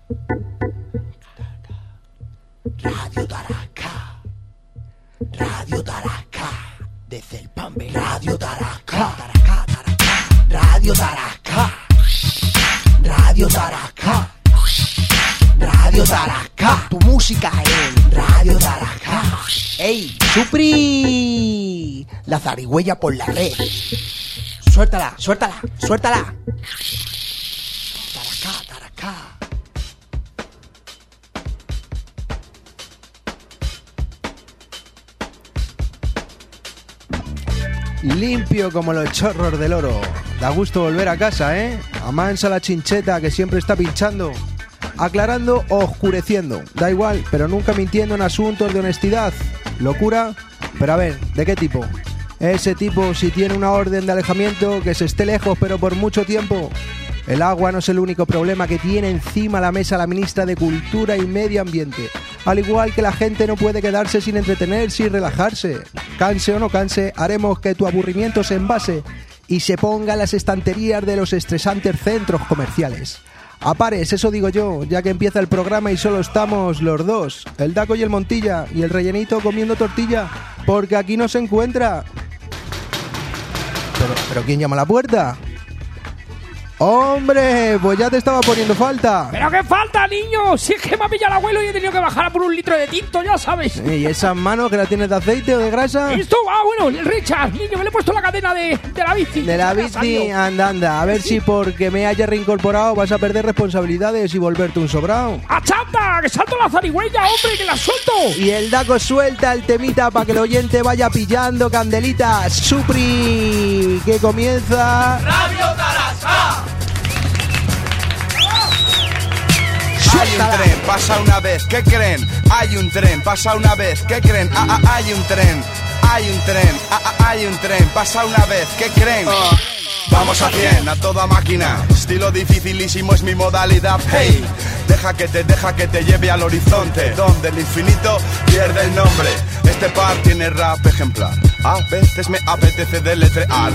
Radio Tarasca. Radio Tarasca. Desde el Pambe. Radio Tarasca. Radio Tarasca. Radio Tarasca. Radio Tarasca. Tu música en Radio Tarasca. ¡Ey, Supri! La zarigüeya por la red. Suéltala, suéltala, suéltala. Tarasca, Tarasca. Limpio como los chorros del oro. Da gusto volver a casa, ¿eh? Amansa la chincheta que siempre está pinchando. Aclarando o oscureciendo. Da igual, pero nunca mintiendo en asuntos de honestidad. ¿Locura? Pero a ver, ¿de qué tipo? Ese tipo, si tiene una orden de alejamiento, que se esté lejos, pero por mucho tiempo. El agua no es el único problema que tiene encima la mesa la ministra de Cultura y Medio Ambiente. Al igual que la gente no puede quedarse sin entretenerse y relajarse. Canse o no canse, haremos que tu aburrimiento se envase y se ponga en las estanterías de los estresantes centros comerciales. A pares, eso digo yo, ya que empieza el programa y solo estamos los dos, el Daco y el Montilla, y el rellenito comiendo tortilla, porque aquí no se encuentra. ¿Pero quién llama a la puerta? ¡Hombre! Pues ya te estaba poniendo falta. ¿Pero qué falta, niño? Si es que me ha pillado el abuelo y he tenido que bajar a por un litro de tinto, ya sabes. ¿Y esas manos que las tienes de aceite o de grasa? Esto, bueno, el Richard, niño, me le he puesto la cadena de la bici. De la bici, anda. A ver si porque me hayas reincorporado vas a perder responsabilidades y volverte un sobrado. ¡Achata! ¡Que salto la zarigüeya, hombre, que la suelto! Y el Daco suelta el temita para que el oyente vaya pillando candelitas. Supri, que comienza... Radio Tarasca. Hay un tren, pasa una vez, ¿qué creen? Hay un tren, pasa una vez, ¿qué creen? Hay un tren, hay un tren, hay un tren, pasa una vez, ¿qué creen? Vamos a 100, a toda máquina, estilo dificilísimo es mi modalidad, hey. Deja que te lleve al horizonte, donde el infinito pierde el nombre. Este par tiene rap ejemplar. A veces me apetece deletrear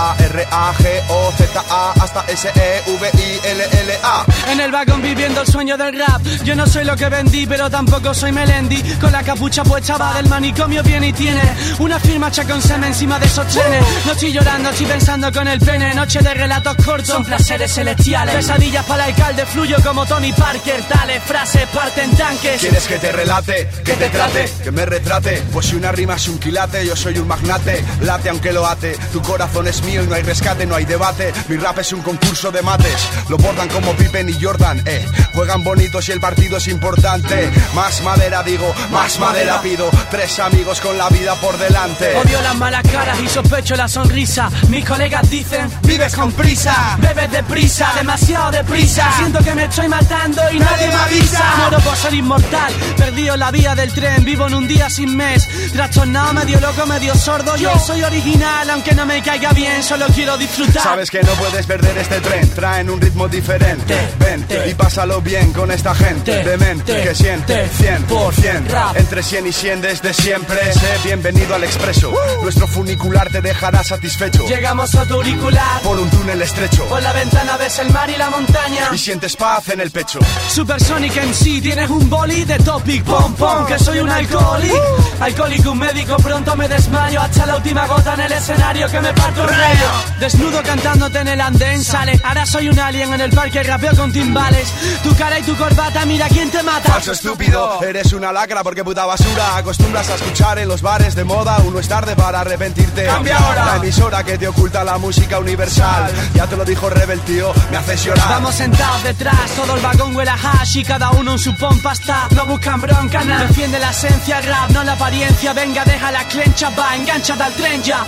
Z-A-R-A-G-O-Z-A hasta S-E-V-I-L-L-A. En el vagón viviendo el sueño del rap. Yo no soy lo que vendí, pero tampoco soy Melendi. Con la capucha puesta va del manicomio viene y tiene una firma hecha con semen encima de esos trenes. No estoy llorando, estoy pensando con el pene. Noche de relatos cortos, son placeres celestiales. Pesadillas para el alcalde, fluyo como Tony Parker. Tales frases parten tanques. ¿Quieres que te relate, que te trate, que me retrate? Pues si una rima es un quilate, yo soy un magnate. Late aunque lo ate, tu corazón es mío y no hay rescate, no hay debate. Mi rap es un concurso de mates, lo bordan como Pippen y Jordan, juegan bonitos y el partido es importante. Más madera digo, más madera pido. 3 amigos con la vida por delante. Odio las malas caras y sospecho la sonrisa. Mis colegas dicen, vives con prisa, bebes deprisa, demasiado deprisa. Siento que me estoy matando y nadie me avisa. Muero por ser inmortal, perdido la vía del tren. Vivo en un día sin mes, trastornado, medio loco, medio sordo. Yo soy original, aunque no me caiga bien, solo quiero disfrutar. Sabes que no puedes perder este tren, traen un ritmo diferente. Vente y pásalo bien con esta gente demente que siente 100%. Entre 100 y 100 desde siempre. Sé bienvenido al expreso, nuestro funicular te dejará satisfecho. Llegamos a tu auricular, por un túnel estrecho. Por la ventana ves el mar y la montaña y sientes paz en el pecho. Supersonic MC, tienes un boli de Topic Pom Pom, que soy un alcohólico. Alcohólico, un médico, pronto me desmayo. Hasta la última gota en el escenario que me parto el rayo. Desnudo cantándote en el andén, sale. Ahora soy un alien en el parque, rapeo con timbales. Tu cara y tu corbata, mira quién te mata. Falso estúpido, eres una lacra porque puta basura. Acostumbras a escuchar en los bares de moda. Aún no es tarde para arrepentirte. Cambia ahora. La emisora que te oculta la música universal. Ya te lo dijo Rebel, tío, me haces llorar. Vamos sentados detrás, todo el vagón huele a hash y cada uno en su pompa está. No buscan bronca, nada. Defiende la esencia, rap, no la apariencia. Venga, deja la clencha, va, engánchate al tren ya.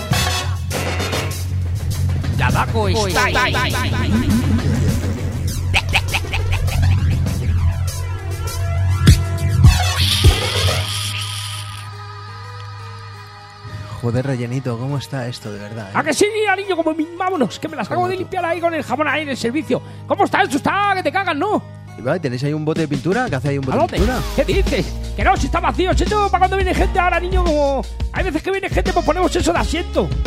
La Daco está ahí. Joder, rellenito, ¿cómo está esto de verdad? ¿A que sí, niño? Como vámonos, que me las acabo de limpiar ahí con el jabón ahí en el servicio. ¿Cómo está esto? Está que te cagan, ¿no? Y vale, ¿tenéis ahí un bote de pintura? ¿Qué hace ahí un bote ¿A de dónde? pintura? ¿Qué dices? Que no, si está vacío, chico, para cuando viene gente ahora, niño, como... Hay veces que viene gente, pues ponemos eso de asiento.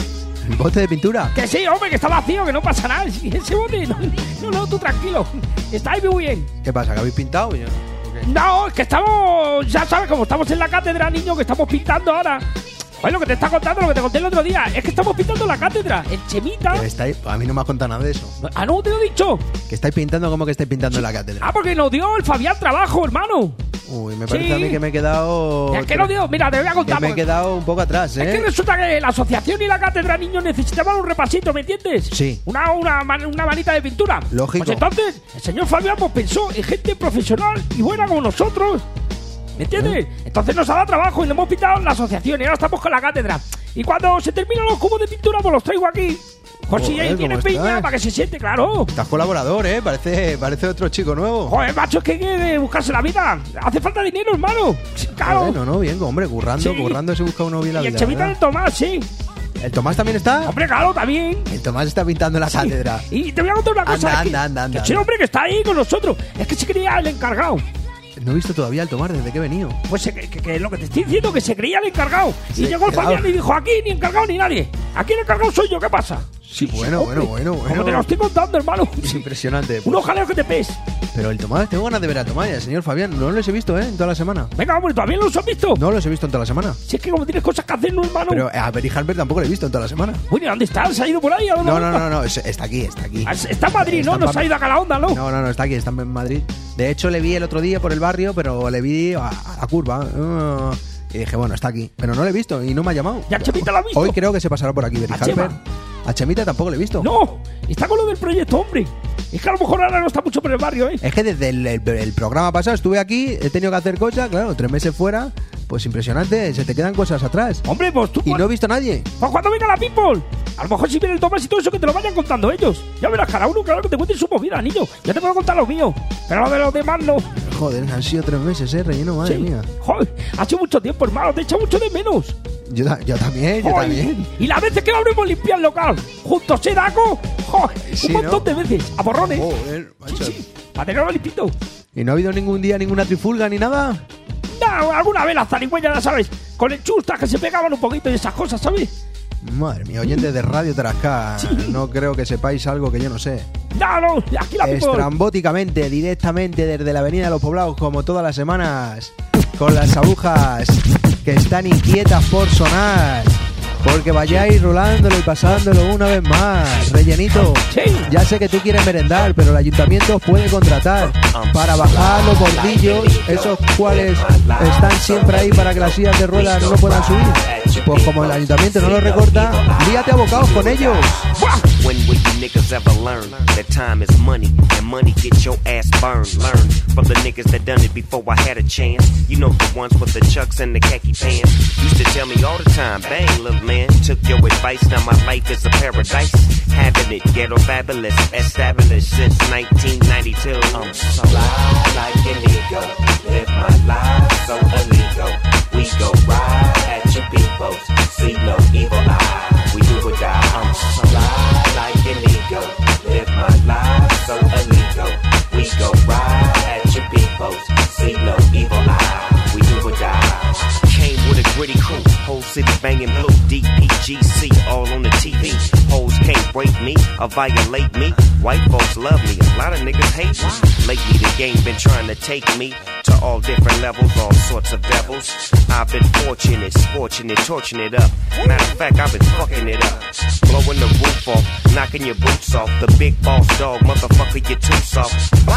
¿El bote de pintura? Que sí, hombre, que está vacío, que no pasa nada. Ese bote, no, tú tranquilo. Está ahí muy bien. ¿Qué pasa? ¿Que habéis pintado? No, es que estamos, ya sabes, como estamos en la cátedra, niño, que estamos pintando ahora. Bueno, lo que te está contando, lo que te conté el otro día, es que estamos pintando la cátedra. El Chemita... A mí no me has contado nada de eso. Ah, ¿no te lo he dicho? ¿Que estáis pintando? ¿Cómo que estáis pintando en la cátedra? Ah, porque nos dio el Fabián trabajo, hermano. Uy, me parece a mí que me he quedado... Es que no dio, mira, te voy a contar. Que me he quedado un poco atrás, ¿eh? Es que resulta que la asociación y la cátedra, niños, necesitaban un repasito, ¿me entiendes? Sí. Una manita de pintura. Lógico. Pues entonces, el señor Fabián pues, pensó en gente profesional y buena como nosotros. ¿Me entiendes? Entonces nos ha dado trabajo y le hemos pintado la asociación y ahora estamos con la cátedra. Y cuando se terminan los cubos de pintura, pues los traigo aquí. Por si ahí tiene piña, para que se siente, claro. Estás colaborador, ¿eh? Parece otro chico nuevo. Joder, macho, es que hay que buscarse la vida. Hace falta dinero, hermano. Claro. No, bien, hombre, currando se busca uno bien la vida. Y el Chemita del Tomás, sí. ¿El Tomás también está? Hombre, claro, también. El Tomás está pintando la cátedra. Y te voy a contar una cosa. Anda. Que sí, hombre, que está ahí con nosotros. Es que se creía el encargado. No he visto todavía al Tomás desde que he venido. Pues que lo que te estoy diciendo, que se creía el encargado. Y llegó el Fabián y dijo, aquí ni encargado ni nadie. Aquí el encargado soy yo, ¿qué pasa? Sí, bueno. Como te lo estoy contando, hermano. Es impresionante. Un ojaleo que te pes. Pero el Tomás, tengo ganas de ver a Tomás y al señor Fabián. No los he visto, en toda la semana. Venga, hombre, ¿todavía no los has visto? No los he visto en toda la semana. Si es que como tienes cosas que hacer, no, hermano. Pero a Berry Halbert tampoco lo he visto en toda la semana. Bueno, ¿dónde está? ¿Se ha ido por ahí? No. Está aquí. Está en Madrid, ¿no? No se ha ido a Calahonda, ¿no? No, está aquí, está en Madrid. De hecho, le vi el otro día por el barrio, pero le vi a la curva. Y dije, bueno, está aquí. Pero no lo he visto y no me ha llamado. ¿Ya Chemita lo ha visto? Hoy creo que se pasará por aquí, Berry Halbert. A Chemita tampoco lo he visto. No, está con lo del proyecto, hombre. Es que a lo mejor ahora no está mucho por el barrio, ¿eh? Es que desde el programa pasado estuve aquí, he tenido que hacer cosas, claro, 3 meses fuera, pues impresionante, se te quedan cosas atrás. Hombre, pues tú... Y no he visto a nadie. Pues cuando venga la people, a lo mejor si viene el Tomás y todo eso, que te lo vayan contando ellos. Ya verás, cada uno, claro, que te cuenten su movida, niño. Yo te puedo contar lo mío, pero lo de los demás no. Joder, han sido 3 meses, relleno, madre mía. Joder, ha sido mucho tiempo, hermano, te he echado mucho de menos. Yo también. Y las veces que lo habremos limpiado el local, juntos, Daco, un montón de veces, a porrones. Joder, macho. Sí, para tenerlo limpito. ¿Y no ha habido ningún día ninguna trifulga ni nada? No, alguna vez las zarigüeyas, ya sabes, con el chustas que se pegaban un poquito y esas cosas, ¿sabes? Madre mía, oyentes de Radio Tarascá, no creo que sepáis algo que yo no sé. No, aquí la people. Estrambóticamente, directamente desde la Avenida de los Poblados, como todas las semanas, con las agujas que están inquietas por sonar. Porque vayáis rolándolo y pasándolo una vez más. Rellenito, ya sé que tú quieres merendar, pero el ayuntamiento puede contratar para bajar los bordillos, esos cuales están siempre ahí para que las sillas de ruedas no puedan subir. Pues como el ayuntamiento no lo recorta, líate a bocados con ellos. When will you niggas ever learn that time is money and money get your ass burned? Learn from the niggas that done it before I had a chance. You know the ones with the chucks and the khaki pants. Used to tell me all the time, bang little man, took your advice, now my life is a paradise. Having it ghetto fabulous, established since 1992. I'm so fly like an eagle, live my life so illegal. We go ride at your peoples, see no evil eye. We do or die. I'm so fly like an eagle, live my life so illegal. We go ride at your peoples, see no evil eye. We do or die. Came with a gritty crew, whole city banging blue, DPGC all on the TV. Hoes can't break me or violate me. White folks love me, a lot of niggas hate me. Lately the game been trying to take me to all different levels, all sorts of devils. I've been fortunate, scorching it, torching it up. Matter of fact, I've been fucking it up. Blowing the roof off, knocking your boots off. The big boss dog, motherfucker, you're too soft.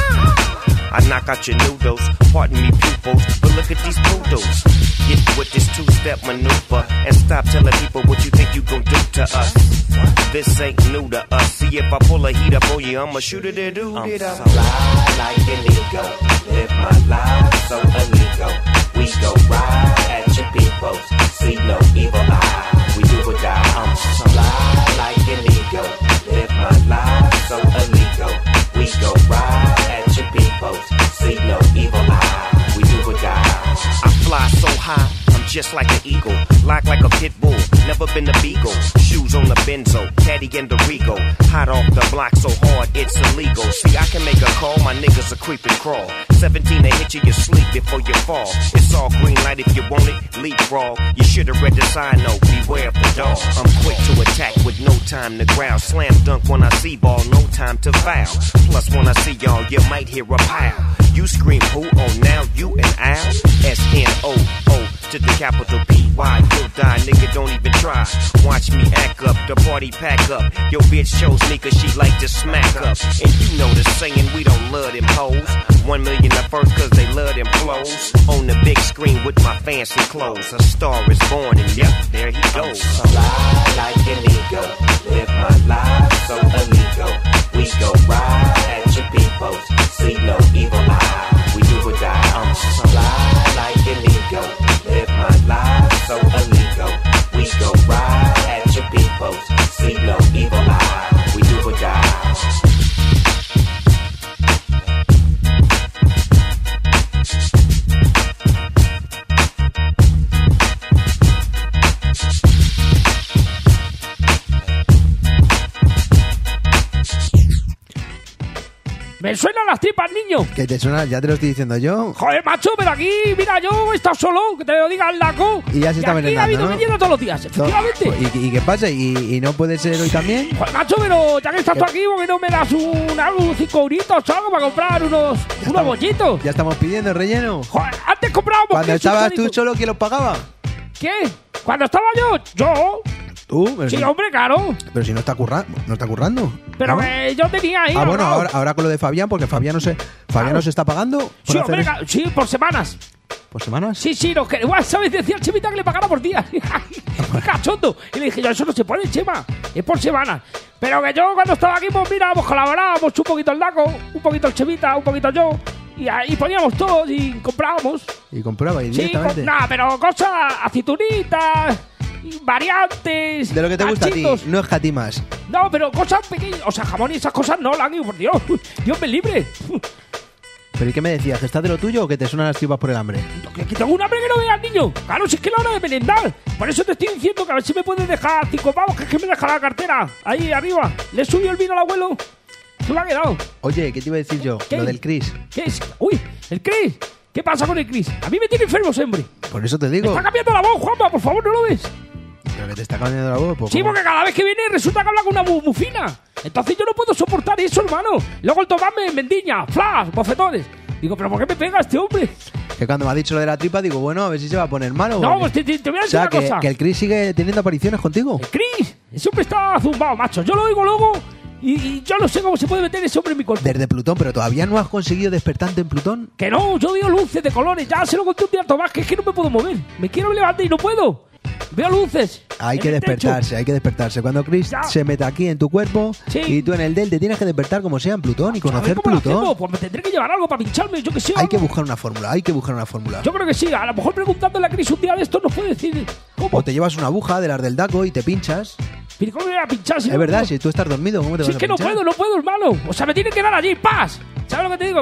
I knock out your noodles, pardon me pupils, but look at these poodles. Get with this two-step maneuver and stop telling people what you think you gon' do to us. This ain't new to us. See if I pull a heat up on you, I'ma shoot it and do it up. I'm so fly like an eagle, live my life so illegal. We go ride at your peoples, see no evil eye. We do or die. I'm so fly like an eagle, live my life so illegal. We go ride at your peoples, see no evil eye. We do or die. I fly so high, I'm just like an eagle. lock like a pit bull. Never been a beagle. Shoes on the Benzo, caddy and the Rego. Hot off the block so hard it's illegal. See, I can make a call, my niggas a creep and crawl. 17 to hit you sleep before you fall. It's all green light if you want it, leapfrog. You should have read the sign, no, beware of the dog. I'm quick to attack with no time to growl. Slam dunk when I see ball, no time to foul. Plus when I see y'all, you might hear a pow. You scream who? Oh, now you and Al? S-N-O-O to the capital P-Y. You'll die, nigga, don't even try. Watch me act up, the party pack up. Your bitch chose me cause she like to smack up. And you know the saying, we don't love them hoes. 1 million at first cause they love them clothes. On the big screen with my fancy clothes. A star is born and yep, there he goes. Fly like an eagle, live my life so illegal. We go ride at your peoples, see no evil eye. We do or die, I'm fly like an eagle, live my life so illegal. We go ride at your peoples, see no evil eye. We do or die. Me suenan las tripas, niño. ¿Qué te suena? Ya te lo estoy diciendo yo. Joder, macho, pero aquí, mira, yo he estado solo, que te lo diga el laco. Y ya se está aquí ha habido ¿no? merienda todos los días, efectivamente. ¿Y qué pasa? ¿Y no puede ser hoy también? Joder, macho, pero ya que estás tú aquí, ¿por qué no me das unos 5 euritos o algo para comprar unos bollitos? Ya estamos pidiendo el relleno. Joder, antes comprábamos... Cuando estabas tú solo, ¿quién los pagaba? ¿Qué? ¿Cuando estaba yo? ¿Yo? ¿Tú? Pero Sí, hombre, claro. Pero si no está currando. No está currando. Pero ¿no? que yo tenía ahí... Bueno, ahorrado. ahora con lo de Fabián, porque Fabián no se está pagando. por Sí, hacer hombre, eso. sí, por semanas. ¿Por semanas? Sí, no, que igual, ¿sabes? Decía el Chemita que le pagara por días. ¡Qué cachondo! Y le dije yo, eso no se puede, Chema. Es por semanas. Pero que yo cuando estaba aquí, pues mira, pues colaborábamos un poquito el Daco, un poquito el Chemita, un poquito yo. Y ahí poníamos todos y comprábamos. Y comprabais Sí, directamente. nada, pero cosas, aceitunitas, variantes. De lo que te gusta a ti, ganchitos. no escatimas. No, pero cosas pequeñas. O sea, jamón y esas cosas no, Lagui, por Dios. Dios me libre. ¿Pero y qué me decías? ¿Que estás de lo tuyo o que te suenan las tripas por el hambre? Que tengo un hambre que no veas, niño. Claro, si es que es la hora de merendar. Por eso te estoy diciendo que a ver si me puedes dejar 5 pavos, que es que me deja la cartera. Ahí arriba. Le subió el vino al abuelo. Se lo ha quedado. Oye, ¿qué te iba a decir yo? ¿Qué? Lo del Chris. ¿Qué es? Uy, el Chris. ¿Qué pasa con el Chris? A mí me tiene enfermo siempre. Por eso te Me digo. está cambiando la voz, Juanma, por favor, ¿no lo ves? Pero que te está cambiando la voz. Pues, Sí, ¿cómo? porque cada vez que viene resulta que habla con una muy fina. Entonces yo no puedo soportar eso, hermano. Luego el Tomás me endiña, flash, bofetones. Digo, ¿pero por qué me pega este hombre? Que cuando me ha dicho lo de la tripa, digo, bueno, a ver si se va a poner malo. No, porque- pues te voy a O decir sea, una cosa. que el Chris sigue teniendo apariciones contigo. Chris, ese hombre está zumbado, macho. Yo lo oigo luego y yo no sé cómo se puede meter ese hombre en mi cuerpo. Desde Plutón, pero todavía no has conseguido despertarte en Plutón. Que no, yo veo luces de colores. Ya se lo conté un día a Tomás, que es que no me puedo mover. Me quiero levantar y no puedo. Veo luces. Hay en que el techo. despertarse, hay que despertarse. Cuando Chris Ya. se meta aquí en tu cuerpo Sí. y tú en el del, te tienes que despertar como sea en Plutón y A ver conocer cómo lo Plutón. hacemos. Pues me tendré que llevar algo para pincharme. Yo que sé. Hay algo. que buscar una fórmula, hay que buscar una fórmula. Yo creo que sí. A lo mejor preguntándole a Chris un día de estos nos puede decir cómo. O te llevas una aguja de las del Daco y te pinchas. Pero ¿cómo me voy a pinchar si Es no verdad, puedo? si tú estás dormido, ¿cómo te Si vas es que a pinchar? no puedo, hermano. O sea, me tiene que dar allí, ¡paz! ¿Sabes lo que te digo?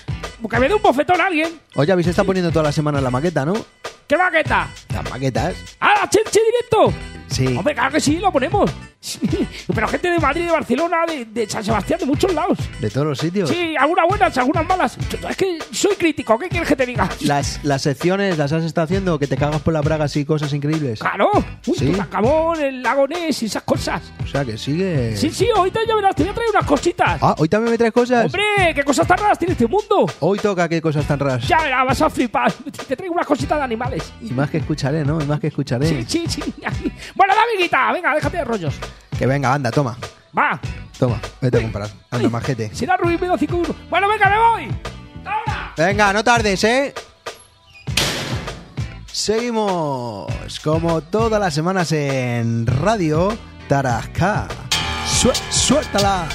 Que me dé un bofetón a alguien. Oye, habéis estado poniendo toda la semana la maqueta, ¿no? ¿Qué maqueta? Las maquetas. ¡Ah, Chelche directo! Sí. Hombre, claro que sí, lo ponemos. Pero gente de Madrid, de Barcelona, de San Sebastián, de muchos lados. De todos los sitios. Sí, algunas buenas, algunas malas. Es que soy crítico, ¿qué quieres que te diga? Las secciones las has estado haciendo que te cagas por las bragas y cosas increíbles. Claro, Sí. Tutankamón, el lago Ness y esas cosas. O sea que sigue. Sí, ahorita ya verás, te voy a traer unas cositas. Ah, hoy también me traes cosas. Hombre, qué cosas tan raras tiene este mundo. Hoy toca qué cosas tan raras. Ya verás, vas a flipar. Te traigo unas cositas de animales. Y más que escucharé, ¿no? Y más que escucharé. Sí. Bueno, dame guita, venga, déjate de rollos. Que venga, anda, toma. Va, Toma, vete a comprar. Anda, majete. será Rubí Medo 5-1. Bueno, venga, me voy. ¡Ahora! Venga, no tardes, ¿eh? Seguimos como todas las semanas en Radio Tarasca. Suéltala.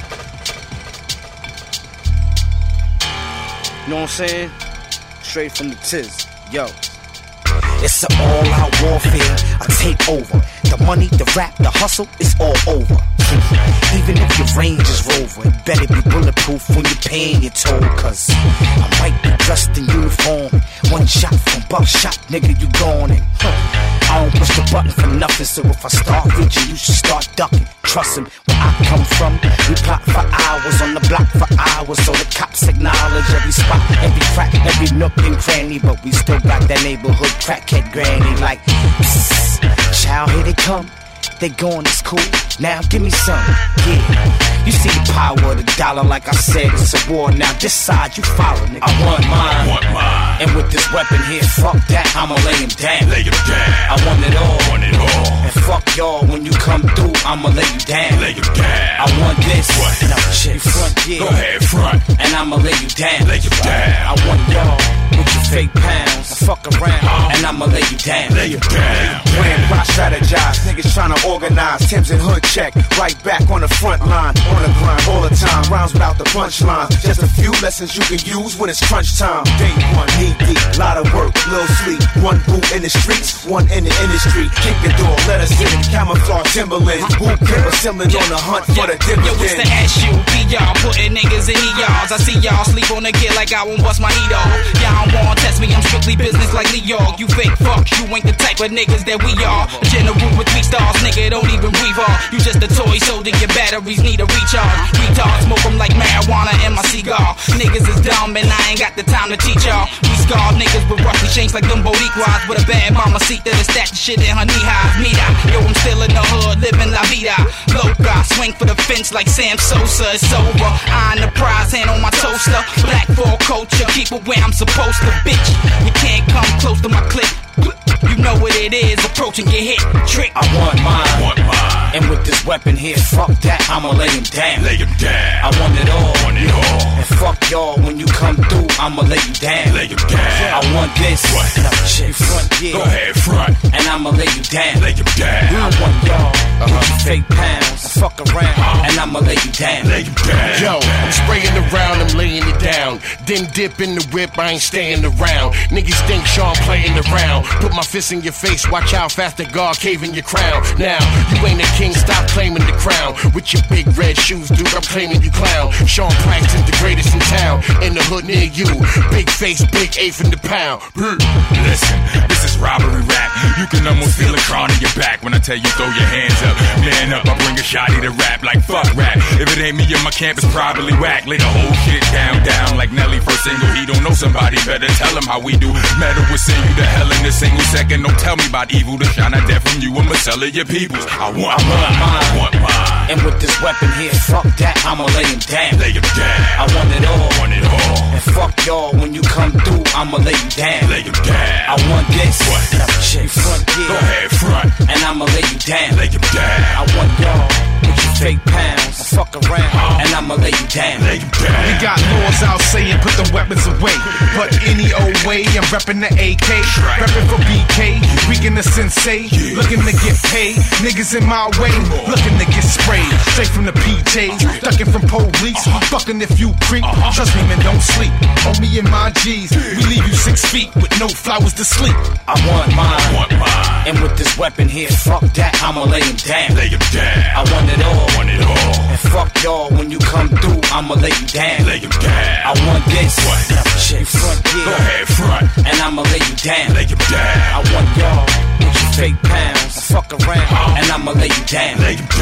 You know what I'm saying? Straight from the tiz. Yo. It's an all-out warfare. I take over. The money, the rap, the hustle, it's all over. Even if your range is Rover, it better be bulletproof when you're paying your toll. Cause I might be dressed in uniform. One shot from buckshot, nigga, you gone. And I don't push the button for nothing. So if I start reaching, you should start ducking. Trust him, where I come from, we plot for hours on the block for hours. So the cops acknowledge every spot, every crack, every nook and cranny. But we still got that neighborhood crackhead granny like, child, here they come. They going, it's cool. Now give me some, yeah. You see the power of the dollar, like I said, it's a war. Now this side you follow, nigga. I want mine. And with this weapon here, fuck that, I'ma lay him down. I want it all. And fuck y'all, when you come through, I'ma lay you down. I want this. Now shit, front, yeah. Go ahead, front. And I'ma lay you down. I want y'all with your fake pounds. Fuck around, and I'ma lay you down. Plan, plot, strategize, niggas tryna organize. Tim's and hood check, right back on the front line. On the grind all the time, rhymes without the punchline. Just a few lessons you can use when it's crunch time. Day one, knee deep, lot of work, little sleep. One boot in the streets, one in the industry. Kick the door, let us in. Camouflage Timberland, boot camera Simland on the hunt for the dividend. Yo, it's the SUV, y'all putting niggas in the yards. I see y'all sleep on the gear like I won't bust my heat off. Y'all don't wanna test me, I'm strictly business like New York. You fake fucks, you ain't the type of niggas that we are. A general with 3 stars, nigga, don't even breathe off. You just a toy, so that your batteries need a recharge. Retards smoke them like marijuana in my cigar. Niggas is dumb and I ain't got the time to teach y'all. We scar niggas with rusty chains like them Boricuas. With a bad mama seat that'll stack the shit in her knee highs. Mira, yo, I'm still in the hood, living la vida loca. Swing for the fence like Sam Sosa, it's over. Eyeing the prize, hand on my toaster. Black ball culture, keep it where I'm supposed to, bitch. You can't come close to my clip. You know what it is, approach and get hit. Trick. I want mine. And with this weapon here, fuck that, I'ma lay him down. I want it all. And fuck y'all, when you come through, I'ma lay you down. I want this. Shit, front, yeah. Go ahead, front. And I'ma lay you down. I want y'all with your fake pounds. Fuck around, and I'ma lay you down. Yo, I'm spraying around, I'm laying it down. Then dip in the whip, I ain't staying around. Niggas think Sean playing around. Put my fist in your face, watch how fast the guard caving your crown. Now, you ain't a king, stop claiming the crown. With your big red shoes, dude, I'm claiming you clown. Sean Paxton, the greatest in town. In the hood near you, big face, big eighth in the pound. Listen, this is robbery rap. You can almost feel a crown in your back when I tell you throw your hands up. Man up, I bring a shotty to rap like fuck rap. If it ain't me in my camp, it's probably whack. Lay the whole shit down like Nelly first single. He don't know somebody better, tell him how we do. Metal will send you to hell in a single second. Don't tell me about evil to shine a death from you. I'ma sell it your peoples. I want mine. And with this weapon here, fuck that, I'ma lay him down. I want it all. And fuck y'all, when you come through, I'ma lay you down. I want this. Shit, front, yeah. Go ahead, front. And I'ma lay you down. I want y'all with your fake pounds. Fuck around, and I'ma lay you down. We got laws out saying put the weapons away. But any old way, I'm reppin' the AK. Reppin' for BK, weakin' the sensei. Looking to get paid, niggas in my way. Looking to get sprayed, straight from the PJs. Ducking from police, fucking if you creep. Trust me, man, don't sleep. On me and my G's, we leave you 6 feet with no flowers to sleep. I want mine. And with this weapon here, fuck that, I'ma lay him down. I want it all. And fuck y'all, when you come through, I'ma lay you down. I want this. Shit, front, yeah. Go ahead, front. And I'ma lay you down. I want y'all with your fake pounds. Fuck around, and I'ma lay you down.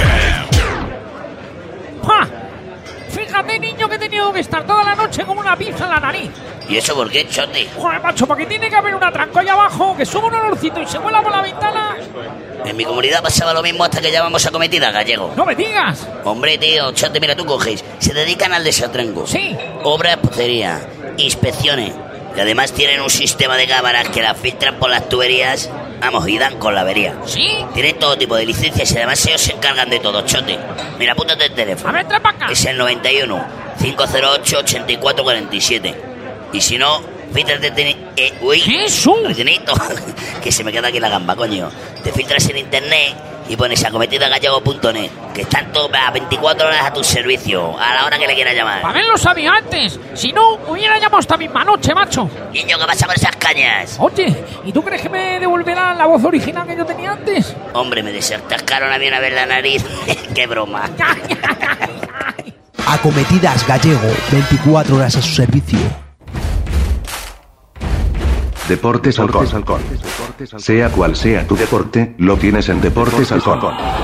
¡Ja! Fíjate, niño, que he tenido que estar toda la noche con una pizza en la nariz. ¿Y eso por qué, Choti? Joder, macho, porque tiene que haber un atranco allá abajo, que sube un olorcito y se vuela por la ventana. En mi comunidad pasaba lo mismo hasta que llamamos a cometida, gallego. ¡No me digas! Hombre, tío, Choti, mira, tú coges. Se dedican al desatranco. Sí. Obras, pocería, inspecciones. Y además tienen un sistema de cámaras que las filtran por las tuberías. Vamos, y dan con la avería. ¿Sí? Tienen todo tipo de licencias y además ellos se encargan de todo, Choti. Mira, apúntate el teléfono. A ver, trae para acá. Es el 91 508 8447. Y si no, fíjate... uy, ¿Qué es eso? Retenito, que se me queda aquí la gamba, coño. Te filtras en internet y pones acometidasgallego.net, que están todas las 24 horas a tu servicio, a la hora que le quieras llamar. Haberlo sabía antes. Si no, hubiera llamado esta misma noche, macho. Niño, ¿qué pasa con esas cañas? Oye, ¿y tú crees que me devolverán la voz original que yo tenía antes? Hombre, me desatascaron a mí una vez la nariz. ¡Qué broma! Acometidas Gallego, 24 horas a su servicio. Deportes Halcón. Sea cual sea tu deporte, lo tienes en Deportes Halcón.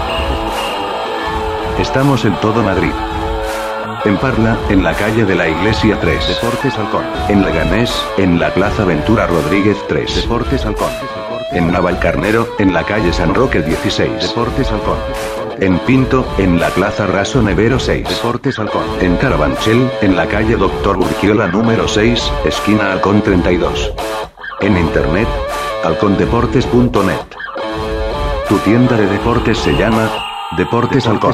Estamos en todo Madrid. En Parla, en la calle de la Iglesia 3. Deportes Halcón. En Leganés, en la Plaza Ventura Rodríguez 3. Deportes Halcón. En Navalcarnero, en la calle San Roque 16. Deportes Halcón. En Pinto, en la Plaza Raso Nevero 6. Deportes Halcón. En Carabanchel, en la calle Doctor Urquiola número 6, esquina Halcón 32. En internet, halcondeportes.net. Tu tienda de deportes se llama Deportes Halcón.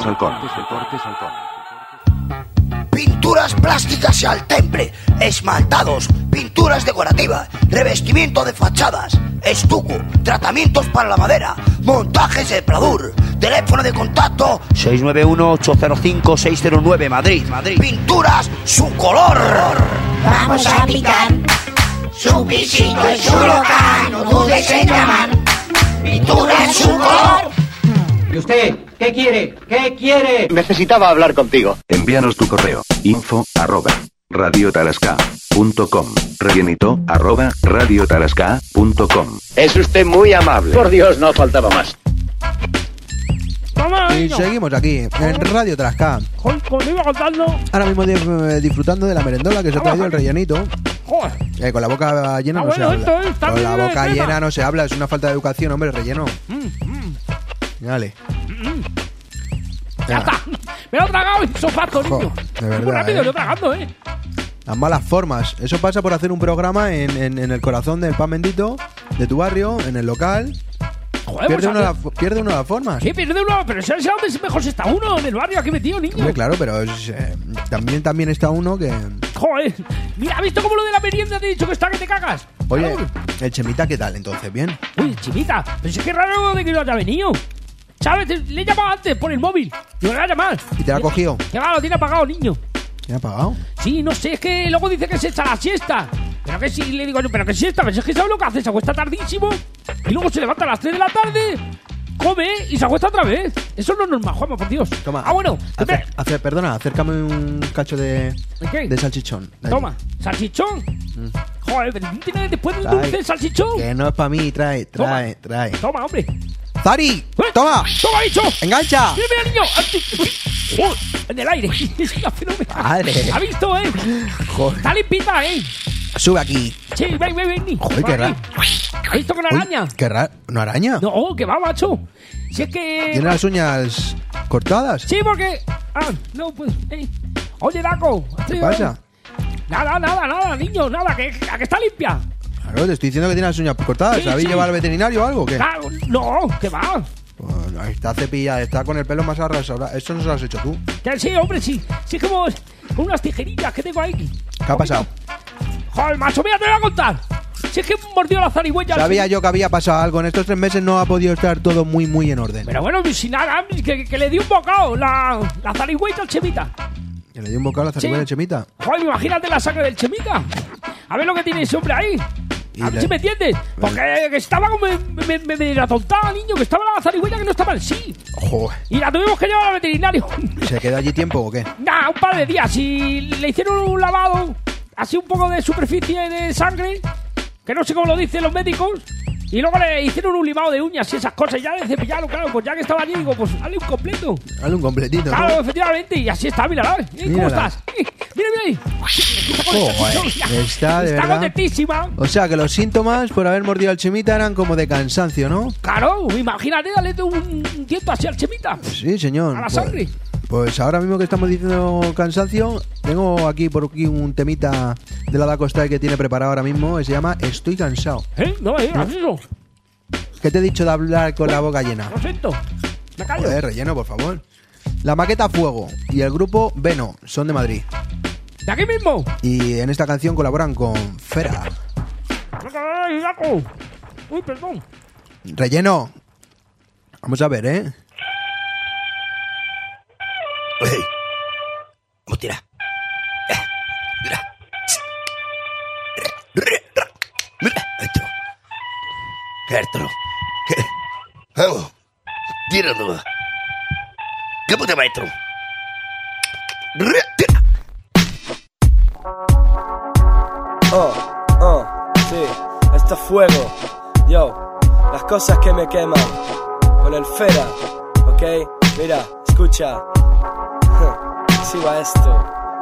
Pinturas plásticas al temple, esmaltados, pinturas decorativas, revestimiento de fachadas, estuco, tratamientos para la madera, montajes de pladur. Teléfono de contacto 691-805-609 Madrid. Pinturas su color. Vamos a picar. Su pisito es su local, no dudes en llamar. Pinturas su color. ¿Y usted qué quiere? ¿Qué quiere? Necesitaba hablar contigo. Envíanos tu correo. info@radiotarasca.com. rellenito@radiotarasca.com. Es usted muy amable. Por Dios, no faltaba más. Y seguimos aquí, en Radio Tarasca. Como te iba contando. Ahora mismo disfrutando de la merendola que se ha traído el rellenito. Con la boca llena no se habla. Con la boca llena no se habla, es una falta de educación, hombre, relleno. Dale. Ya está. Me lo he tragado en sopato, niño. De verdad, muy rápido, lo he tragando, Las malas formas. Eso pasa por hacer un programa en el corazón del pan bendito de tu barrio, en el local. Joder, pierde uno las formas. ¿Qué pierde uno? Pero ¿sabes dónde mejor se está uno? En el barrio aquí metido, niño. Hombre, claro, pero también está uno que... Joder, mira, ¿has visto cómo lo de la merienda te he dicho que está que te cagas? Oye, el Chemita, ¿qué tal entonces? ¿Bien? Uy, Chemita, pero es que raro de que no haya venido. ¿Sabes? Le he llamado antes por el móvil. Yo le voy a llamar. ¿Y te la ha cogido? Que va, lo tiene apagado, niño. ¿Tiene apagado? Sí, no sé, es que luego dice que se echa la siesta. Pero que sí, le digo yo, pero que siesta, pero es que ¿sabes lo que hace? Se acuesta tardísimo y luego se levanta a las 3 de la tarde, come y se acuesta otra vez. Eso no es normal, Juanma, por Dios. Toma. Bueno. Perdona, acércame un cacho de salchichón. Toma, ¿salchichón? Joder, pero ¿tienes después del dulce salchichón? Que no es para mí, trae. Toma, hombre. ¡Zari! ¡Toma! ¡Toma, bicho! ¡Engancha! ¡Mira, niño! En el aire. Es una fenómena. Madre. ¿Ha visto, Joder. Está limpita, Sube aquí. Sí, ven. Joder, qué raro. ¿Has visto con araña? Uy, qué raro. ¿No araña? No, que va, macho. Si es que... ¿Tiene las uñas cortadas? Sí, porque... no, pues... Oye, Daco. ¿Qué pasa? Nada, niño, nada, que está limpia. Claro, te estoy diciendo que tiene las uñas cortadas. Sí, ¿Habéis llevado al veterinario o algo o qué? Claro, no, que va. Bueno, está cepillada, está con el pelo más arrasado. Eso no se lo has hecho tú. Que sí, hombre, sí. Sí, como con unas tijerillas que tengo ahí. ¿Qué ha pasado? Joder, macho, mira, te voy a contar. Si es que mordió la zarigüeya. Sabía yo que había pasado algo. En estos 3 meses no ha podido estar todo muy en orden. Pero bueno, sin nada, que le di un bocado la zarigüeya al Chemita. ¿Que le dio un bocado a la zarigüeya al Chemita? Joder, imagínate la sangre del Chemita. A ver lo que tiene ese hombre ahí. A ver si me entiendes. Porque estaba como me atontaba, niño, que estaba la zarigüeya que no estaba en sí. Joder. Y la tuvimos que llevar al veterinario. ¿Se quedó allí tiempo o qué? Nah, un par de días. Y le hicieron un lavado, así un poco de superficie de sangre, que no sé cómo lo dicen los médicos. Y luego le hicieron un limado de uñas y esas cosas. Ya de cepillarlo, claro, pues ya que estaba allí, digo, pues hazle un completo. Hazle un completito, claro, ¿no? Efectivamente, y así está, mira, ¿cómo estás? Mira ahí. Está de verdad. Contentísima. O sea, que los síntomas por haber mordido al Chemita eran como de cansancio, ¿no? Claro, imagínate, dale un tiento así al Chemita. Sí, señor. A la sangre. Pues ahora mismo que estamos diciendo cansancio, tengo aquí por aquí un temita de la Daco Style que tiene preparado ahora mismo, que se llama Estoy cansado. No me digas eso. ¿Qué te he dicho de hablar con la boca llena? Lo siento. Me callo. Joder, relleno, por favor. La maqueta Fuego y el grupo Veno son de Madrid. ¿De aquí mismo? Y en esta canción colaboran con Fera. ¡Ay, Daco! Uy, perdón. Relleno. Vamos a ver, ¿eh? Hey. Vamos, tira. Mira. Mira. Esto. ¿Qué? Vamos. Tíralo. ¿Qué puta, maestro? Tira. Sí. Esto es fuego. Yo. Las cosas que me queman. Con el Fera. ¿Ok? Mira. Escucha. Así va esto.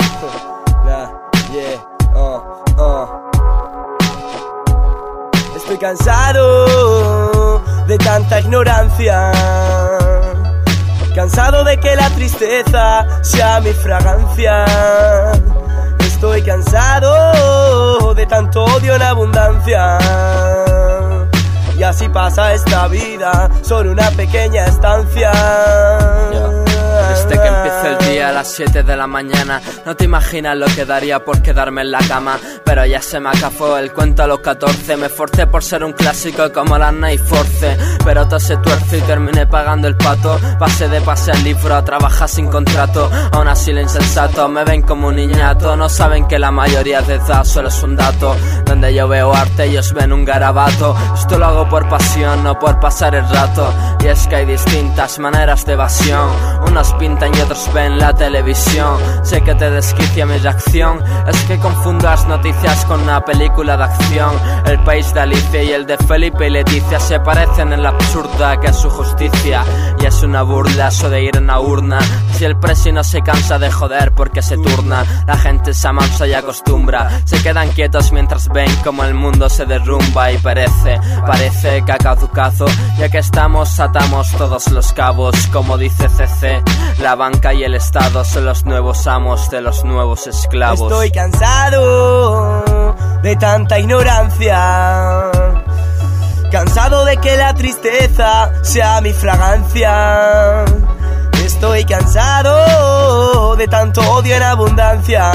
Estoy cansado de tanta ignorancia. Cansado de que la tristeza sea mi fragancia. Estoy cansado de tanto odio en abundancia. Y así pasa esta vida, solo una pequeña estancia. Desde que empieza el día a las 7 de la mañana, no te imaginas lo que daría por quedarme en la cama. Pero ya se me acabó el cuento a los 14. Me esforcé por ser un clásico como la Night Force, pero todo se tuerce y terminé pagando el pato. Pasé de pasear libro a trabajar sin contrato. Aún así lo insensato me ven como un niñato. No saben que la mayoría de edad solo es un dato. Donde yo veo arte ellos ven un garabato. Esto lo hago por pasión, no por pasar el rato. Y es que hay distintas maneras de evasión. Unos pintan y otros ven la televisión. Sé que te desquicia mi reacción. Es que confundo las noticias con una película de acción. El país de Alicia y el de Felipe y Leticia se parecen en la absurda que es su justicia. Y es una burla eso de ir en la urna. Si el presi no se cansa de joder porque se turna, la gente se amansa y acostumbra. Se quedan quietos mientras ven como el mundo se derrumba y perece. Parece que ha caducado. Ya que estamos, atamos todos los cabos. Como dice CC, la banca y el Estado son los nuevos amos de los nuevos esclavos. Estoy cansado de tanta ignorancia. Cansado de que la tristeza sea mi fragancia. Estoy cansado de tanto odio en abundancia.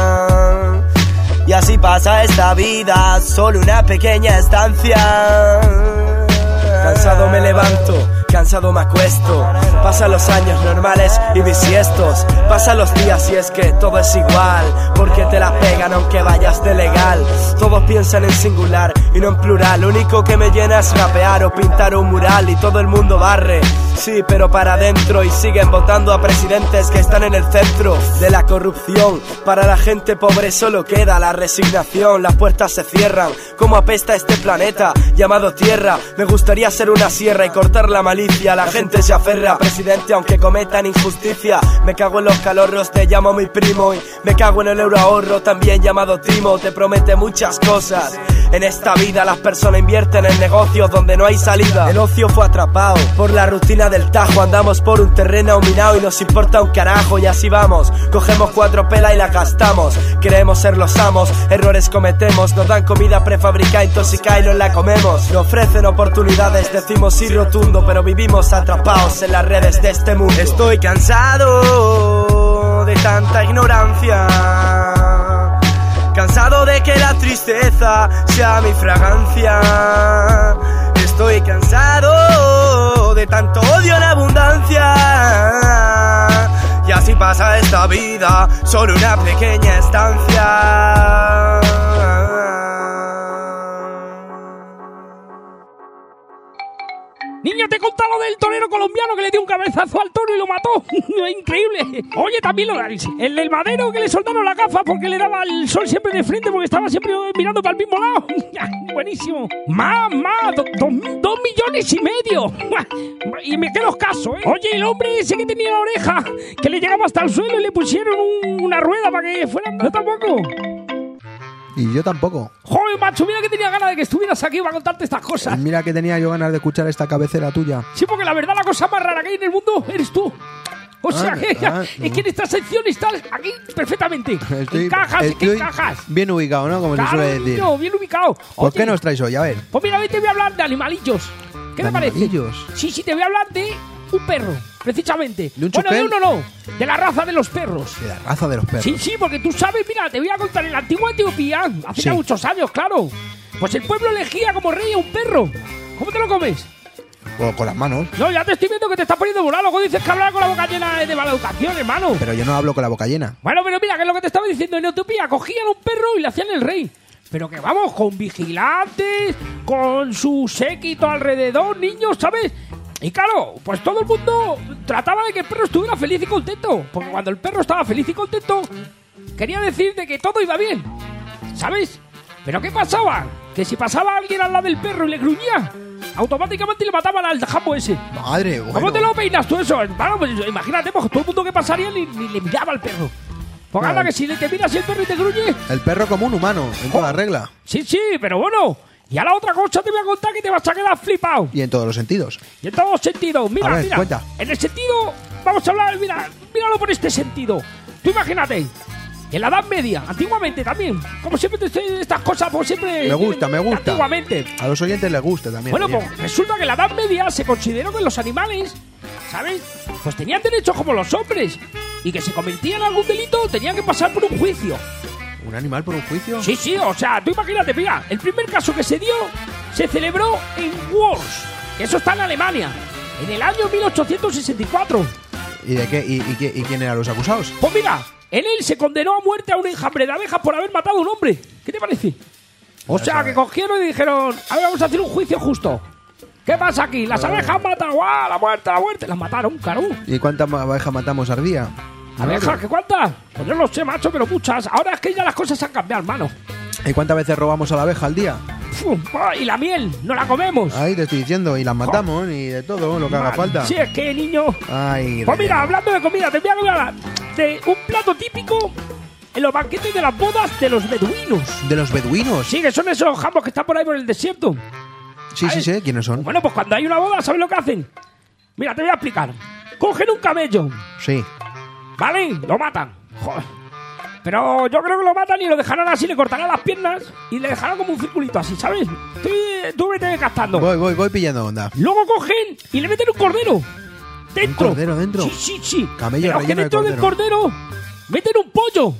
Y así pasa esta vida, solo una pequeña estancia. Cansado me levanto, cansado me acuesto. Pasan los años normales y bisiestos. Pasan los días y es que todo es igual, porque te la pegan aunque vayas de legal. Todos piensan en singular y no en plural. Lo único que me llena es rapear o pintar un mural. Y todo el mundo barre, sí, pero para adentro. Y siguen votando a presidentes que están en el centro de la corrupción. Para la gente pobre solo queda la resignación. Las puertas se cierran, como apesta este planeta llamado Tierra. Me gustaría ser una sierra y cortar la malicia. La gente se aferra a presidente aunque cometan injusticia. Me cago en los calorros, te llamo mi primo. Y me cago en el euro ahorro, también llamado Timo. Te promete muchas cosas. En esta vida las personas invierten en negocios donde no hay salida. El ocio fue atrapado por la rutina del tajo. Andamos por un terreno minado y nos importa un carajo. Y así vamos, cogemos 4 pelas y la gastamos. Queremos ser los amos, errores cometemos. Nos dan comida prefabricada, intoxicada y nos la comemos. Nos ofrecen oportunidades, decimos sí rotundo, pero vivimos atrapados en las redes de este mundo. Estoy cansado de tanta ignorancia. Cansado de que la tristeza sea mi fragancia. Estoy cansado de tanto odio en abundancia. Y así pasa esta vida, solo una pequeña estancia. Niño, te he contado lo del torero colombiano que le dio un cabezazo al toro y lo mató. Increíble. Oye, también el del madero que le soltaron la gafa porque le daba el sol siempre de frente porque estaba siempre mirando para el mismo lado. Buenísimo. Mamá, 2,5 millones. Y me quedo escaso, ¿eh? Oye, el hombre ese que tenía la oreja, que le llegaba hasta el suelo y le pusieron una rueda para que fuera. ¿No tampoco? Y yo tampoco. Joder, macho, mira que tenía ganas de que estuvieras aquí para contarte estas cosas. Mira que tenía yo ganas de escuchar esta cabecera tuya. Sí, porque la verdad la cosa más rara que hay en el mundo eres tú. O sea que es que en esta sección estás aquí perfectamente. Encajas. Bien ubicado, ¿no? Como se suele decir. Bien ubicado. ¿Por qué nos traes hoy? A ver. Pues mira, hoy te voy a hablar de animalillos. ¿Qué te parece? ¿Animalillos? Sí, te voy a hablar de un perro, precisamente. ¿De un bueno, de uno no, de la raza de los perros. De la raza de los perros. Sí, porque tú sabes, mira, te voy a contar, en la antigua Etiopía, hace ya muchos años, claro, pues el pueblo elegía como rey a un perro. ¿Cómo te lo comes? O con las manos. No, ya te estoy viendo que te estás poniendo burlado. Luego dices que hablar con la boca llena es de mala educación, hermano. Pero yo no hablo con la boca llena. Bueno, pero mira, que es lo que te estaba diciendo. En Utopía cogían un perro y le hacían el rey. Pero que vamos, con vigilantes, con su séquito alrededor, niños, ¿sabes? Y claro, pues todo el mundo trataba de que el perro estuviera feliz y contento. Porque cuando el perro estaba feliz y contento, quería decir de que todo iba bien, ¿sabes? ¿Pero qué pasaba? Que si pasaba alguien al lado del perro y le gruñía, automáticamente le mataban al jambo ese. Madre, bueno. ¿Cómo te lo peinas tú eso? Bueno, pues imagínate, pues todo el mundo que pasaría ni le miraba al perro. Pues anda, que si te miras el perro y te gruñe... El perro como un humano, en toda regla. Sí, pero bueno... Y a la otra cosa te voy a contar que te vas a quedar flipado. Y en todos los sentidos. Y en todos los sentidos. Mira, a ver, mira. Cuenta. En el sentido... Vamos a hablar, míralo por este sentido. Tú imagínate... En la Edad Media, antiguamente también. Como siempre te estoy estas cosas, pues siempre... Me gusta. Antiguamente. A los oyentes les gusta también. Bueno, pues resulta que en la Edad Media se consideró que los animales, ¿sabes? Pues tenían derechos como los hombres. Y que si cometían algún delito tenían que pasar por un juicio. ¿Un animal por un juicio? Sí, o sea, tú imagínate, mira, el primer caso que se dio se celebró en Worms, que eso está en Alemania, en el año 1864. ¿Y de qué? ¿Y quién eran los acusados? Pues mira, en él se condenó a muerte a un enjambre de abejas por haber matado a un hombre. ¿Qué te parece? O sea, que cogieron y dijeron, a ver, vamos a hacer un juicio justo. ¿Qué pasa aquí? Las abejas matan, ¡guau! La muerte. Las mataron, claro. ¿Y cuántas abejas matamos al día? ¿Abejas? ¿Qué cuántas? Pues yo no sé, macho, pero muchas. Ahora es que ya las cosas han cambiado, hermano. ¿Y cuántas veces robamos a la abeja al día? Y la miel, no la comemos. Ahí te estoy diciendo, y las matamos, y de todo, lo que haga falta. Sí, es que, niño... Ay, pues mira, hablando de comida, te voy a hablar de un plato típico en los banquetes de las bodas de los beduinos. ¿De los beduinos? Sí, que son esos jambos que están por ahí por el desierto. Sí, ¿quiénes son? Bueno, pues cuando hay una boda, ¿sabes lo que hacen? Mira, te voy a explicar. Cogen un camello. Sí. ¿Vale? Lo matan. Joder. Pero yo creo que lo matan y lo dejarán así, le cortarán las piernas y le dejarán como un circulito así, ¿sabes? Tú vete gastando. Voy pillando onda. Luego cogen y le meten un cordero. Dentro. ¿Un cordero dentro? Sí. Camello pero que dentro del cordero meten un pollo.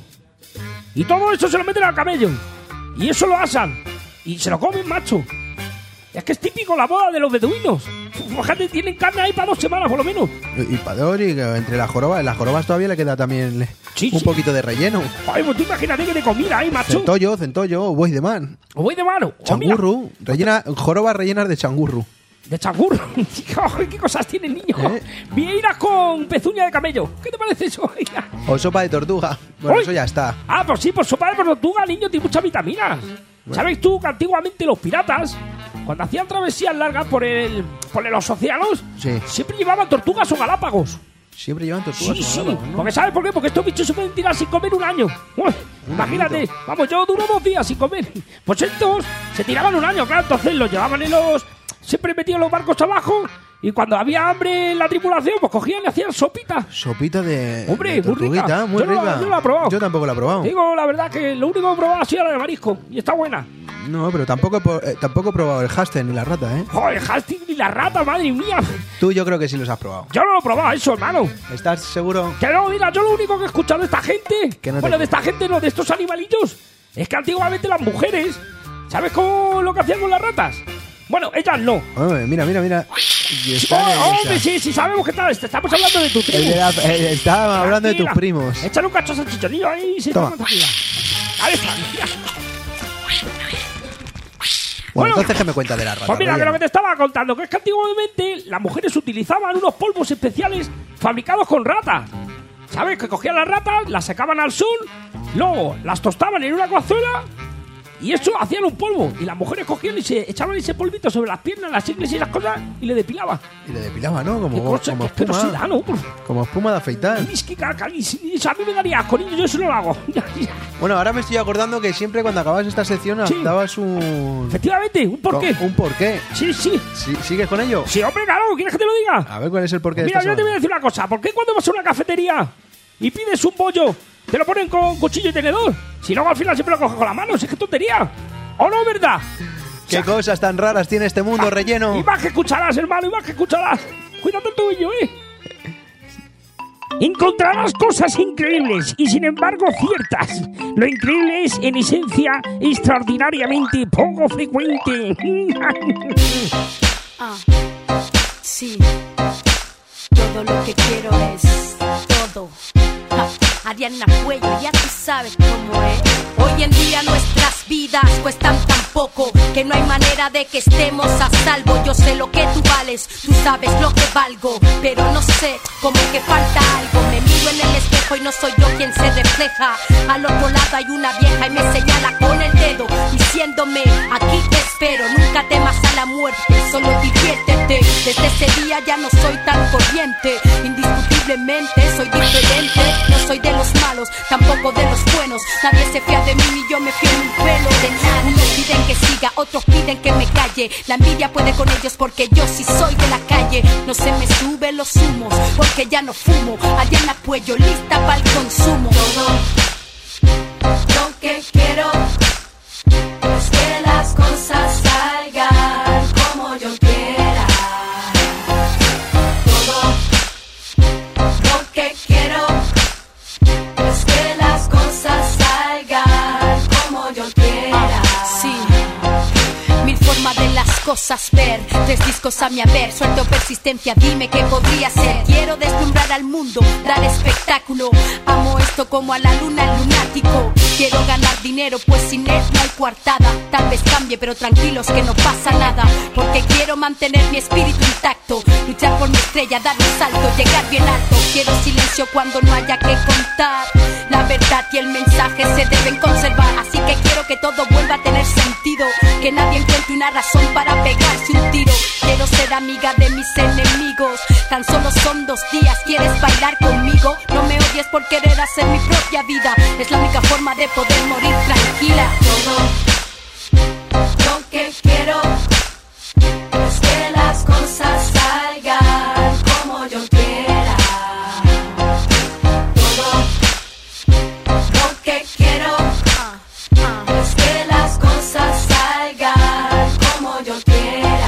Y todo eso se lo meten al camello. Y eso lo asan. Y se lo comen, macho. Es que es típico la boda de los beduinos. Fíjate, tienen carne ahí para 2 semanas por lo menos. Y para 2, y entre las jorobas todavía le queda también un poquito de relleno. Ay, pues tú imagínate que de comida ahí, macho. Centollo, o buey de man. O buey de mano. Changurru, jorobas rellenas de changurru. De changurru. ¿Qué cosas tiene el niño? Vieiras con pezuña de camello. ¿Qué te parece eso? O sopa de tortuga. Bueno, eso ya está. Ah, pues sí, pues sopa de tortuga, niño, tiene muchas vitaminas. Bueno. ¿Sabes tú que antiguamente los piratas, cuando hacían travesías largas por los océanos, siempre llevaban tortugas o galápagos? Siempre llevan tortugas o galápagos, ¿no? Porque ¿sabes por qué? Porque estos bichos se pueden tirar sin comer un año. Imagínate, vamos, yo duro 2 días sin comer. Pues estos se tiraban un año, claro, entonces los llevaban siempre metían los barcos abajo. Y cuando había hambre en la tripulación, pues cogían y hacían sopita. Sopita de... Hombre, de tortuguita, muy rica. Yo no la he probado. Yo tampoco la he probado. Digo, la verdad que lo único que he probado ha sido la de marisco. Y está buena. No, pero tampoco he probado el hámster ni la rata, ¿eh? Joder, el hámster ni la rata, madre mía. Tú yo creo que sí los has probado. Yo no lo he probado eso, hermano. ¿Estás seguro? Que no, mira, yo lo único que he escuchado de esta gente... de esta gente no, de estos animalillos... Es que antiguamente las mujeres... ¿Sabes cómo lo que hacían con las ratas? Bueno, ellas no. Mira. Hombre, sí, sabemos que estamos hablando de tu primo. Estaba hablando de tus primos. Échale un cacho a salchichonillo ahí y se toma tranquila. Ahí está, mira. Bueno, entonces, ¿qué me cuentas de la rata? Pues mira, que lo que te estaba contando, que es que antiguamente las mujeres utilizaban unos polvos especiales fabricados con rata. ¿Sabes? Que cogían las ratas, las secaban al sol, luego las tostaban en una cazuela... Y eso hacían un polvo. Y las mujeres cogían y se echaban ese polvito sobre las piernas, las ingles y las cosas y le depilaban. Y le depilaban, ¿no? Como espuma. ¿No? Como espuma de afeitar. Es que eso a mí me daría asco, niño. Yo eso no lo hago. Bueno, ahora me estoy acordando que siempre cuando acabas esta sección dabas un... Efectivamente, un porqué. ¿Un porqué? Sí. ¿Sigues con ello? Sí, hombre, claro. ¿Quieres que te lo diga? A ver, ¿cuál es el porqué de Mira, yo te voy a decir una cosa. ¿Por qué cuando vas a una cafetería y pides un bollo te lo ponen con cuchillo y tenedor? Si luego al final siempre lo coges con las manos. Es que tontería. ¿O no, verdad? ¿Qué cosas tan raras tiene este mundo relleno? Y más que escucharás, hermano, y más que escucharás. Cuídate tú y yo, Encontrarás cosas increíbles y sin embargo ciertas. Lo increíble es, en esencia, extraordinariamente poco frecuente. Sí, todo lo que quiero es todo. Ariana Cuello, ya tú sabes cómo es. Hoy en día nuestras vidas cuestan tan poco que no hay manera de que estemos a salvo. Yo sé lo que tú vales, tú sabes lo que valgo, pero no sé, como que falta algo. Me miro en el espejo y no soy yo quien se refleja. Al otro lado hay una vieja y me señala con el dedo, diciéndome, aquí te espero, nunca temas a la muerte, solo diviértete. Desde ese día ya no soy tan corriente, indiscutiblemente soy diferente. No soy de los malos, tampoco de los buenos. Nadie se fía de mí ni yo me fío en un pelo de nadie. Unos piden que siga, otros piden que me calle. La envidia puede con ellos porque yo sí soy de la calle. No se me suben los humos porque ya no fumo. Ariana Cuello, lista para el consumo. Todo lo que quiero es que las cosas salgan como yo quiera. Todo lo que quiero es que las cosas salgan como yo quiera. Sí, mil formas de las cosas ver, 3 discos a mi haber, suerte o persistencia, dime qué podría ser. Quiero deslumbrar al mundo, dar espectáculo. Amo esto como a la luna el lunático. Quiero ganar dinero, pues sin él no hay coartada. Tal vez cambie, pero tranquilos que no pasa nada. Porque quiero mantener mi espíritu intacto, luchar por mi estrella, dar un salto, llegar bien alto. Quiero silencio cuando no haya que contar. La verdad y el mensaje se deben conservar. Así que quiero que todo vuelva a tener sentido, que nadie encuentre una razón para pegarse un tiro. Quiero ser amiga de mis enemigos, tan solo son 2 días. ¿Quieres bailar conmigo? No me odies por querer hacer mi propia vida, es la única forma de poder morir tranquila. Todo lo que quiero es que las cosas salgan como yo quiera. Todo lo que quiero es que las cosas salgan como yo quiera.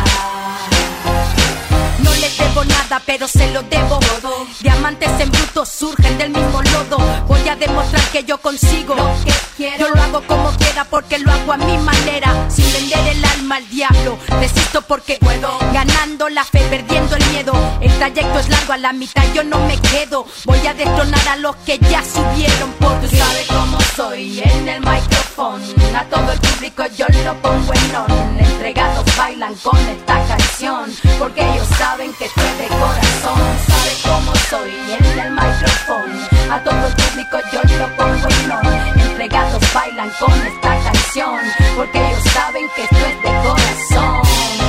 No le debo nada, pero se lo debo todo. Diamantes en bruto surgen del mismo lodo. Voy a demostrar que yo consigo lo que quiero. Yo lo hago como quiera porque lo hago a mi manera, sin vender el alma al diablo. Resisto porque puedo, ganando la fe, perdiendo el miedo. El trayecto es largo, a la mitad yo no me quedo. Voy a destronar a los que ya subieron, porque tú sabes cómo soy en el micrófono. A todo el público yo lo pongo en on. Entregados bailan con esta canción porque ellos saben que estoy de corazón. Sabes cómo soy en el micrófono. A todo el público yo lo pongo en on. Entregados bailan con esta canción porque ellos saben que esto es de corazón.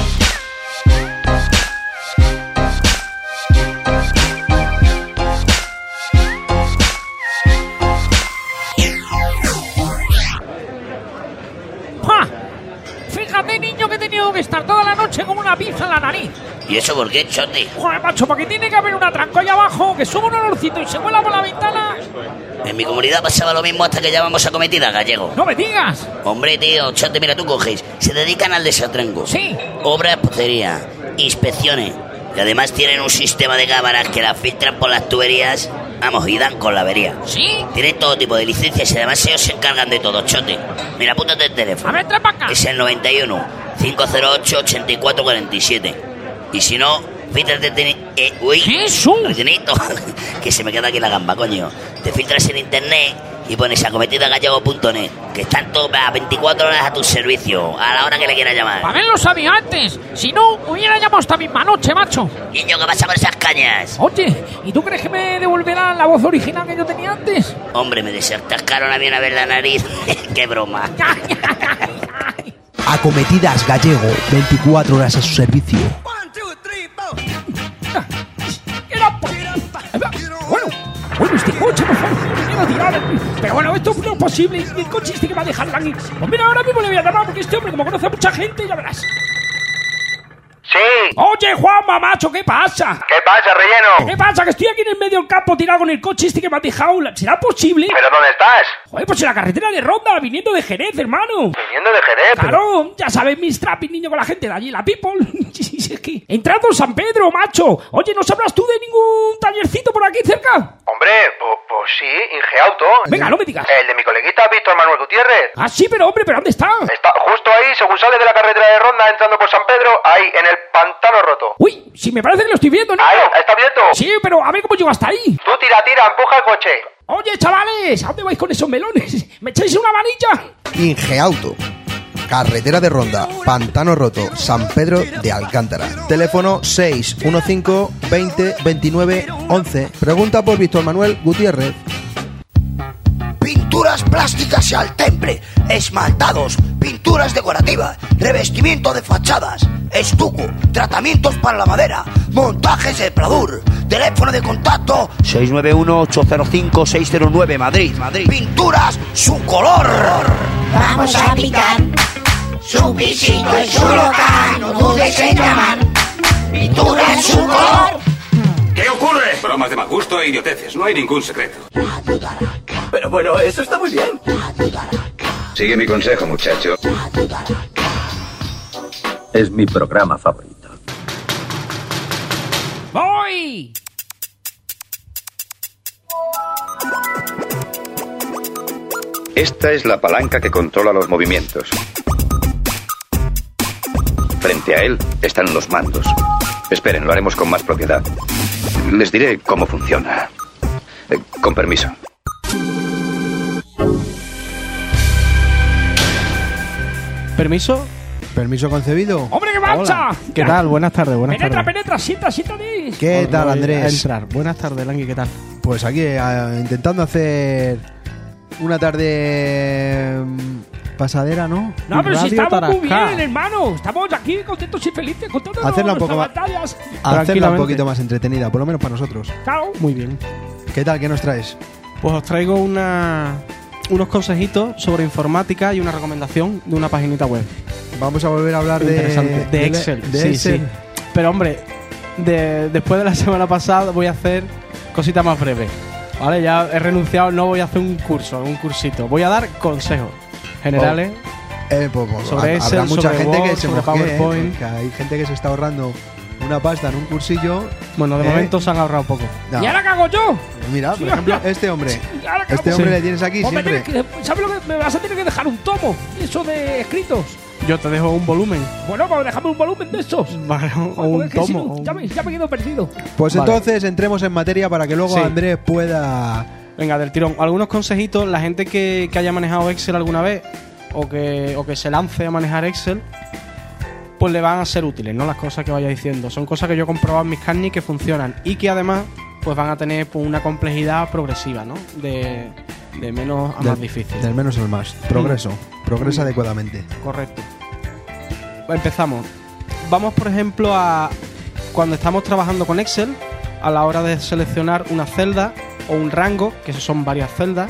¡Ja! Fíjate, niño, que he tenido que estar toda la noche con una pizza en la nariz. ¿Y eso por qué, Chote? Joder, macho, porque tiene que haber una tranco allá abajo que sube un olorcito y se vuela por la ventana. En mi comunidad pasaba lo mismo hasta que llamamos a Cometida, Gallego. ¡No me digas! Hombre, tío, Chote, mira, tú coges. Se dedican al desatrango. Sí. Obras, pocería, inspecciones. Y además tienen un sistema de cámaras que las filtran por las tuberías. Vamos, y dan con la avería. ¿Sí? Tienen todo tipo de licencias y además ellos se encargan de todo, Chote. Mira, apúntate el teléfono. A ver, trae para acá. Es el 91 508 8447. Y si no, fíjate, uy, ¿qué es eso? Que se me queda aquí la gamba, coño. Te filtras en internet y pones acometidagallego.net, que están todas 24 horas a tu servicio, a la hora que le quieras llamar. A ver, lo sabía antes. Si no, hubiera llamado esta misma noche, macho. Niño, ¿qué pasa con esas cañas? Oye, ¿y tú crees que me devolverán la voz original que yo tenía antes? Hombre, me desatascaron a mí una vez la nariz. ¡Qué broma! Acometidas Gallego, 24 horas a su servicio. Bueno, este coche, por favor, quiero tirar. Pero bueno, esto no es posible. El coche este que va a dejar aquí. Pues mira, ahora mismo le voy a llamar porque este hombre, como conoce a mucha gente, ya verás. Sí. Oye, Juanma, macho, ¿qué pasa? ¿Qué pasa, relleno? ¿Qué pasa? Que estoy aquí en el medio del campo tirado con el coche este que me ha dejado. ¿Será posible? ¿Pero dónde estás? Joder, pues en la carretera de Ronda, viniendo de Jerez, hermano. ¿Viniendo de Jerez? Claro, ya sabes, mis trapping, niño, con la gente de allí, la people. Entrando en San Pedro, macho. Oye, ¿no sabrás tú de ningún tallercito por aquí cerca? Hombre, pues sí, Ingeauto. Venga, no me digas. El de mi coleguita Víctor Manuel Gutiérrez. Ah, sí, pero hombre, ¿pero dónde está? Está justo ahí, según sales de la carretera de Ronda entrando por San Pedro, ahí, en el pantano roto. Uy, si me parece que lo estoy viendo, niño. Ahí, ¿está abierto? Sí, pero a ver cómo llego hasta ahí. Tú tira, empuja el coche. Oye, chavales, ¿a dónde vais con esos melones? ¿Me echáis una manilla? Ingeauto. Carretera de Ronda, Pantano Roto, San Pedro de Alcántara. Teléfono 615 20 29 11. Pregunta por Víctor Manuel Gutiérrez. Pinturas plásticas y al temple, esmaltados, pinturas decorativas, revestimiento de fachadas, estuco, tratamientos para la madera, montajes de pladur. Teléfono de contacto 691-805-609 Madrid. Pinturas su color. Vamos a picar. Su pisito es su local, no dudes en llamar. Pinturas su color. ¿Qué ocurre? Bromas de mal gusto e idioteces, no hay ningún secreto. Pero bueno, eso está muy bien. Sigue mi consejo, muchacho. Es mi programa favorito. ¡Voy! Esta es la palanca que controla los movimientos. Frente a él están los mandos. Esperen, lo haremos con más propiedad. Les diré cómo funciona. Con permiso. ¿Permiso? ¿Permiso concedido? ¡Hombre, qué marcha! Hola. ¿Qué tal? Buenas tardes, Penetra, siéntate. ¿Qué tal, Andrés? A entrar. Buenas tardes, Langui, ¿qué tal? Pues aquí, intentando hacer una tarde pasadera, ¿no? No, pero si Radio estamos muy Tarasca. bien, hermano. Estamos aquí contentos y felices, contando Hacerla un poco nuestras más- batallas. Hacerla un poquito más entretenida, por lo menos para nosotros. Claro. Muy bien. ¿Qué tal? ¿Qué nos traes? Pues os traigo unos consejitos sobre informática y una recomendación de una paginita web. Vamos a volver a hablar Interesante. De Excel. de sí, Excel. sí. Pero hombre, después de la semana pasada voy a hacer cositas más breves. ¿Vale? Ya he renunciado, no voy a hacer un cursito. Voy a dar consejos generales Pues, sobre Excel, habrá mucha sobre gente Word, que se sobre mosquee, PowerPoint. porque hay gente que se está ahorrando una pasta en un cursillo. Bueno, de momento se han ahorrado poco. No. ¿Y ahora qué hago yo? Mira, por ejemplo, este hombre. ¿Y ahora qué Este hago? hombre le tienes aquí Pues me siempre. tienes ¿sabes lo que? Me vas a tener que dejar un tomo. Eso de escritos. Yo te dejo un volumen. Bueno, pues déjame un volumen de esos. Vale, o Porque un es que si tomo. no, ya me quedo perdido. Pues Vale. entonces entremos en materia para que luego Sí. Andrés pueda. Venga, del tirón. Algunos consejitos, la gente que haya manejado Excel alguna vez o que se lance a manejar Excel, pues le van a ser útiles, ¿no? Las cosas que vaya diciendo. Son cosas que yo he comprobado en mis carnis que funcionan y que además pues van a tener pues, una complejidad progresiva, ¿no? De menos a más difícil. Del menos al más. Progreso. Progresa adecuadamente. Correcto. Empezamos. Vamos, por ejemplo, a cuando estamos trabajando con Excel, a la hora de seleccionar una celda o un rango, que son varias celdas.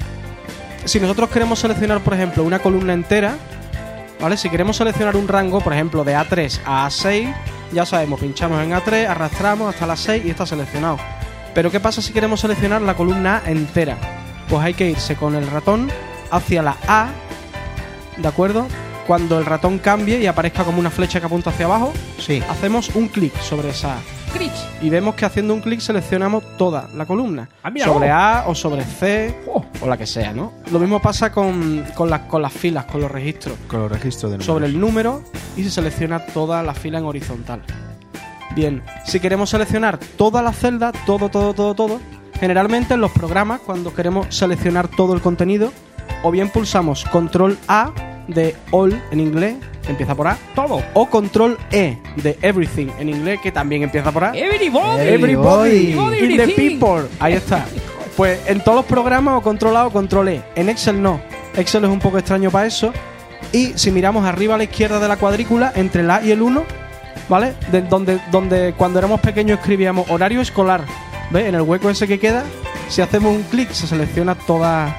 Si nosotros queremos seleccionar, por ejemplo, una columna entera, ¿vale? Si queremos seleccionar un rango, por ejemplo, de A3 a A6, ya sabemos, pinchamos en A3, arrastramos hasta la 6 y está seleccionado. Pero ¿qué pasa si queremos seleccionar la columna A entera? Pues hay que irse con el ratón hacia la A, ¿de acuerdo? Cuando el ratón cambie y aparezca como una flecha que apunta hacia abajo, hacemos un clic sobre esa A. Clic. Y vemos que haciendo un clic seleccionamos toda la columna. mira, Sobre oh. A o sobre C o la que sea, ¿no? Lo mismo pasa con las filas, con los registros. Con los registros de números. Sobre el número y se selecciona toda la fila en horizontal. Bien, si queremos seleccionar toda la celda, todo, generalmente en los programas, cuando queremos seleccionar todo el contenido, o bien pulsamos Control A de All en inglés, que empieza por A, todo, o Control E de Everything en inglés, que también empieza por A. Everybody. Everybody. In the Everything. people. Ahí está. Pues en todos los programas o Control A o Control E. En Excel no. Excel es un poco extraño para eso. Y si miramos arriba a la izquierda de la cuadrícula, entre el A y el 1, ¿vale? Donde cuando éramos pequeños escribíamos horario escolar. ¿Ves? En el hueco ese que queda, si hacemos un clic se selecciona toda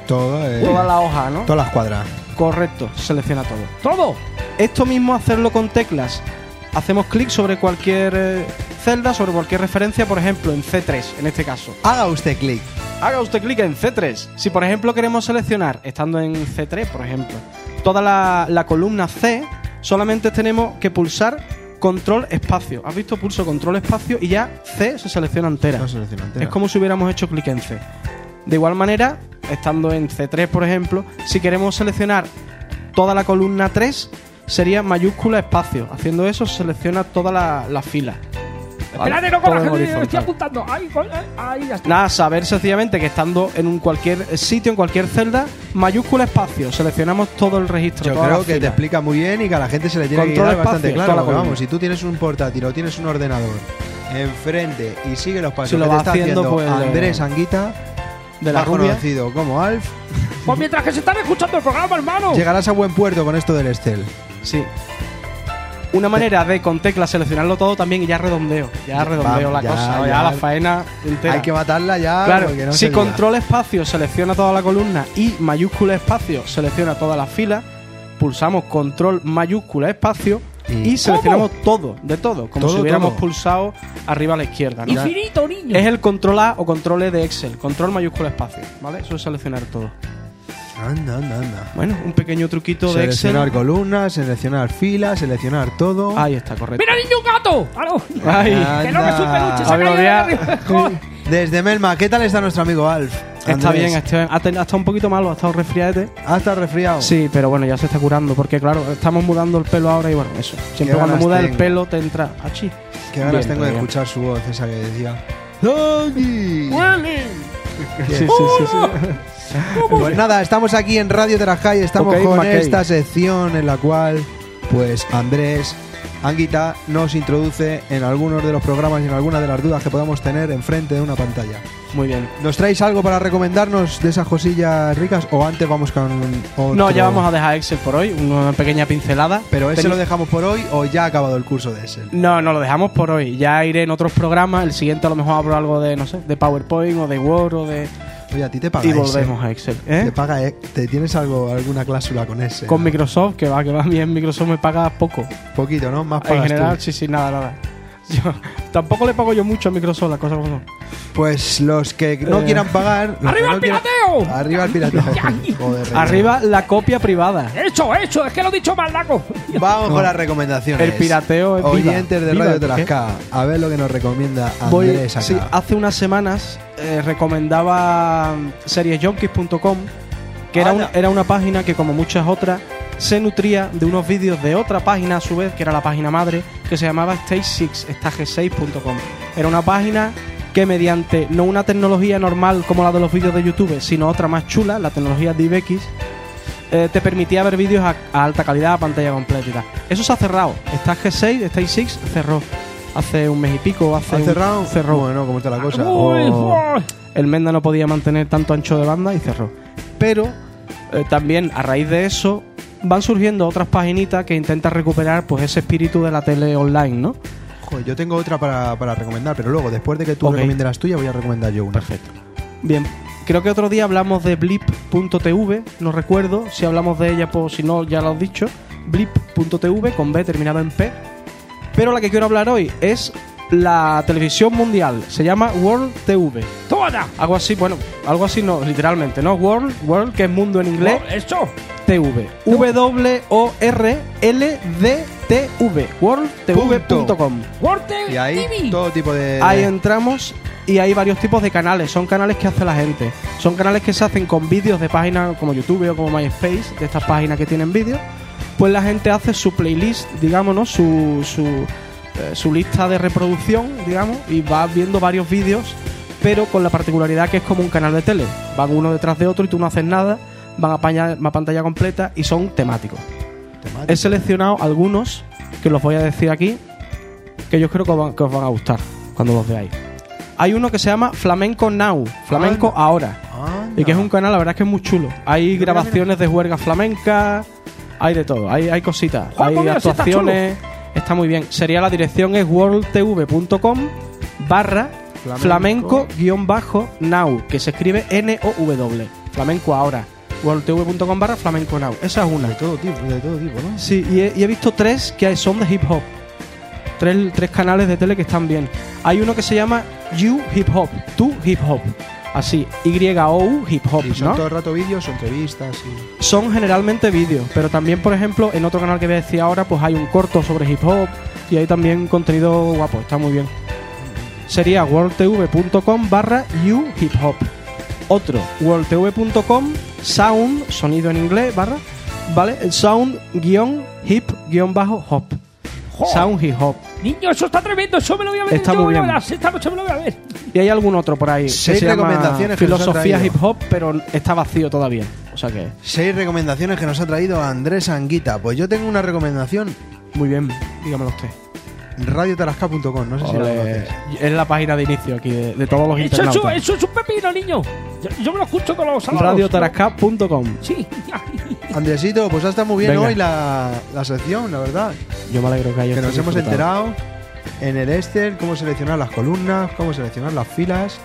la hoja, ¿no? Todas las cuadras. Correcto, se selecciona todo. ¡Todo! Esto mismo hacerlo con teclas. Hacemos clic sobre cualquier celda, sobre cualquier referencia, por ejemplo, en C3, en este caso. Haga usted clic. Haga usted clic en C3. Si, por ejemplo, queremos seleccionar, estando en C3, por ejemplo, toda la columna C, solamente tenemos que pulsar Control Espacio. ¿Has visto? Pulso Control Espacio y ya C se selecciona entera. Es como si hubiéramos hecho clic en C. De igual manera, estando en C3, por ejemplo, si queremos seleccionar toda la columna 3 sería mayúscula espacio. Haciendo eso selecciona toda la fila. Espérate, no Todo con en la gente, horizontal. estoy apuntando. Ahí ya está. Nada, saber sencillamente que estando en cualquier sitio, en cualquier celda, mayúscula espacio, seleccionamos todo el registro. Yo toda creo la que fila. te explica muy bien y que a la gente se le tiene Control que quedar bastante espacio, claro. toda la Porque, columna. vamos, si tú tienes un portátil o tienes un ordenador enfrente y sigue los pasos Si lo que te va está haciendo, haciendo pues, Andrés Anguita, de la más rubia. conocido como Alf, Pues mientras que se están escuchando el programa, hermano. llegarás a buen puerto con esto del Excel. Sí. Una manera de con tecla seleccionarlo todo también y ya redondeo. Ya redondeo la cosa. Ya la faena entera. Hay que matarla ya. Claro, porque no si se diga. control espacio selecciona toda la columna y mayúscula espacio selecciona toda la fila, pulsamos control mayúscula espacio y seleccionamos todo, de todo, como Todo, si hubiéramos todo. pulsado arriba a la izquierda, ¿no? Infinito, niño. Es el control A o control E de Excel, control mayúscula espacio, ¿vale? Eso es seleccionar todo. Anda. Bueno, un pequeño truquito de Seleccionar Excel. columnas, seleccionar filas, seleccionar todo. Ahí está, correcto. ¡Mira, niño, un gato! ¡Ah, no! Ay. Que no, que es un peluche, se ha A ver, caído de ya. arriba. Joder. Desde Melma, ¿qué tal está nuestro amigo Alf? Está Andrés. bien, ha estado un poquito malo, ha estado resfriadete. ¿Ha estado resfriado? Sí, pero bueno, ya se está curando, porque claro, estamos mudando el pelo ahora y bueno, eso. Siempre cuando ganas muda el tengo. pelo te entra. ¡Achí! Qué ganas Bien, tengo de bien. escuchar su voz, esa que decía. ¡Doggy! Sí, sí, sí, sí. Pues nada, estamos aquí en Radio Tarajay, estamos Ok, con Mackay. esta sección en la cual, pues Andrés Anguita nos introduce en algunos de los programas y en algunas de las dudas que podamos tener enfrente de una pantalla. Muy bien. ¿Nos traéis algo para recomendarnos de esas cosillas ricas o antes vamos con otro? No, ya vamos a dejar Excel por hoy, una pequeña pincelada. ¿Pero ese Teni- lo dejamos por hoy o ya ha acabado el curso de Excel? No, lo dejamos por hoy. Ya iré en otros programas. El siguiente a lo mejor hablo algo de, no sé, de PowerPoint o de Word o de... Oye, a ti te paga Y Excel. volvemos a Excel. ¿Eh? Te paga, ¿te tienes alguna cláusula con Excel? Con Microsoft, que va, a mí en Microsoft me paga poco. Poquito, ¿no? Más En pagas general, tú. sí, nada. Yo tampoco le pago yo mucho a Microsoft, las cosas como son. Pues los que no quieran pagar... los ¡Arriba que el no quieran- pirateo! ¡Arriba el pirateo! Joder, rey. Arriba la copia privada. Hecho, es que lo he dicho mal, Naco. Vamos No. con las recomendaciones. El pirateo es viva. Oyentes de Viva, Radio ¿qué? Tarasca, a ver lo que nos recomienda Voy, Andrés acá. sí, hace unas semanas recomendaba seriesjunkies.com, que era una página que, como muchas otras, se nutría de unos vídeos de otra página a su vez, que era la página madre, que se llamaba stage6.com. Era una página que mediante no una tecnología normal como la de los vídeos de YouTube, sino otra más chula, la tecnología DivX, te permitía ver vídeos a alta calidad, a pantalla completa y tal. Eso se ha cerrado. Stage6 cerró hace un mes y pico. ¿Ha cerrado? Cerró. Bueno, ¿cómo está la cosa? El Menda no podía mantener tanto ancho de banda y cerró. Pero también a raíz de eso van surgiendo otras paginitas que intentan recuperar pues ese espíritu de la tele online, ¿no? Joder, yo tengo otra para recomendar, pero luego, después de que tú Ok. recomiendes las tuyas, voy a recomendar yo una. Perfecto. Bien, creo que otro día hablamos de blip.tv, no recuerdo si hablamos de ella, pues si no ya lo has dicho, blip.tv con B terminado en P. Pero la que quiero hablar hoy es la televisión mundial, se llama World TV. ¡Toma! Algo así, bueno, algo así no, literalmente, ¿no? World, que es mundo en inglés. ¡Eso! TV. WORLDTV. WorldTV.com. Y ahí todo tipo de... Ahí entramos y hay varios tipos de canales. Son canales que hace la gente. Son canales que se hacen con vídeos de páginas como YouTube o como MySpace, de estas páginas que tienen vídeos. Pues la gente hace su playlist, digamos, ¿no? Su lista de reproducción, digamos, y va viendo varios vídeos, pero con la particularidad que es como un canal de tele. Van uno detrás de otro y tú no haces nada, van a pantalla completa y son temáticos. He seleccionado algunos que los voy a decir aquí, que yo creo que os van a gustar cuando los veáis. Hay uno que se llama Flamenco Now, Flamenco Ahora, y que es un canal, la verdad es que es muy chulo. Hay grabaciones de juergas flamencas, hay de todo, hay cositas, hay mira, sí está actuaciones, está muy bien. Sería la dirección es worldtv.com /flamenco_now, que se escribe NOW, Flamenco Ahora. worldtv.com /flamenco now. Esa es una. De todo tipo, ¿no? Sí, y he visto tres que son de hip hop. Tres canales de tele que están bien. Hay uno que se llama You Hip Hop, Tu Hip Hop. Así, YOU Hip Hop, Y son ¿no? todo el rato vídeos o entrevistas y... Son generalmente vídeos, pero también, por ejemplo, en otro canal que voy a decir ahora, pues hay un corto sobre hip hop y hay también contenido guapo, está muy bien. Sería worldtv.com /you hip hop. Otro, worldtv.com sound, sonido en inglés, ¿Vale? Sound-hip-hop. Sound hip hop. Niño, eso está tremendo. Eso me lo voy a ver. Está muy bien. Esta noche me lo voy a ver. Y hay algún otro por ahí. 6 que se llama recomendaciones que nos ha Filosofía traído. hip hop, pero está vacío todavía. O sea que... 6 recomendaciones que nos ha traído Andrés Anguita. Pues yo tengo una recomendación. Muy bien, dígamelo usted. Radiotarasca.com, no sé si la conoces. Es la página de inicio aquí de todos los internautas. Eso es un pepino, niño. Yo me lo escucho todos los sábados. Radiotarasca.com. Sí. Andresito, pues ha estado muy bien Venga. hoy la sección, la verdad. Yo me alegro que haya Que nos hemos enterado en el Excel cómo seleccionar las columnas, cómo seleccionar las filas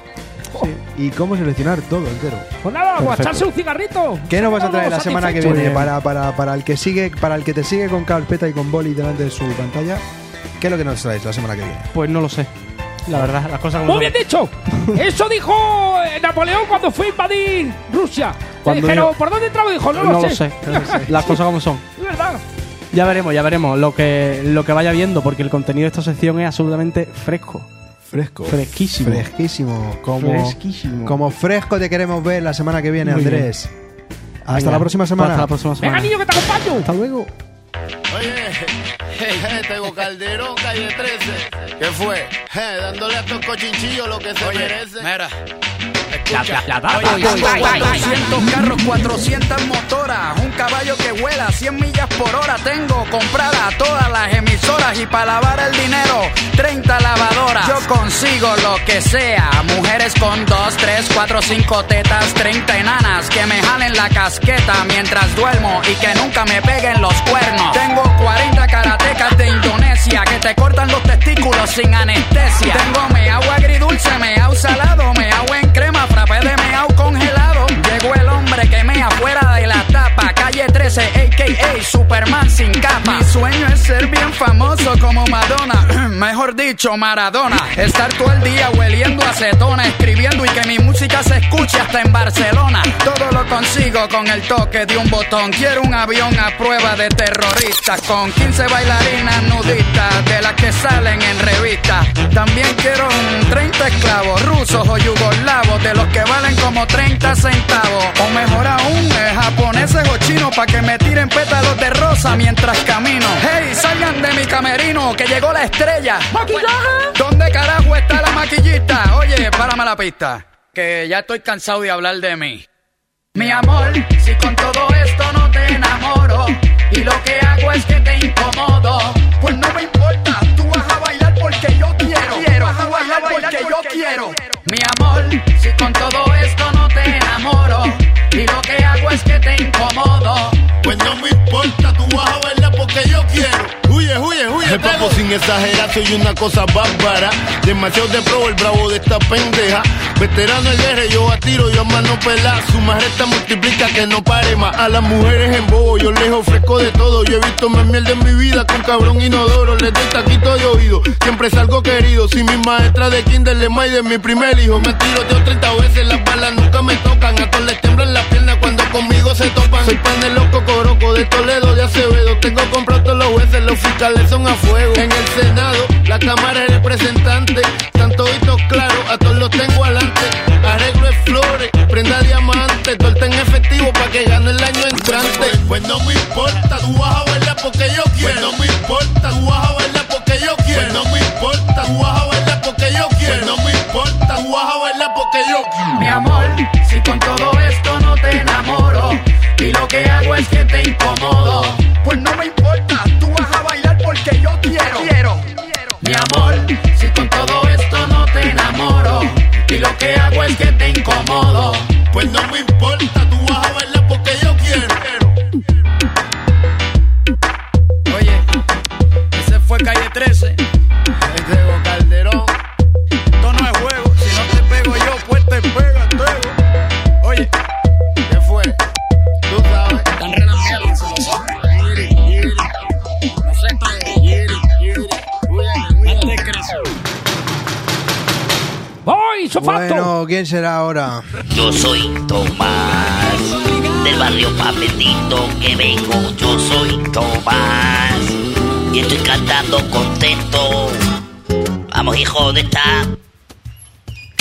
y cómo seleccionar todo entero. Pues nada, Perfecto. a echarse un cigarrito. ¿Qué nos vas a traer la Todos semana que satisfechos. viene para el que sigue, para el que te sigue con carpeta y con boli delante de su pantalla? ¿Qué es lo que nos traes la semana que viene? Pues no lo sé. La verdad, las cosas como Muy bien dicho. Eso dijo Napoleón cuando fue a invadir Rusia. Le Cuando dijeron, dijo- ¿por dónde entraba? Dijo, no No lo lo sé. sé. Las cosas como son. Es verdad. Ya veremos lo que vaya viendo, porque el contenido de esta sección es absolutamente fresco. Fresco. Fresquísimo. Fresquísimo. Fresquísimo. Como fresco te queremos ver la semana que viene, Muy bien. Andrés. Hasta Venga, la próxima semana. hasta la próxima semana. Venga, niño, que te acompaño. Hasta luego. Oye, tengo Calderón, calle 13. ¿Qué fue? Dándole a estos cochinchillos lo que se merecen. Mira. Escucha. Oye, 400 carros, 400 motoras, un caballo que vuela 100 millas por hora. Tengo compradas todas las emisoras y para lavar el dinero 30 lavadoras. Yo consigo lo que sea, mujeres con 2, 3, 4, 5 tetas, 30 enanas que me jalen la casqueta mientras duermo y que nunca me peguen los cuernos. Tengo 40 karatecas de Indonesia que te cortan los testículos sin anestesia. Tengo meao agridulce, meao salado, meao en crema, frappé de meao congelado. Llegó el hombre que mea fuera de la tapa, calle 13, a.k.a. Superman sin capa. Mi sueño es ser bien famoso como Madonna, mejor dicho Maradona. Estar todo el día hueliendo acetona, escribiendo y que mi música se escuche hasta en Barcelona. Todo lo consigo con el toque de un botón. Quiero un avión a prueba de terroristas con 15 bailarinas nudistas de las que salen en revistas. También quiero 30 esclavos rusos o yugoslavos de los que valen como 30 centavos. O mejor aún, japoneses o chinos pa' que me tiren pétalos de rosa mientras camino. Hey, salgan de mi camerino que llegó la estrella. ¿Maquillaje? ¿Dónde carajo está la maquillista? Oye, párame la pista, que ya estoy cansado de hablar de mí. Mi amor, si con todo esto no te enamoro y lo que hago es que te incomodo, pues no me importa, tú vas a bailar porque yo quiero. Vas a bailar porque yo quiero. Mi amor, si con todo esto no te enamoro y lo que hago es que te incomodo, Pues no me importa, tú vas a bailar porque yo quiero. Huye, el papo sin exagerar, soy una cosa bárbara. Demasiado de pro, el bravo de esta pendeja. Veterano el guerre, yo a tiro, yo a mano pelada. Su majestad multiplica que no pare más. A las mujeres en bobo, yo les ofrezco de todo. Yo he visto más mierda en mi vida con cabrón inodoro. Les doy taquito de oído, siempre salgo querido. Si mi maestra de kinder le maide de mi primer hijo. Me tiro de 30 veces, las balas nunca me tocan. A todos les temblan las piernas cuando conmigo se topan. Soy pan de loco coroco, de Toledo, de Acevedo. Tengo comprado todos los jueces, los fiscales son a fuego. En el Senado, la Cámara es representante. Están toditos claros, a todos los tengo adelante. Arreglo de flores, prenda diamante. Torta en efectivo pa' que gane el año entrante. Pues no me importa, tú vas a bailar porque yo quiero. Pues no me importa, tú vas a bailar porque yo quiero. Pues no me importa, tú vas a bailar porque yo quiero. Pues no me importa, tú vas a bailar porque yo quiero. mi amor, si con todo esto no te enamoro y lo que hago es que te incomodo, pues no me importa, tú vas a bailar porque yo quiero. Mi amor, si con todo esto no te enamoro y lo que hago es que te incomodo, pues no me importa, tú vas a bailar porque yo quiero. Oye, ese fue Calle 13. Tego Calderón. Esto no es juego, si no te pego yo, pues te pega, Tego. Oye, ¿qué fue? Tú sabes. Están relamiendo, se lo saben. No sé, ¡Voy, sofato! Bueno, ¿quién será ahora? Yo soy Tomás, del barrio Papelito que vengo. Yo soy Tomás y estoy cantando contento. Vamos, hijo, ¿dónde está?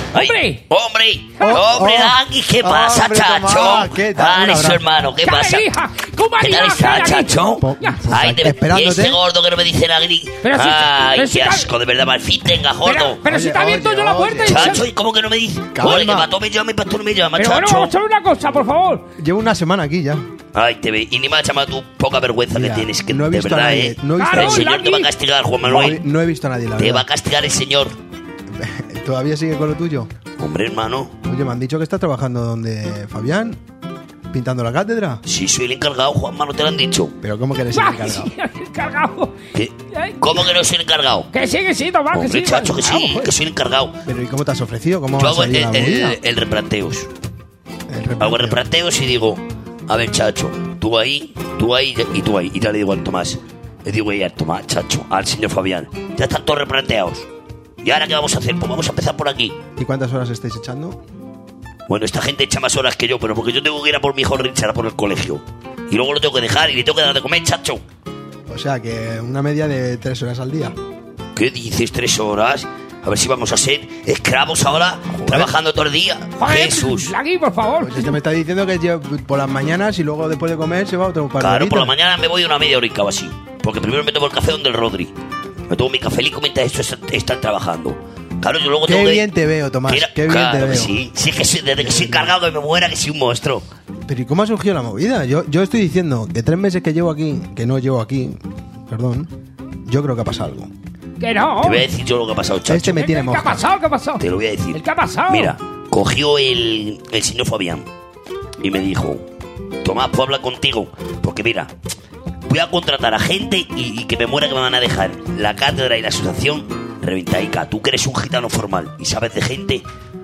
¡Hombre! ¡Hombre, Dani! ¿Qué pasa, hombre, chacho? Tomás, ¿qué tal? Vale, Un su abrazo. hermano, ¿qué pasa? ¿Cómo ¿Qué tal está, chacho? Ay, y esperándote. este gordo que no me dice nada. Pero si- Ay, pero si qué tal- asco, de verdad, mal fin tenga, gordo. Pero si te ha abierto yo la puerta y... Chacho, ¿y cómo que no me dice? Oye, que Pato me llama y Pastor me llama, Pero bueno, chacho. vamos a ver una cosa, por favor. Llevo una semana aquí ya. Ay, te ve. Y ni me ha llamado tu poca vergüenza Mira, que tienes, que no he de visto a verdad, nadie, no he visto a El nadie. señor te va a castigar, Juan Manuel. No he visto a nadie, la Te verdad. va a castigar el señor. ¿Todavía sigue con lo tuyo? Hombre, hermano. Oye, me han dicho que estás trabajando donde Fabián, pintando la cátedra. Sí, soy el encargado, Juanma, no te lo han dicho. Pero ¿cómo que eres el encargado? Sí, el encargado. ¿Qué? ¿Cómo que no soy el encargado? Que sí, Tomás, que Hombre, sí. chacho, que sí, Vamos, que soy el encargado. Pero ¿y cómo te has ofrecido? ¿Cómo Yo va a hago salir la movida? el replanteos. Hago replanteos y digo, a ver, chacho, tú ahí y tú ahí. Y ya le digo al Tomás, le digo ahí al Tomás, chacho, al señor Fabián, ya están todos replanteados. ¿Y ahora qué vamos a hacer? Pues vamos a empezar por aquí. ¿Y cuántas horas estáis echando? Bueno, esta gente echa más horas que yo, pero porque yo tengo que ir a por mi hijo Richard por el colegio. Y luego lo tengo que dejar y le tengo que dar de comer, chacho. O sea, que una media de 3 horas al día. ¿Qué dices? 3 horas. A ver si vamos a ser esclavos ahora, trabajando todo el día. Jesús. Aquí, por favor. Pues es que me está diciendo que por las mañanas y luego después de comer se va otro par de Claro, por la horitas. mañana me voy una media horica o así. Porque primero me tomo el café donde el Rodri. Me tomo mi cafelico mientras están trabajando. Claro, yo luego Qué tengo que... bien te veo, Tomás. Mira, Qué bien claro te que veo. sí. Sí, es que desde que soy encargado que me muera, que soy un monstruo. Pero ¿y cómo ha surgido la movida? Yo estoy diciendo que 3 meses que llevo aquí, que no llevo aquí, perdón, yo creo que ha pasado algo. Que no. Te voy a decir yo lo que ha pasado, chacho. Este me tiene ¿Qué moja. ha pasado? ¿Qué ha pasado? Te lo voy a decir. ¿El qué ha pasado? Mira, cogió el señor Fabián y me dijo, Tomás, puedo hablar contigo. Porque mira, voy a contratar a gente y que me muera que me van a dejar la cátedra y la asociación reventaica. Tú que eres un gitano formal y sabes de gente,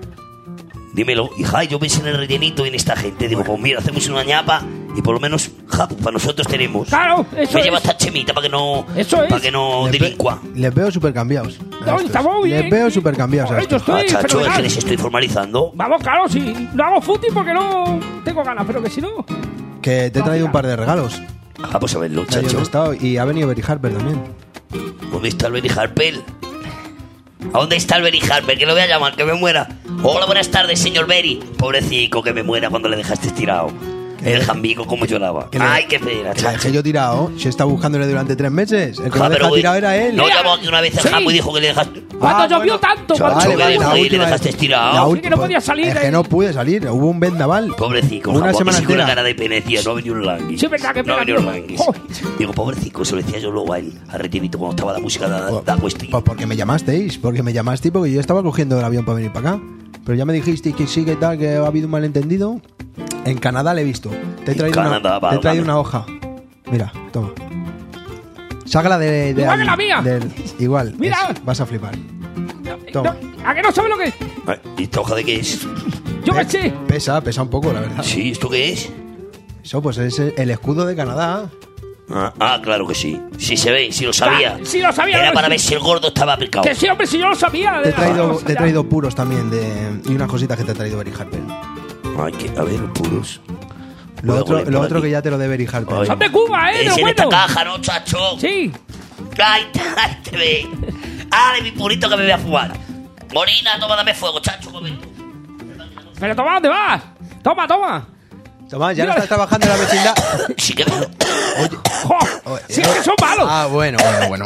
dímelo. Hija, yo pensé en el rellenito y en esta gente. Digo, pues mira, hacemos una ñapa y por lo menos, ja, pues para nosotros tenemos. Claro, eso Me es. lleva esta chemita para que no, Eso es. para que no delinqua. Les veo súper cambiados. No, estamos bien. Les veo súper cambiados. a Joder, yo estos. estoy Chacho, es fenomenal. que les estoy formalizando. Vamos, claro, si no hago fútbol porque no tengo ganas, pero que si no... Que te he traído un par de regalos. Vamos a verlo, Ahí donde he chacho. estado, y ha venido Berry Harper también. ¿Dónde está el Benny Harper? ¿A dónde está el Benny Harper? Que lo voy a llamar, que me muera. Hola, buenas tardes, señor Benny. Pobrecito, que me muera cuando le dejaste estirado. El jambico, como lloraba. Que le- Ay, qué pena, Que la chacho. dejé yo tirado. Si está buscándole durante 3 meses. El que lo Ja, ha pero dejado güey, tirado era él. no llamó aquí una vez el Sí. jambo y dijo que le dejaste... Cuando llovió tanto, cuando Chacho, llovió que la le última dejaste vez. estirado. Sí, que no podía salir. Es que no pude salir. Hubo un vendaval. Pobrecito, Una jambo, semana así con una entera. cara de penecía. No ha venido un langui. Sí, verdad que no ha pena, venido un tío. langui. Joder. Digo, pobrecito, se lo decía yo luego a él, a Retirito, cuando estaba la música da cuestión. Pues porque me llamasteis. Porque yo estaba cogiendo el avión para venir para acá. Pero ya me dijisteis que sí, que tal, que ha habido un malentendido. En Canadá le he visto. Te he traído, Canadá, te he traído válgame. una hoja. Mira, toma. Sácala de Igual que la mía. igual. Mira. Vas a flipar. Toma. ¿A que no sabes lo que es? Ay, ¿y esta hoja de qué es? Yo qué sé. Pesa un poco, la verdad. Sí, ¿esto qué es? Eso, pues es el escudo de Canadá. Claro que sí. Sí se ve, sí lo sabía. Sí lo sabía. Era no, para sí. ver si el gordo estaba aplicado. Que sí, hombre, si yo lo sabía. Te he traído puros también y unas cositas que te ha traído Berry Harper. Ay, que, a ver, puros. Lo Voy a otro, poner lo por otro aquí. que ya te lo de Berry Harper. Ay. Son de Cuba, ¿eh? Es De en esta bueno. caja, ¿no, chacho? Sí. Ay, te ve. Ay, mi purito que me voy a fumar. Morina, toma, dame fuego, chacho, un momento. Pero toma, ¿dónde vas? Toma. Tomás, ya no estás trabajando en la vecindad. Sí que... Jo, sí, es que son malos. Ah, bueno.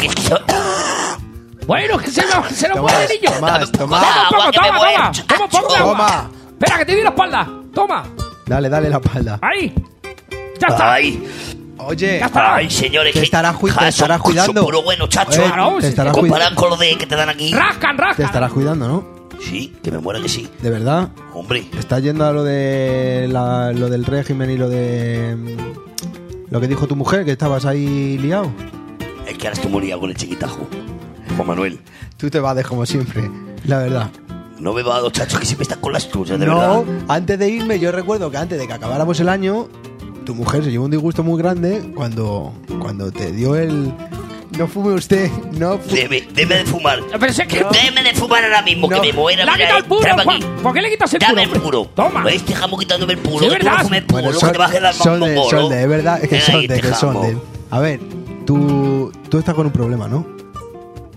Bueno, que se nos muere el niño. Tomás. Toma, agua, que me muero, toma. Toma un poco de agua. Toma. Espera, que te doy la espalda. Toma. Dale la espalda. Ahí. Ya está. Ay, Oye, Ya está. ay, señores. Te que- estarás son cuidando. puro bueno, chacho. Claro, te sí. estarás Comparan con lo de que te dan aquí. Rascan. Te estarás cuidando, ¿no? Sí, que me muera que sí. De verdad. Hombre, ¿Estás yendo a lo de lo del régimen y lo de lo que dijo tu mujer, que estabas ahí liado? es que ahora estoy muy liado con el chiquitajo. Juan Manuel, Tú te vades como siempre, la verdad. no me va a dos chachos que siempre estás con las tuyas, de No, verdad. antes de irme, yo recuerdo que antes de que acabáramos el año, tu mujer se llevó un disgusto muy grande cuando te dio el... No fume usted, no fume. Deme de fumar. Pero es que... Deme de fumar ahora mismo, No. que me muera. Le ha mira, quitado el puro, tráeme Juan. aquí. ¿Por qué le quitas el puro? Dame el puro. Toma. Este jamón quitándome el puro. Sí, que tú no ¿verdad? fumes puro, Bueno, que te bajes la son de, es verdad, es que Ven son ahí, de, este que son jamón. de. A ver, tú estás con un problema, ¿no?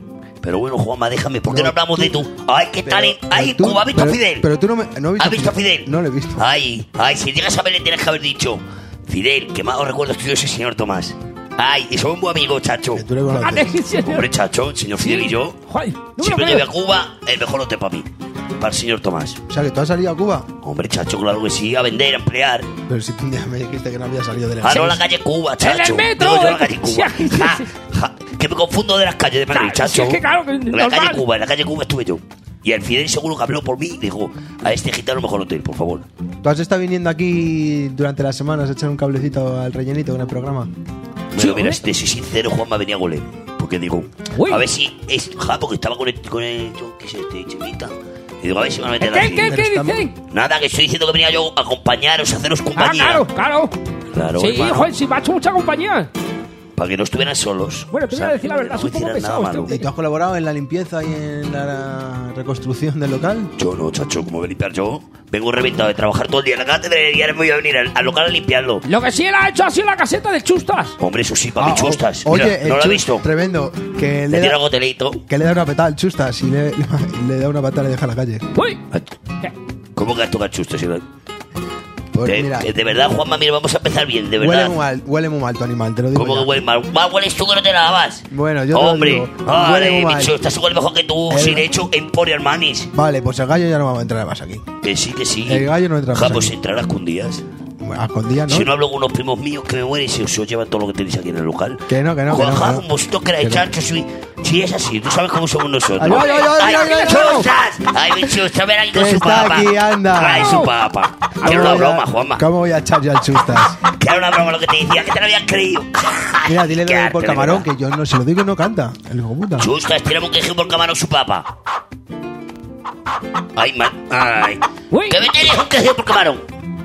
Pero bueno, Juanma, déjame, ¿por qué no hablamos de tú? Ay, ¿qué tal? Ay, Cuba, ¿has visto a Fidel? Pero tú no has visto ¿Has visto a Fidel? No lo he visto. Ay, si llegas a verle tienes que haber dicho, Fidel, qué malos recuerdos tuyos ese señor Tomás. Ay, y somos muy amigos, Chacho. ¿Tú le conoces? Hombre, Chacho, el señor Fidel y yo siempre llevé a Cuba el mejor hotel para mí, para el señor Tomás. O sea, que tú has salido a Cuba. Hombre, Chacho, claro que sí, a vender, a emplear. Pero si tú un día me dijiste que no había salido de la Ah, no, la calle Cuba, Chacho. ¡En el metro! Digo yo, la calle Cuba. Que me confundo de las calles de Madrid, Claro, Chacho. si es que claro, que en la calle Cuba estuve yo. Y el Fidel seguro que habló por mí y dijo, a este gitano mejor hotel, por favor. ¿Tú has estado viniendo aquí durante las semanas a echar un cablecito al rellenito con el programa? Bueno, mira, si te soy sincero, Juanma venía a goler. Porque digo, a ver si es... porque estaba con el yo, ¿qué es este? Chemita. Y digo, a ver si me van a meter aquí. ¿Qué dicen? Nada, que estoy diciendo que venía yo a acompañaros, a haceros compañía. Claro. Claro, Sí, hermano, joder, si me ha hecho mucha compañía. para que no estuvieran solos. Bueno, te voy a decir la verdad, no es un poco hicieran nada pesado. malo. ¿Y tú has colaborado en la limpieza y en la reconstrucción del local? Yo no, Chacho, ¿cómo voy a limpiar yo? Vengo reventado de trabajar todo el día en la cátedra y ahora me voy a venir al local a limpiarlo. Lo que sí él ha hecho ha sido la caseta de Chustas. Hombre, eso sí, para mí Chustas. Oye, Mira, no lo he visto. Tremendo. Que Le le tira da, gotelito. que le da una patada al Chustas y le da una patada y le deja en la calle. ¡Uy! ¿Cómo que has tocado Chustas? Pues mira, de verdad, Juanma, mira, vamos a empezar bien, de verdad. huele muy mal tu animal, te lo digo. ¿Cómo ya. que huele mal? Más hueles tú que no te lavas. Bueno, yo Hombre, te lo digo. Huele muy mal. bicho, estás igual mejor que tú. Si de hecho, Emporio Armanis. Vale, pues el gallo ya no va a entrar más aquí. Que sí, que sí. El gallo no entra más Pues aquí. entrarás con días. A escondidas, ¿no? Si no hablo con unos primos míos que me mueren y se os llevan todo lo que tenéis aquí en el local. Que no. Juanja, vosotros que erais chanchos, si es así, tú sabes cómo somos nosotros. Ay, chustas! ¡Ay, mi chusta, ven aquí con su está papa! aquí, anda. Trae su papa. Quiero una broma, Juanma. ¿Cómo voy a echar yo al Chustas? Que era una broma lo que te decía, que te lo habían creído. Mira, dile Qué lo por arte, de camarón, verdad. que yo no se lo digo y no canta. El hijo puta. Chustas, tiramos un quejío por camarón su papa. Ay, man. Ay. Que me tienes un quejío por camarón.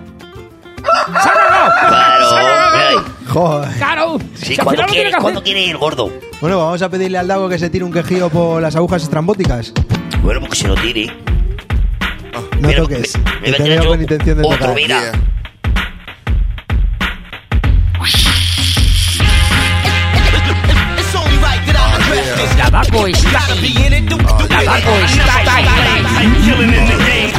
Claro, hombre. Joder. Claro. Sí, Si al cuando final lo tiene que hacer. quiere ir gordo. Bueno, vamos a pedirle al Dago que se tire un quejío por las agujas estrambóticas. Bueno, porque se lo tire. No toques. Me que te meteré veo yo con intención de otro, tocar. mira. La Daco está ahí. La Daco está ahí.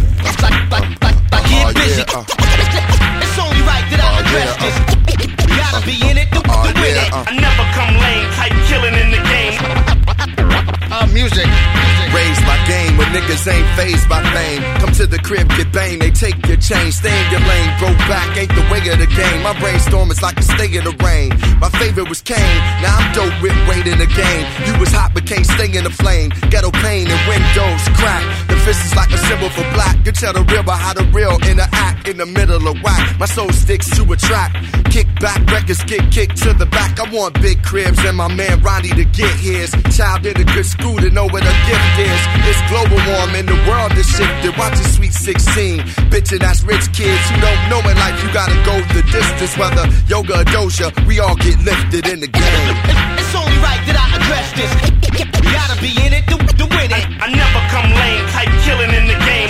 Music. Raised my game when niggas ain't phased by fame. Come to the crib, get bang, they take your chain. Stay in your lane, broke back, ain't the way of the game. My brainstorm is like a stay in the rain. My favorite was Kane, now I'm dope with weight in the game. You was hot but can't stay in the flame. Ghetto pain and windows crack. The fist is like a symbol for black. You tell the real by how the real interact in the middle of whack. My soul sticks to a track. Kick back, records get kicked to the back. I want big cribs and my man Ronnie to get his. Child in a good school to know what a gift is. It's global warming, the world is shifted. Watch it, Sweet 16. Bitchin' that's rich kids who don't know in life. You gotta go the distance, whether yoga or doja. We all get lifted in the game. It's only right that I address this. You gotta be in it to win it. I never come lame, type killing in the game.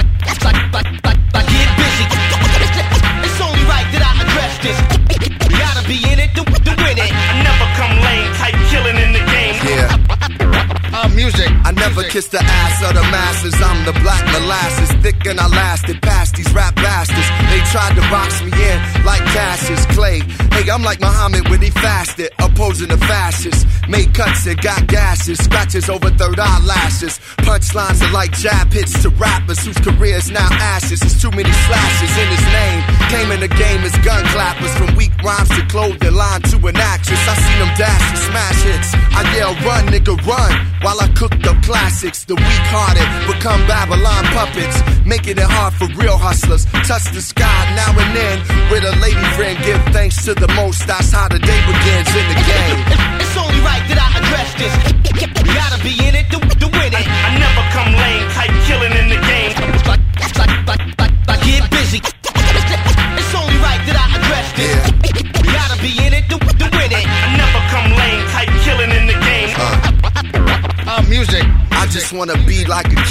I get busy. It's only right that I address this. You gotta be in it to win it. I never come lame, type killing in the game. Yeah. Music. I never kissed the ass of the masses. I'm the black molasses, thick and I lasted past these rap bastards. They tried to box me in like Cassius Clay. Hey, I'm like Muhammad when he fasted, opposing the fascists. Made cuts and got gashes, scratches over third eyelashes. Punchlines are like jab hits to rappers whose careers now ashes. There's too many slashes in his name. Came in the game as gun clappers, from weak rhymes to clothing line to an actress. I seen them dash and smash hits. I yell, run, nigga, run, while I cooked up classics. The weak-hearted become Babylon puppets, making it hard for real hustlers. Touch the sky now and then with a lady friend. Give thanks to the most. That's how the day begins in the game. It's only right that I address this. You gotta be in it to win it. I never come lame, type killing in the game. I get busy. It's only right that I address this. You gotta be in it to win it. I never come lame, type killing in the game. Music. I just wanna be like a Keela,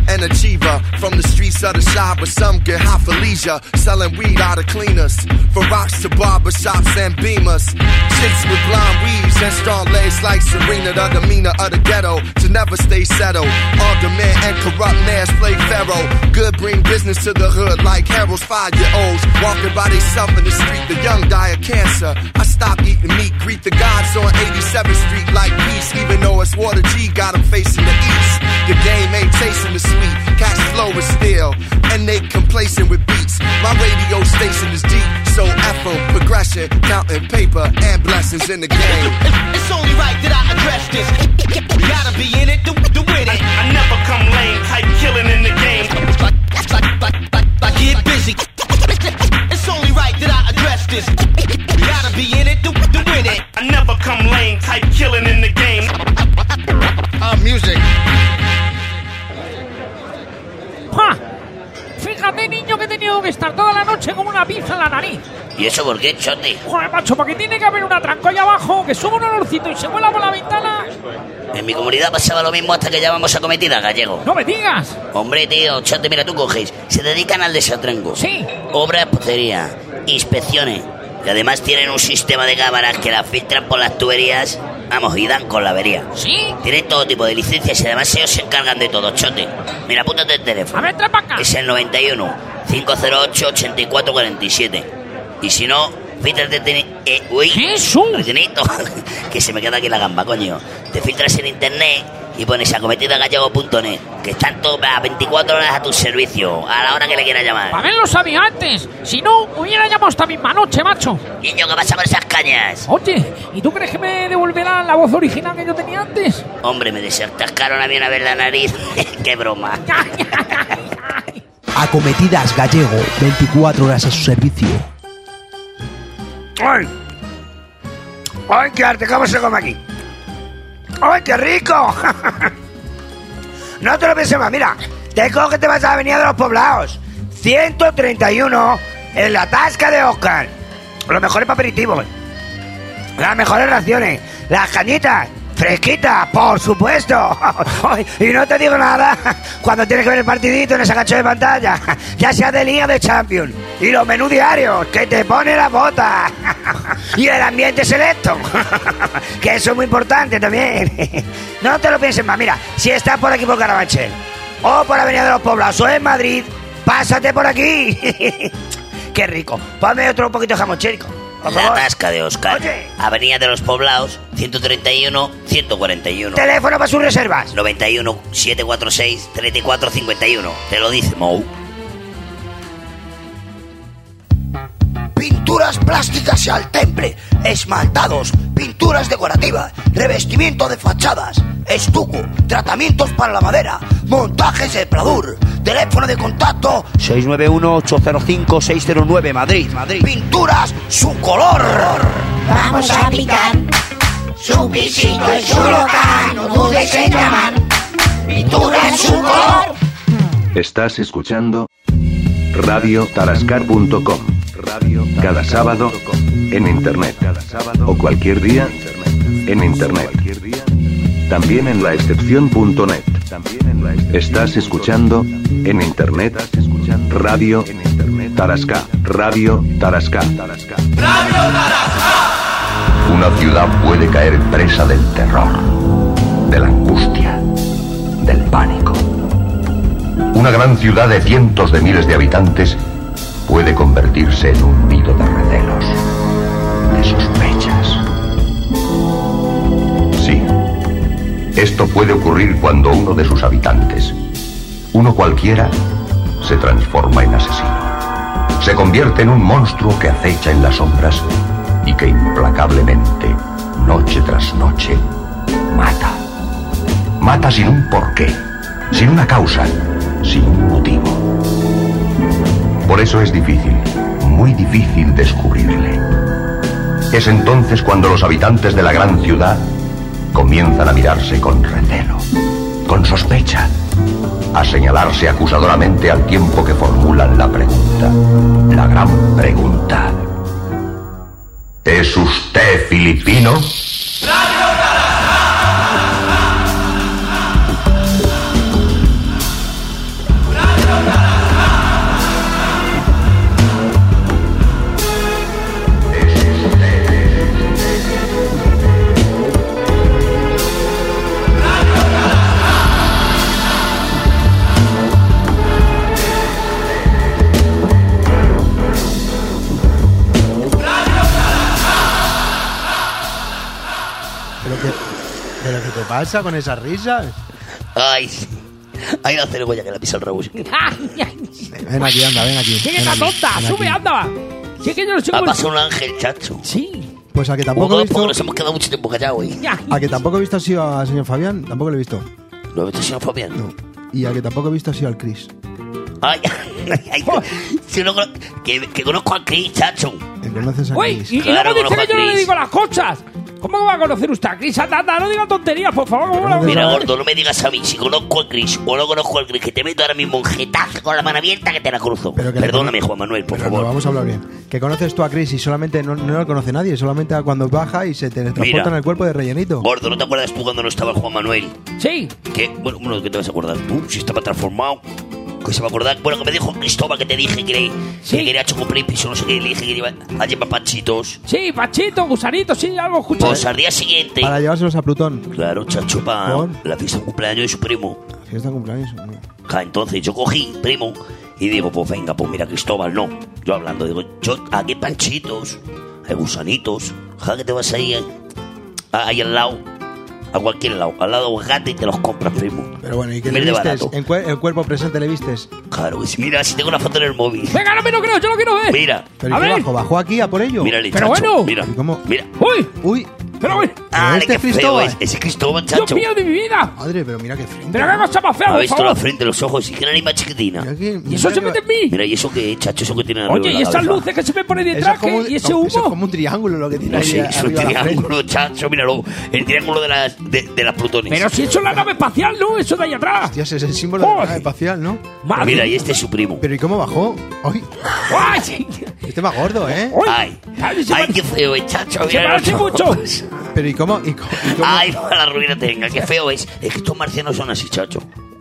an achiever from the streets of the shop, but some get hot for leisure, selling weed out of cleaners, from rocks to barbershops and beamers. Chicks with blonde weaves and strong legs like Serena, the demeanor of the ghetto to never stay settled. All demand and corrupt mass play pharaoh. Good bring business to the hood like Harold's 5-year-olds walking by themselves in the street. The young die of cancer. I stopped eating meat, greet the gods on 87th Street like peace, even though it's Water G got them facing the east. The game ain't tasting the sweet, cash flow is still, and they complacent with beats. My radio station is deep, so F 'em, progression, counting paper and blessings in the game. It's only right that I address this. Gotta be in it to win it. I never come lame, type killing in the game. I get busy. It's only right that I address this. Gotta be in it to win it. I never come lame, type killing in the game. Music. ¡Ja! Fíjate, niño, que he tenido que estar toda la noche con una pizza en la nariz. ¿Y eso por qué, Chote? Joder, macho, porque tiene que haber un atranco allá abajo, que sube un olorcito y se vuela por la ventana. En mi comunidad pasaba lo mismo hasta que llamamos a cometida, gallego. ¡No me digas! Hombre, tío, Chote, mira, tú coges. Se dedican al desatranco. Sí. Obras, postería, inspecciones. Y además tienen un sistema de cámaras que las filtran por las tuberías. Vamos, y dan con la avería. ¿Sí? Tienen todo tipo de licencias y además ellos se encargan de todo, Chote. Mira, apúntate el teléfono. A ver, trae para acá. Es el 91 508 8447. Y si no, fíjate... uy, ¡Jesús! Retinito, que se me queda aquí la gamba, coño. Te filtras en internet y pones acometidagallego.net, que están todas las 24 horas a tu servicio, a la hora que le quieras llamar. Haberlo sabía antes. Si no, hubiera llamado esta misma noche, macho. Niño, ¿qué pasa con esas cañas? Oye, ¿y tú crees que me devolverán la voz original que yo tenía antes? Hombre, me desatascaron a mí una vez la nariz. ¡Qué broma! Acometidas Gallego, 24 horas a su servicio. ¡Ay! ¡Ay, qué arte! ¿Cómo se come aquí? ¡Ay, qué rico! No te lo pienses más, mira. Te cojo que te vas a la Avenida de los Poblados 131 en la Tasca de Oscar. Los mejores aperitivos, las mejores raciones, las cañitas fresquitas, por supuesto. Y no te digo nada cuando tienes que ver el partidito en ese cacho de pantalla, ya sea de Liga de Champions, y los menús diarios que te pone la bota, y el ambiente selecto, que eso es muy importante también. No te lo pienses más, mira, si estás por aquí por Carabanchel o por Avenida de los Poblados o en Madrid, pásate por aquí. Qué rico. Ponme otro poquito de jamón, chico. La Tasca de Oscar. Oye. Avenida de los Poblados 131 141. Teléfono para sus reservas 91 746 3451. Te lo dice Mou. Pinturas plásticas y al temple, esmaltados, pinturas decorativas, revestimiento de fachadas, estuco, tratamientos para la madera, montajes de pladur. Teléfono de contacto 691-805-609 Madrid. Pinturas su color. Vamos a picar. Su pisito es su local, no dudes en llamar. Pinturas su color. Estás escuchando radiotarascar.com. Cada sábado en internet o cualquier día en internet. También en la excepción.net. Estás escuchando en internet Radio Tarasca. Radio Tarasca. Una ciudad puede caer presa del terror, de la angustia, del pánico. Una gran ciudad de cientos de miles de habitantes puede convertirse en un nido de recelos, de sospechas. Sí, esto puede ocurrir cuando uno de sus habitantes, uno cualquiera, se transforma en asesino. Se convierte en un monstruo que acecha en las sombras y que implacablemente, noche tras noche, mata. Mata sin un porqué, sin una causa, sin un motivo. Por eso es difícil, muy difícil descubrirle. Es entonces cuando los habitantes de la gran ciudad comienzan a mirarse con recelo, con sospecha, a señalarse acusadoramente al tiempo que formulan la pregunta, la gran pregunta. ¿Es usted filipino? ¿Pero qué te pasa con esas risas? Ay, ahí la cebolla que la pisa el Raúl. Ven aquí, anda, ven aquí. ¿Quién ven es la aquí, tonta? ven ¡Sube, aquí. anda! Si es que yo no sé Ha cómo... pasado un ángel, chacho. Sí. Pues a que tampoco he visto... Nos hemos quedado mucho tiempo callados, ¿eh? A que tampoco he visto así al señor Fabián, tampoco lo he visto. ¿Lo has visto, señor Fabián? No. Y a que tampoco he visto así al Chris. Ay, si no, que conozco a Chris, chacho. ¿Me conoces a Uy, Chris? y luego dice que yo no le digo las cosas. ¿Cómo va a conocer usted a Chris? Anda, no diga tonterías, por favor. ¿Cómo Mira, gordo, no me digas a mí si conozco a Chris o no conozco a Chris, que te meto ahora mismo un jetazo con la mano abierta que te la cruzo. Perdóname, Juan Manuel, por favor. No, vamos a hablar bien. Que conoces tú a Chris y solamente no lo conoce nadie, solamente a cuando baja y se teletransporta en el cuerpo de rellenito. Gordo, ¿no te acuerdas tú cuando no estaba el Juan Manuel? Sí. ¿Qué? Bueno, ¿qué te vas a acordar tú? Si estaba transformado. Que se va a acordar. Bueno, que me dijo Cristóbal que te dije que quería chocopripis o no sé qué. Le dije que iba a llevar panchitos. Sí, panchitos, gusanitos, sí, algo escuché. Pues al día siguiente. Para llevárselos a Plutón. Claro, chacho, para la fiesta de cumpleaños de su primo. ¿La fiesta de cumpleaños? No. Ja, entonces yo cogí, primo, y digo, pues venga, pues mira, Cristóbal, no. Yo hablando, digo, aquí hay panchitos, hay gusanitos. Ja, que te vas ahí al lado. A cualquier lado, al lado de aguacate y te los compras, primo. Pero bueno, ¿y qué le vistes? ¿En cuerpo presente le vistes? Claro, pues mira, si tengo una foto en el móvil. Venga, no me lo creo, yo lo quiero ver. Mira. ¿Pero qué bajó aquí a por ello? Mira, pero bueno. Mira. ¿Y cómo? Mira. Uy. Pero bueno. Ah, este qué feo Cristóbal. es. Ese Cristóbal, chacho. Dios mío de mi vida. Madre, pero mira qué frente. Pero qué cosa más fea, ¿Has por visto favor. la frente, los ojos? Y que era ni más chiquitina. ¿Y eso se mete en mí? Mira, ¿y eso qué, chacho? Eso que tiene Oye, ¿y esas luces que se me ponen detrás? ¿Y ese humo? Eso es como un triángulo lo que tiene No, ahí sí, es un arriba la frente. triángulo, chacho, míralo. El triángulo de las plutones. Pero si eso es la nave espacial, ¿no? Eso de ahí atrás. Hostia, ese es el símbolo de la nave espacial, ¿no? Madre. Mira, y este es su primo. Pero ¿y cómo bajó? ¡Ay! ¡Ay! Este más gordo, ¿eh? Ay, qué feo es, chacho. Se Mira parece los mucho. ojos. Pero ¿y cómo? Ay, no, la ruina tenga, qué feo es. Es que estos marcianos son así, chacho.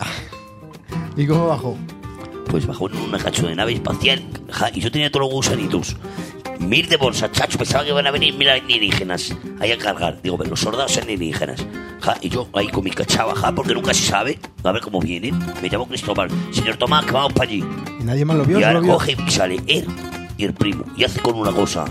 ¿Y cómo bajó? Pues bajó en una cacho de nave espacial. Ja, y yo tenía todos los gusanitos. Mir de bolsa, chacho. Pensaba que iban a venir alienígenas ahí a cargar. Digo, pero los soldados alienígenas. Ja, y yo ahí con mi cachava, ja, porque nunca se sabe. A ver cómo vienen. Me llamo Cristóbal. Señor Tomás, que vamos para allí. ¿Y nadie más lo vio? Y ahora ¿Solo vio? coge y sale él y el primo. Y hace con una cosa.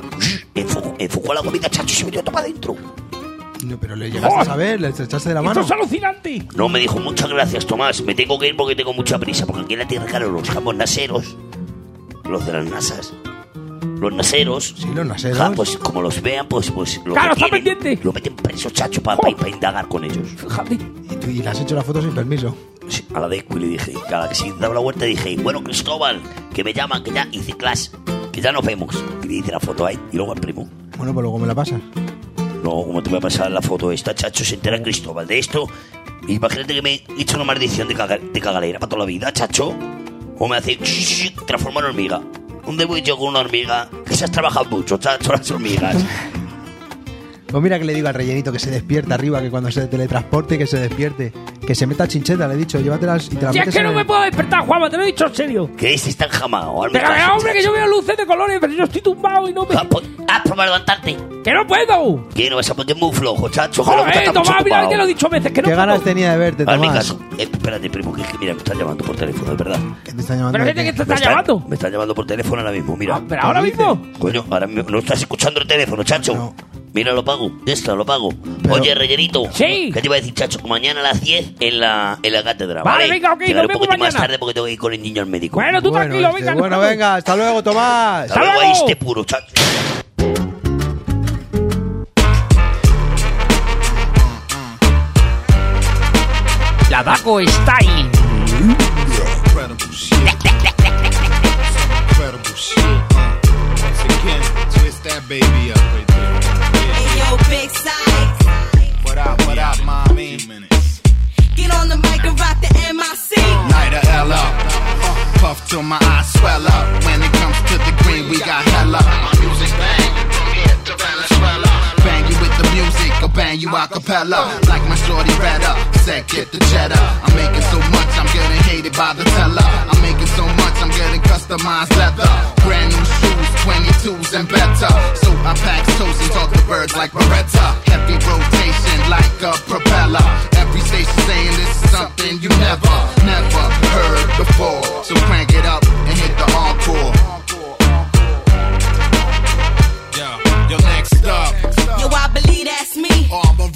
Enfocó la comida, chacho, y se metió todo para adentro. No, pero le llegaste a saber, le estrechaste de la mano. ¡Esto es alucinante! No, me dijo, muchas gracias, Tomás. Me tengo que ir porque tengo mucha prisa. Porque aquí en la tierra, claro, los jambos naseros, los de las nasas, los naseros. Sí, los naseros. Ja, pues como los vean, pues lo ¡Claro, está detienen, pendiente! lo meten preso, chacho, para indagar con ellos. Fíjate. Y le has hecho la foto sin permiso. Sí, a la de Equi le dije, cada que se daba la vuelta dije, bueno, Cristóbal, que me llaman, que ya hice clase, que ya nos vemos. Y le hice la foto ahí, y luego al primo. Bueno, pues luego me la pasas. No, ¿cómo te voy a pasar la foto esta, chacho? Se entera Cristóbal de esto. Imagínate que me he hecho una maldición de cagalera para toda la vida, chacho. O me hace transformar en hormiga. ¿Dónde voy yo con una hormiga? Que se has trabajado mucho, chacho, las hormigas. Pues mira que le digo al rellenito que se despierte arriba, que cuando se teletransporte que se despierte. Que se meta chincheta, le he dicho, llévatelas y te las Si es metes que en no el- me puedo despertar, Juanma, te lo he dicho en serio. Que este está enjamado. Pero hombre, que yo veo luces de colores, pero yo estoy tumbado y no me... ¿Has probado levantarte? ¡Que no puedo! ¿Qué no vas a poner muy flojo, chacho? Que luego Joder, estás mucho Tomás, mira, ocupado. te lo he dicho veces, que no ¿Qué puedo. ganas tenía de verte, Hazme Tomás? caso. Espérate, primo, que mira, me están llamando por teléfono, es verdad. ¿Qué te están llamando? ¿Pero de gente qué? que te está llamando? Me están llamando por teléfono ahora mismo, mira. ¿Pero ahora mismo? Coño, ahora mismo no estás escuchando el teléfono, chacho. Mira, lo pago. Esto, lo pago. Oye, rellenito. Sí. ¿Qué te iba a decir, chacho? Mañana a las 10 en la cátedra. Vale, Vale, venga, ok, Llegaré nos un vemos poquito más mañana. tarde porque tengo que ir con el niño al médico. Bueno, tú tranquilo, venga. Bueno, nos vemos. venga, hasta luego, Tomás. Hasta luego, ahí este puro, chacho. La Dago está ahí. Incredible shit. Once again, twist that baby up right there. Hey, yo, big size. What up, mommy? Get on the mic and rock the MIC. Light a L up. Puff till my eyes swell up. When it comes to the green, we got hella. My music bang from here to Venezuela. Bang you with the music, or bang you a cappella. Like my shorty red up, said get the cheddar. I'm making so much, I'm getting hated by the teller. I'm making so much, I'm getting customized leather. Brand new shoes, 22s and better. So I pack toast and talk to birds like Beretta. Heavy rotation like a propeller. Every station saying this is something you never heard before. So crank it up and hit the hardcore. Yo, next up. Yo, I believe that's me. Oh, I'm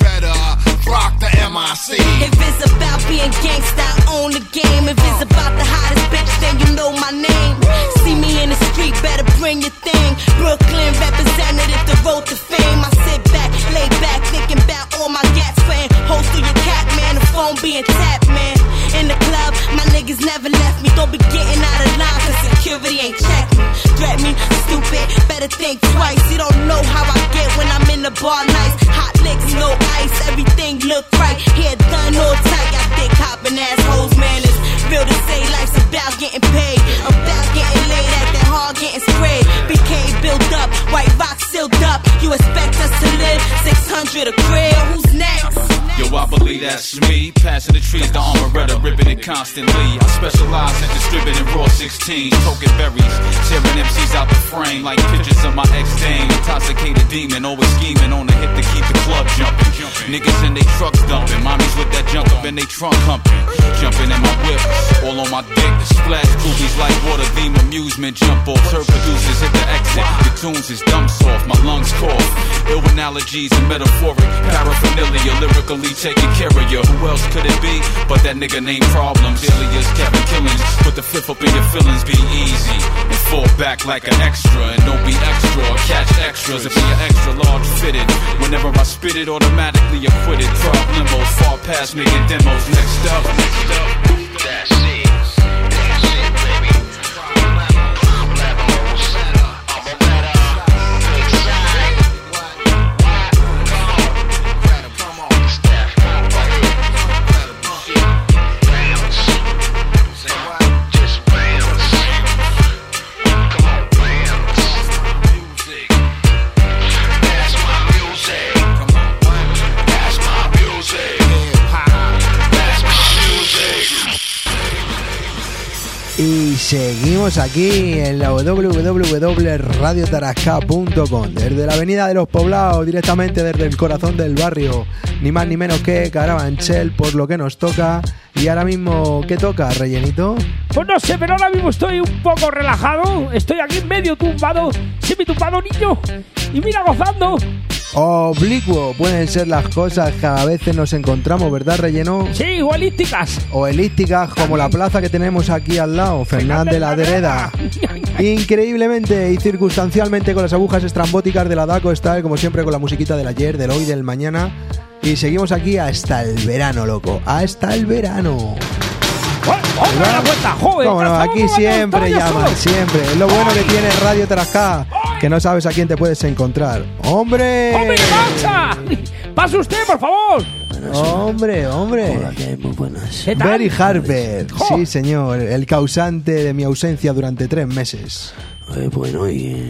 being tapped, man. In the club, my niggas never left me. Don't be getting out of line, cause security ain't check me. Threat me, stupid, better think twice. You don't know how I get when I'm in the bar nice. Hot licks, no ice, everything look right. Hair done all tight, got dick hopping assholes, man. It's real to say life's about getting paid. About getting laid, acting hard, getting sprayed. BK built up, white rock sealed up. You expect us to live 600 a crib? Who's next? Yo, I believe that's me. Passing the trees, the armoretta, ripping it constantly. I specialize in distributing raw 16, token berries, tearing MCs out the frame like pictures of my ex-dame. Intoxicated demon, always scheming on the hip to keep the club jumping. Niggas in they trucks dumping, mommies with that junk up in they trunk humping. Jumping in my whip, all on my dick. The splash groupies like water, theme amusement. Jump off, turf producers hit the exit. The tunes is dumb soft, my lungs cough. Ill with allergies and metaphoric paraphernalia, lyrically taking care of you. Who else could it be but that nigga named Problems? Alias Kevin Killings, put the fifth up in your feelings. Be easy and fall back like an extra, and don't be extra or catch extras if you're extra large fitted. Whenever I spit it, automatically acquitted. Crowd limos, far past making demos. Next up, that's it. Y seguimos aquí en la www.radiotarasca.com, desde la avenida de los Poblados, directamente desde el corazón del barrio, ni más ni menos que Carabanchel, por lo que nos toca. Y ahora mismo, ¿qué toca, rellenito? Pues no sé, pero ahora mismo estoy un poco relajado. Estoy aquí medio tumbado, semi-tumbado, niño. Y mira, gozando. Oblicuo pueden ser las cosas que a veces nos encontramos, ¿verdad, relleno? Sí, o elípticas. O elípticas, como la plaza que tenemos aquí al lado, Fernández la Dereda. Increíblemente y circunstancialmente, con las agujas estrambóticas de la Daco Style, como siempre, con la musiquita del ayer, del hoy, del mañana. Y seguimos aquí hasta el verano, loco. Hasta el verano. ¡Otra la vuelta, joven! Cómo no, aquí siempre llaman, siempre. Es lo bueno que tiene Radio Tarasca, que no sabes a quién te puedes encontrar. ¡Hombre! ¡Hombre, marcha! ¡Pase usted, por favor! ¡Hombre! Hola, ¿qué hay? Muy buenas. ¿Qué tal? Barry Harper, sí señor, el causante de mi ausencia durante 3 meses. Bueno,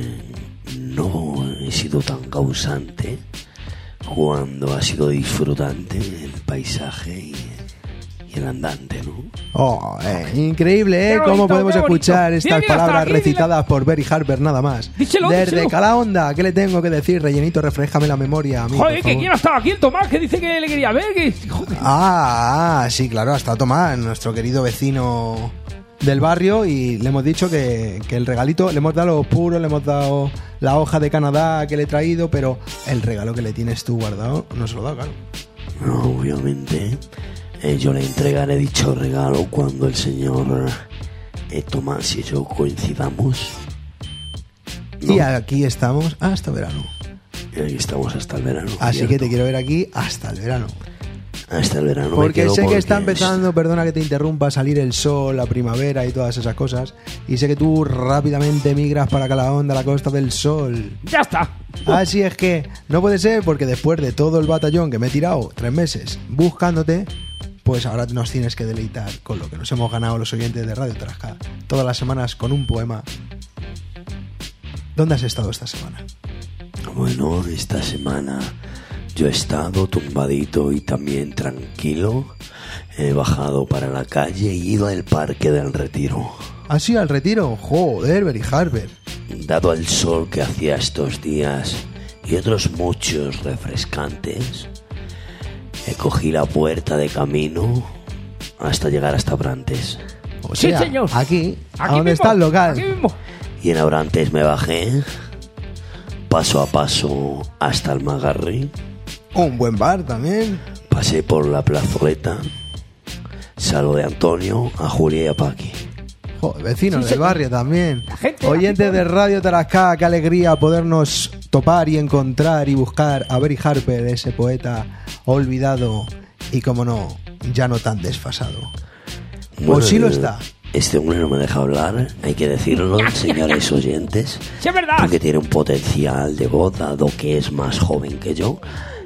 no he sido tan causante cuando ha sido disfrutante el paisaje y el andante, ¿no? Oh, increíble, ¿eh? Cómo podemos escuchar estas palabras recitadas por Barry Harper nada más. Desde Calahonda, ¿qué le tengo que decir? Rellenito, refréjame la memoria a mí. Joder, que quién ha estado aquí, el Tomás, que dice que le quería ver. Sí, claro, ha estado Tomás, nuestro querido vecino del barrio, y le hemos dicho que el regalito, le hemos dado los puros, le hemos dado la hoja de Canadá que le he traído, pero el regalo que le tienes tú guardado no se lo da, claro. No, obviamente. Yo le entregaré dicho regalo cuando el señor Tomás y yo coincidamos, ¿no? Y aquí estamos hasta verano. Y aquí estamos hasta el verano. Así ¿cierto? que te quiero ver aquí hasta el verano. Hasta el verano. Porque sé que está empezando, perdona que te interrumpa, a salir el sol, la primavera y todas esas cosas. Y sé que tú rápidamente migras para Calahonda, la Costa del Sol. ¡Ya está! Así es que no puede ser, porque después de todo el batallón que me he tirado 3 meses buscándote, pues ahora nos tienes que deleitar con lo que nos hemos ganado los oyentes de Radio Tarasca todas las semanas con un poema. ¿Dónde has estado esta semana? Bueno, esta semana yo he estado tumbadito y también tranquilo. He bajado para la calle y ido al Parque del Retiro. ¿Ah, sí, al Retiro? Joder, Barry Harper. Dado el sol que hacía estos días y otros muchos refrescantes, cogí la puerta de camino hasta llegar hasta Abrantes. O sea, sí, señor. Aquí ¿a dónde está el local? Aquí mismo. Y en Abrantes me bajé paso a paso hasta el Magarri. Un buen bar también. Pasé por la plazoleta, salvo de Antonio, a Julia y a Paqui. Joder, vecinos del barrio también. Gente, oyentes de Radio Tarasca, qué alegría podernos topar y encontrar y buscar a Barry Harper, ese poeta olvidado y, como no, ya no tan desfasado. Bueno, ¿O sí lo está? Este hombre no me deja hablar, hay que decirlo, señores oyentes. Sí, es verdad. Porque tiene un potencial de voz, dado que es más joven que yo.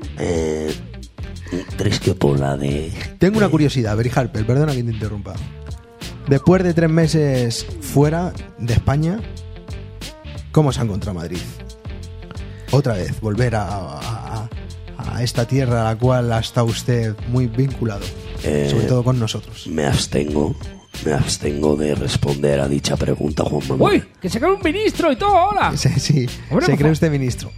¿Crees que por la de...? Tengo una curiosidad, Berry Harper, perdona que te interrumpa. Después de 3 meses fuera de España, ¿cómo se ha encontrado Madrid? Otra vez, volver a esta tierra a la cual ha estado usted muy vinculado, sobre todo con nosotros. Me abstengo de responder a dicha pregunta, Juan Manuel. ¡Uy! ¡Que se cree un ministro y todo ahora! Sí, Hombre, se cree usted ministro.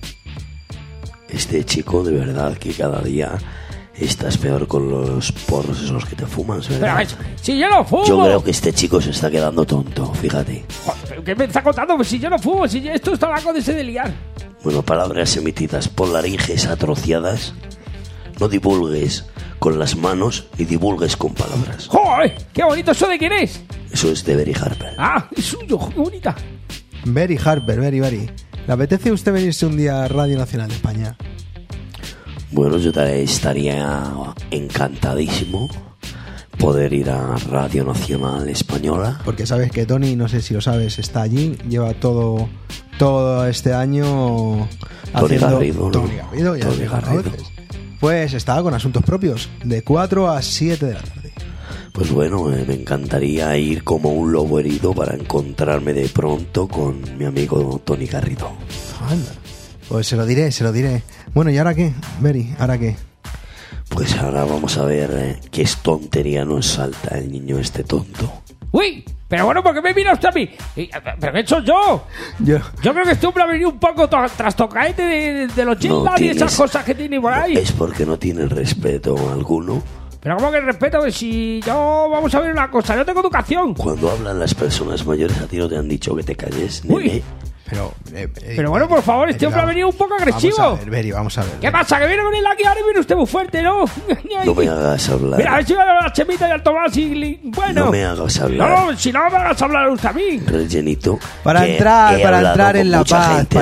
Este chico, de verdad, que cada día estás peor con los porros esos que te fumas, ¿verdad? Pero, si yo no fumo. Yo creo que este chico se está quedando tonto, fíjate. ¿Pero qué me está contando? Pues si yo no fumo, si esto está blanco de liar. Bueno, palabras emitidas por laringes atrociadas. No divulgues con las manos ni divulgues con palabras. ¡Joder! ¡Qué bonito! ¿Eso de quién es? Eso es de Berry Harper. Ah, es suyo, qué bonita. Berry Harper, Berry. ¿Le apetece a usted venirse un día a Radio Nacional de España? Bueno, yo estaría encantadísimo poder ir a Radio Nacional Española. Porque sabes que Tony, no sé si lo sabes, está allí, lleva todo este año Tony haciendo... Garrido, ¿no? Tony Garrido, ya Tony digo, Garrido. ¿no? Pues estaba con asuntos propios, de 4 a 7 de la tarde. Pues bueno, me encantaría ir como un lobo herido para encontrarme de pronto con mi amigo Tony Garrido. Anda. Pues se lo diré. Bueno, ¿y ahora qué, Berry? ¿Ahora qué? Pues ahora vamos a ver qué tontería nos salta el niño este tonto. ¡Uy! Pero bueno, ¿por qué me mira usted a mí? ¿Pero qué he hecho yo? Yo creo que este hombre ha venido un poco trastocaete de los jet lag y esas cosas que tiene por ahí. Es porque no tiene respeto alguno. Pero ¿cómo que respeto? Pues si yo... Vamos a ver una cosa, yo tengo educación. Cuando hablan las personas mayores, a ti no te han dicho que te calles, nene. Uy. Pero bueno, por favor, este hombre ha venido un poco agresivo. Vamos a ver, Berry, vamos a ver. ¿Qué pasa? Que viene con él aquí ahora y viene usted muy fuerte, ¿no? No me hagas hablar. Mira, a ver si va a la Chemita y al Tomás y... Bueno. No me hagas hablar. No, si no me hagas hablar usted a mí. Rellenito. Para entrar en la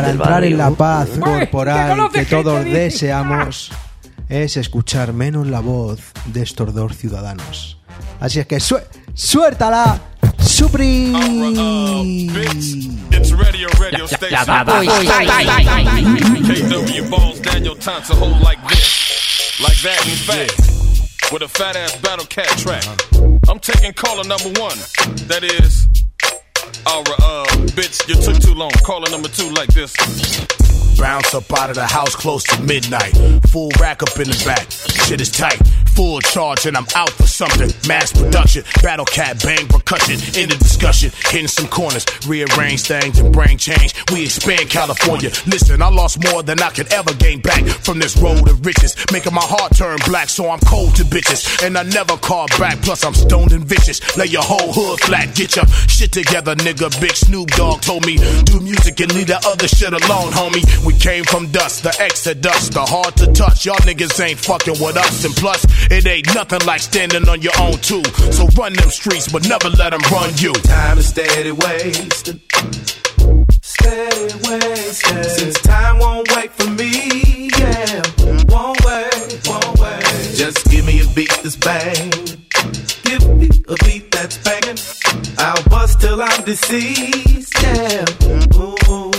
paz corporal que todos deseamos, es escuchar menos la voz de estos dos ciudadanos. Así es que suéltala, Supri. It's radio station. KW Balls, Daniel Thompson, hold like this. Like that, in fact. With a fat ass battle cat track. I'm taking caller number 1. That is. Bitch, you took too long. Caller number 2 like this. Bounce up out of the house close to midnight. Full rack up in the back. Shit is tight. Full charge and I'm out for something. Mass production. Battle cat bang percussion. In the discussion. Hitting some corners. Rearrange things and brain change. We expand California. Listen, I lost more than I could ever gain back from this road of riches. Making my heart turn black, so I'm cold to bitches. And I never call back. Plus I'm stoned and vicious. Lay your whole hood flat. Get your shit together, nigga. Big Snoop Dogg told me do music and leave that other shit alone, homie. We came from dust, the exodus, the hard to touch. Y'all niggas ain't fucking with us. And plus, it ain't nothing like standing on your own too. So run them streets, but never let them run you. Time is steady wasted. Steady wasted. Since time won't wait for me, yeah. Won't wait. Just give me a beat that's bang. Give me a beat that's banging. I'll bust till I'm deceased, yeah. Ooh.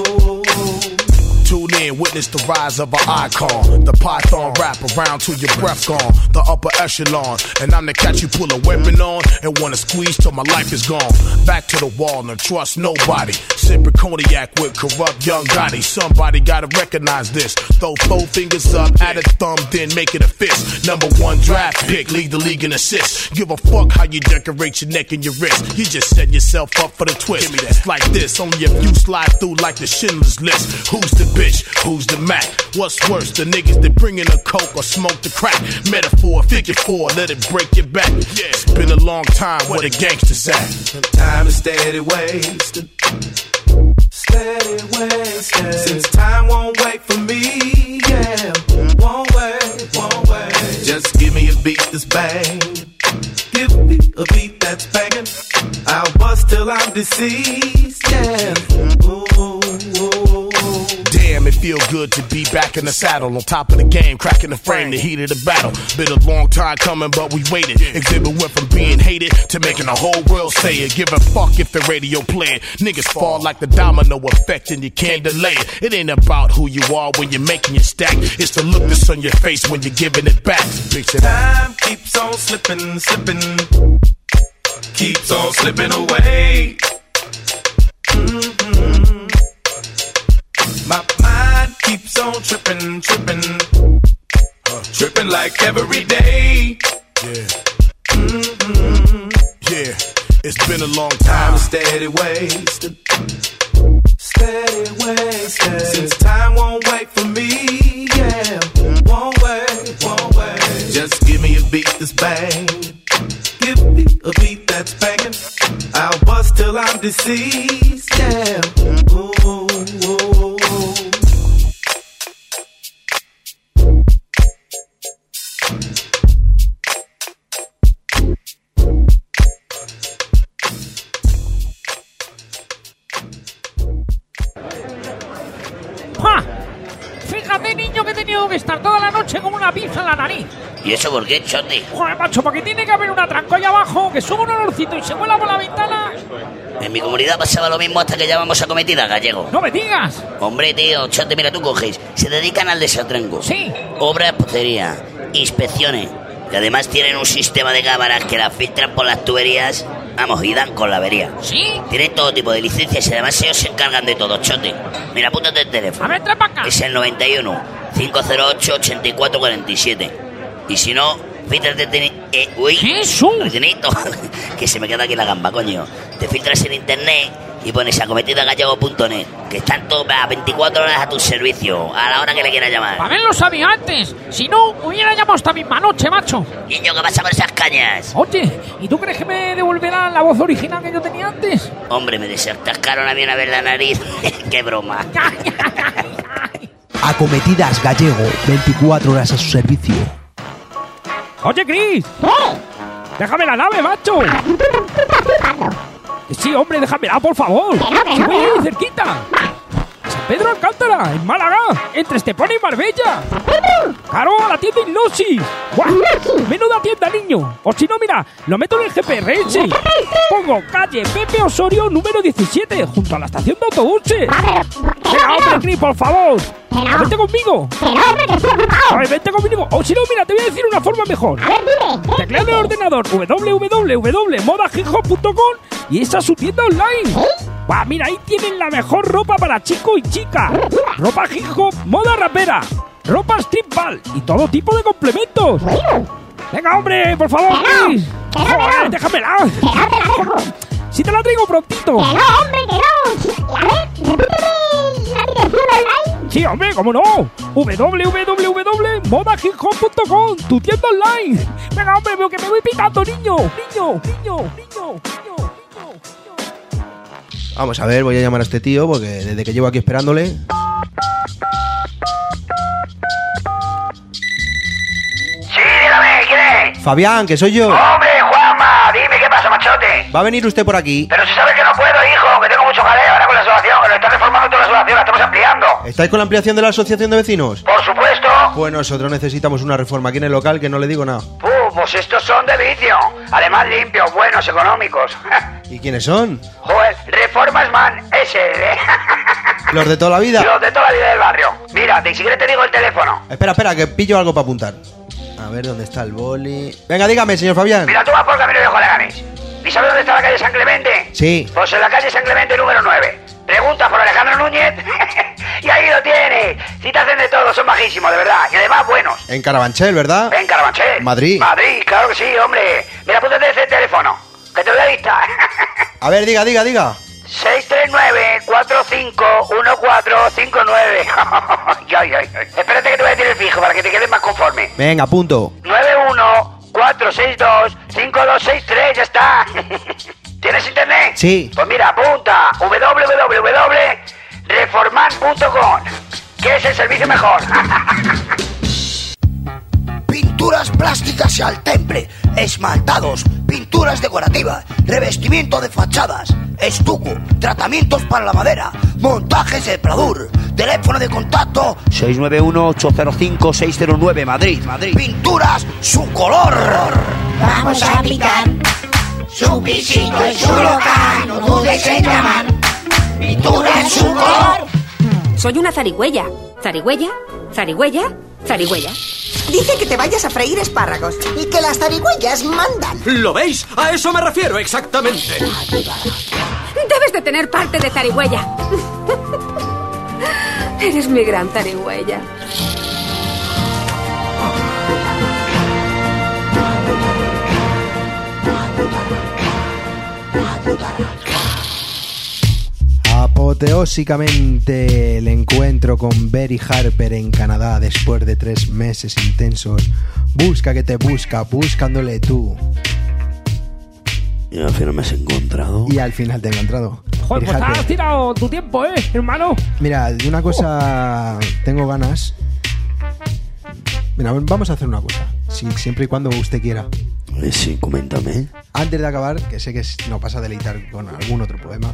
Tune in, witness the rise of an icon. The Python rap around till your breath gone. The upper echelon, and I'm the cat you pull a weapon on and wanna squeeze till my life is gone. Back to the wall, no trust nobody. Sipping cognac with corrupt young Gotti. Somebody gotta recognize this. Throw 4 fingers up, add a thumb, then make it a fist. Number 1 draft pick, lead the league in assists. Give a fuck how you decorate your neck and your wrist. You just set yourself up for the twist. It's like this, only if you slide through like the Schindler's List. Who's the bitch? Who's the Mac? What's worse, the niggas that bring in a coke or smoke the crack? Metaphor, figure 4, let it break your back. Yeah, it's been a long time, where the gangsters at? Time is steady wasted. Steady wasted. Since time won't wait for me, yeah. Won't wait. Just give me a beat that's bang. Give me a beat that's banging. I'll bust till I'm deceased, yeah. Ooh. Damn, it feel good to be back in the saddle, on top of the game, cracking the frame, the heat of the battle. Been a long time coming, but we waited. Exhibit went from being hated to making the whole world say it. Give a fuck if the radio play it. Niggas fall like the domino effect and you can't delay it. It ain't about who you are when you're making your stack. It's the look that's on your face when you're giving it back. Picture that. Time keeps on slipping, slipping. Keeps on slipping away. Mm-hmm. My mind keeps on tripping, tripping. Tripping like every day. Yeah. Mm-hmm. Yeah. It's been a long time. Steady wasted. Steady wasted. Since time won't wait for me. Yeah. Won't wait, won't wait. Just give me a beat that's banging. Give me a beat that's banging. I'll bust till I'm deceased. Yeah. Ooh, ooh, ooh. ¡Ja! Fíjate, niño, que he tenido que estar toda la noche con una pizza en la nariz. ¿Y eso por qué, Chote? Joder, macho, porque tiene que haber un atranco allá abajo, que sube un olorcito y se vuela por la ventana. En mi comunidad pasaba lo mismo hasta que llamamos a cometida, gallego. ¡No me digas! Hombre, tío, Chote, mira, tú coges. Se dedican al desatranco. Sí. Obras, pocería, inspecciones. Y además tienen un sistema de cámaras que las filtran por las tuberías. Vamos, y dan con la avería. ¿Sí? Tienen todo tipo de licencias y además ellos se encargan de todo, Chote. Mira, apúntate el teléfono. A ver, trae para acá. Es el 91 508 8447. Y si no, fíjate, uy, retenito, que se me queda aquí la gamba, coño. Te filtras en internet y pones acometidagallego.net, que están todas las 24 horas a tu servicio, a la hora que le quieras llamar. A ver, lo sabía antes. Si no, hubiera llamado esta misma noche, macho. Niño, ¿qué pasa con esas cañas? Oye, ¿y tú crees que me devolverán la voz original que yo tenía antes? Hombre, me desatascaron a mí una vez la nariz. ¡Qué broma! Acometidas Gallego, 24 horas a su servicio. Oye, Chris. Déjame la nave, macho. Sí, hombre, déjamela, por favor. Si voy ahí cerquita. San Pedro Alcántara, en Málaga, entre Estepona y Marbella. Claro, a la tienda Innosis. Menuda tienda, niño. O si no, mira, lo meto en el GPRS. Pongo calle Pepe Osorio número 17, junto a la estación de autobuses. Venga, hombre, Chris, por favor. Vente conmigo. A ver, vente conmigo. O si no, mira, te voy a decir una forma mejor. Teclea en el ordenador www.modahiphop.com y esa es su tienda online. Bah, mira, ahí tienen la mejor ropa para chico y chica. Ropa hip hop, moda rapera, ropa streetball y todo tipo de complementos. Venga, hombre, por favor, Chris. Joder, déjamela. Si te la traigo prontito. Que no, hombre, que no. A ver, repíteme la dirección online. Sí, hombre, ¿cómo no? www.modahiphop.com, tu tienda online. Venga, hombre, veo que me voy picando, niño. Vamos a ver, voy a llamar a este tío porque desde que llevo aquí esperándole. Sí, dígame, ¿quién es? Fabián, que soy yo. ¡Hombre, Juanma! Dime, ¿qué pasa, machote? ¿Va a venir usted por aquí? Pero si sabes que no puedo, hijo, que tengo mucho jaleo ahora con la asociación, que lo está reformando toda la asociación, la estamos ampliando. ¿Estáis con la ampliación de la asociación de vecinos? Por supuesto. Pues nosotros necesitamos una reforma aquí en el local, que no le digo nada. Pues estos son de vicio. Además limpios, buenos, económicos. ¿Y quiénes son? Joder, Reformas Man SL. ¿Los de toda la vida? Los de toda la vida del barrio. Mira, si quieres te digo el teléfono. Espera, que pillo algo para apuntar. A ver, ¿dónde está el boli? Venga, dígame, señor Fabián. Mira, tú vas por Camino Viejo de Leganés. ¿Y sabes dónde está la calle San Clemente? Sí. Pues en la calle San Clemente número 9. Pregunta por Alejandro Núñez y ahí lo tienes. Si te hacen de todo, son bajísimos, de verdad. Y además buenos. En Carabanchel, ¿verdad? En Carabanchel. Madrid. Madrid, claro que sí, hombre. Mira, apúntate ese teléfono, que te doy la lista. A ver, diga. 639-451459. Espérate que te voy a decir el fijo para que te quedes más conforme. Venga, punto. 914625263, ya está. ¿Tienes internet? Sí. Pues mira, apunta www.reforman.com, que es el servicio mejor. Pinturas plásticas y al temple, esmaltados, pinturas pinturas decorativas, revestimiento de fachadas, estuco, tratamientos para la madera, montajes de pladur, teléfono de contacto 691-805-609 Madrid. Pinturas su color. Vamos a picar. Su pisito es su local, no dudes en llamar. Pinturas su color. Soy una zarigüeya. ¿Zarigüeya? ¿Zarigüeya? ¿Zarigüeya? Dice que te vayas a freír espárragos y que las zarigüeyas mandan. ¿Lo veis? A eso me refiero exactamente. Debes de tener parte de zarigüeya. Eres mi gran zarigüeya. Apoteósicamente el encuentro con Berry Harper en Canadá después de 3 meses intensos. Busca que te busca, buscándole tú. Y al final me has encontrado. Y al final te he encontrado. Joder, Berry pues Harper. has tirado tu tiempo, hermano. Mira, de una cosa tengo ganas. Mira, vamos a hacer una cosa. Sí, siempre y cuando usted quiera. Sí, coméntame. Antes de acabar, que sé que no pasa a deleitar con algún otro poema,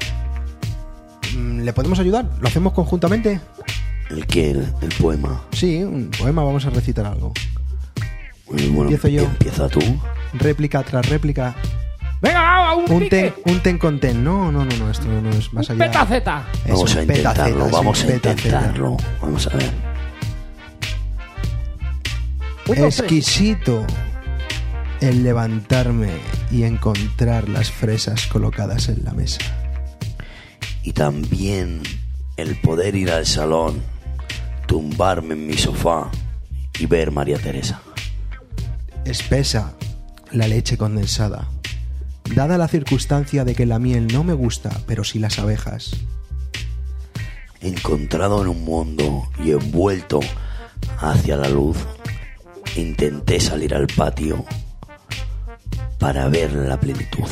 ¿le podemos ayudar? ¿Lo hacemos conjuntamente? ¿El qué? ¿El poema? Sí, un poema, vamos a recitar algo. Bueno, Empiezo yo. Empieza tú. Réplica tras réplica. Venga, un ten con ten. No, esto no es más allá. petaceta. Vamos a intentarlo, vamos a petaceta. intentarlo. Vamos a ver. Exquisito el levantarme y encontrar las fresas colocadas en la mesa. Y también el poder ir al salón, tumbarme en mi sofá y ver María Teresa. Espesa la leche condensada, dada la circunstancia de que la miel no me gusta, pero sí las abejas. Encontrado en un mundo y envuelto hacia la luz, intenté salir al patio para ver la plenitud.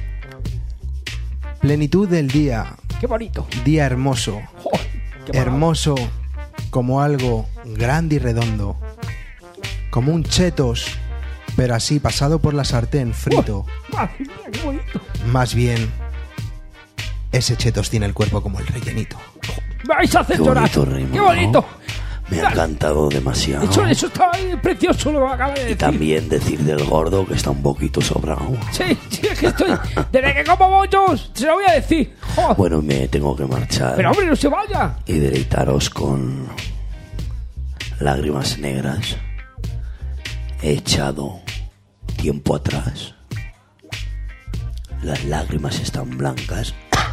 Plenitud del día. Qué bonito. Día hermoso. Hermoso como algo grande y redondo. Como un chetos, pero así pasado por la sartén, frito. Madre mía, qué bonito. Más bien, ese chetos tiene el cuerpo como el rellenito. Me vais a hacer Qué llorar. bonito, Raymond, Qué bonito. Me ha encantado demasiado. Eso está precioso lo que acaba de Y decir. también decir del gordo que está un poquito sobrado. Sí, es que estoy... Desde que como bollos, se lo voy a decir. Joder. Bueno, me tengo que marchar. Pero hombre, no se vaya. Y deleitaros con lágrimas negras. He echado tiempo atrás. Las lágrimas están blancas.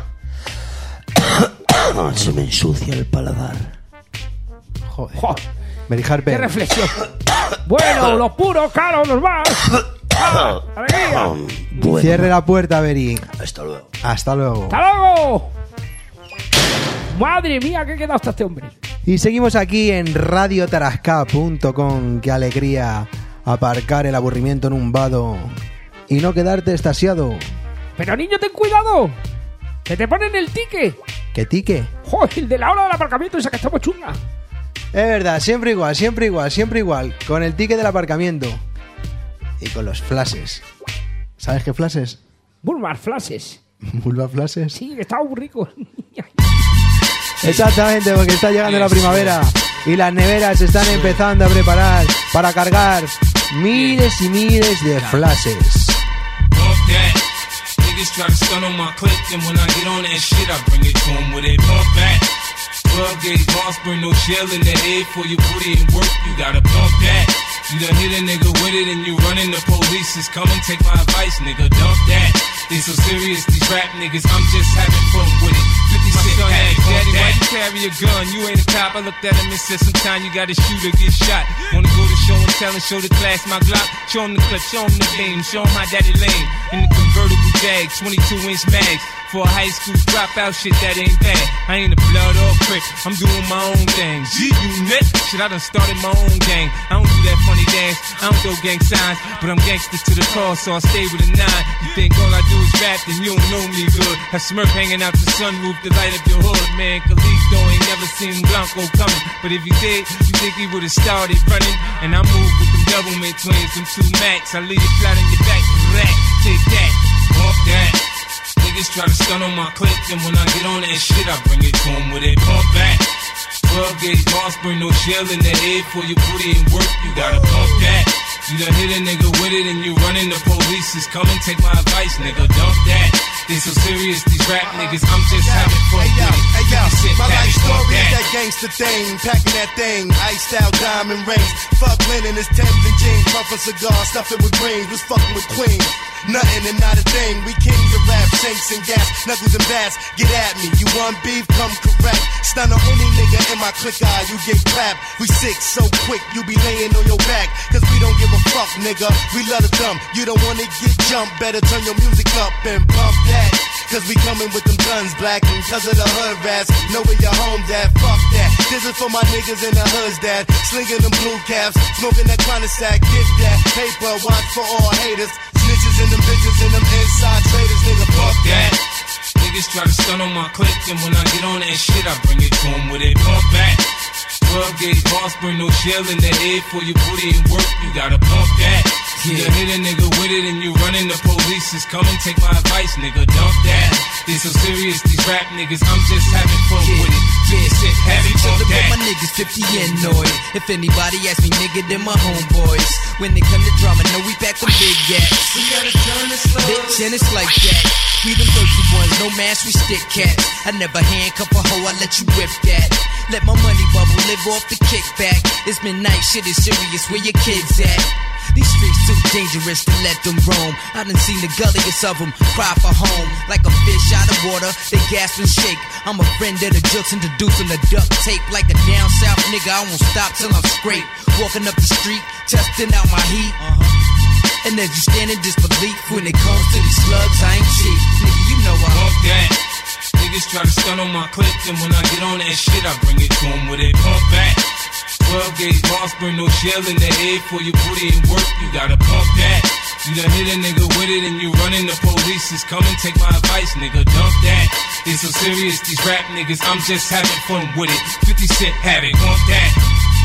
Se me ensucia el paladar. Joder. Berry Harper. Qué reflexión. Bueno, los puros, caros, normal. ¡Alegría! Cierre la puerta, Berry. Hasta luego. Hasta luego. ¡Hasta luego! Madre mía, ¿qué queda hasta este hombre? Y seguimos aquí en radiotarasca.com. Qué alegría aparcar el aburrimiento en un vado y no quedarte extasiado. Pero niño, ten cuidado. Que te ponen el ticket. ¿Qué tique? Joder, el de la hora del aparcamiento, esa que está muy chunga. Es verdad, siempre igual, siempre igual, siempre igual. Con el ticket del aparcamiento. Y con los flashes. ¿Sabes qué flashes? Bulmar flashes. ¿Bulbar flashes? Sí, que está muy rico. Exactamente, porque está llegando la primavera y las neveras se están empezando a preparar para cargar miles y miles de flashes. Niggas try to stun on my clip, and when I get on that shit, I bring it to 'em with it bump back. 12 gauge boss, bring no shell in the head for your booty and work, you gotta bump that. You done hit a nigga with it and you running, the police is coming, take my advice, nigga, dump that. They so serious, these rap niggas, I'm just having fun with it. 50 Cent, hey, daddy, why you carry a gun? You ain't a cop, I looked at him and said, sometime you gotta shoot or get shot. Wanna go to show and tell and show the class my Glock? Show 'em the clip, show 'em the beam, show 'em my daddy lane. In the convertible Jag, 22-inch mags. For a high school dropout, shit, that ain't bad. I ain't a blood or crip, I'm doing my own thing. G-Unit, shit, I done started my own gang. I don't do that funny dance dance. I don't throw gang signs, but I'm gangster to the core, so I stay with a 9. You think all I do is rap, then you don't know me good. Have Smurf hanging out the sunroof to light up your hood, man. Callisto ain't never seen Blanco coming, but if you did, you think he would've started running. And I move with them Doublemint twins, them 2 Max. I leave it flat on your back, relax, take that, bump that. Niggas try to stun on my clip, and when I get on that shit, I bring it to them with it pump back. 12 gauge boss, bring no shell in the head for your booty and work, you gotta pump that. You done hit a nigga with it and you running, the police is coming, take my advice, nigga, dump that. They so serious, these rap niggas, I'm just having fun with it. Hey yo, my life story is that. that gangster thing, packing that thing, iced out diamond rings. Fuck linen, it's Timbs and jeans, puff a cigar, stuff it with greens, was fucking with queens. Nothing and not a thing, we kings of rap, shanks and gas, knuckles and bats, get at me, you want beef, come correct. Stun on any nigga in my click eye, you get clapped. We sick so quick, you be laying on your back, cause we don't give a fuck, nigga, we love the dumb. You don't wanna get jumped, better turn your music up and bump that. Cause we coming with them guns black, and cause of the hood rats, know where your home's at, fuck that. This is for my niggas in the hoods that, slinging them blue caps, smoking that kind of sack, get that paper, watch for all haters. Snitches and them bitches and them inside traders, nigga, fuck that. Niggas try to stun on my clip, and when I get on that shit, I bring it to them with it pump back. 12 gauge boss, bring no shell in the head for your booty and work, you gotta pump that. You done hit a nigga with it and you running, the police is coming, take my advice, nigga, dump that. They so serious, these rap niggas, I'm just having fun with it. Sick, have it, dump that. My niggas 50 and Noid. If anybody ask me, nigga, then my homeboys. When they come to drama, know we back them big gas. We gotta turn this slow. Bitch, and it's like that. We them thirsty ones, no mask, we stick cats. I never handcuff a hoe, I let you whip that. Let my money bubble, live off the kickback. It's midnight, shit is serious, where your kids at? These streets too dangerous to let them roam. I done seen the gulliest of them cry for home. Like a fish out of water, they gasp and shake. I'm a friend of the jokes, introducing the duct tape. Like a down south nigga, I won't stop till I'm straight. Walking up the street, testing out my heat. And then you stand in disbelief when it comes to these slugs, I ain't cheap. Nigga, you know I pump that. Niggas try to stun on my clip, and when I get on that shit, I bring it to them with it pump back. 12 gauge boss, bring no shell in the head for your booty and work, you gotta pump that. You done hit a nigga with it and you running, the police is coming, take my advice, nigga, dump that. They so serious, these rap niggas, I'm just having fun with it. 50 Cent, have it, pump that.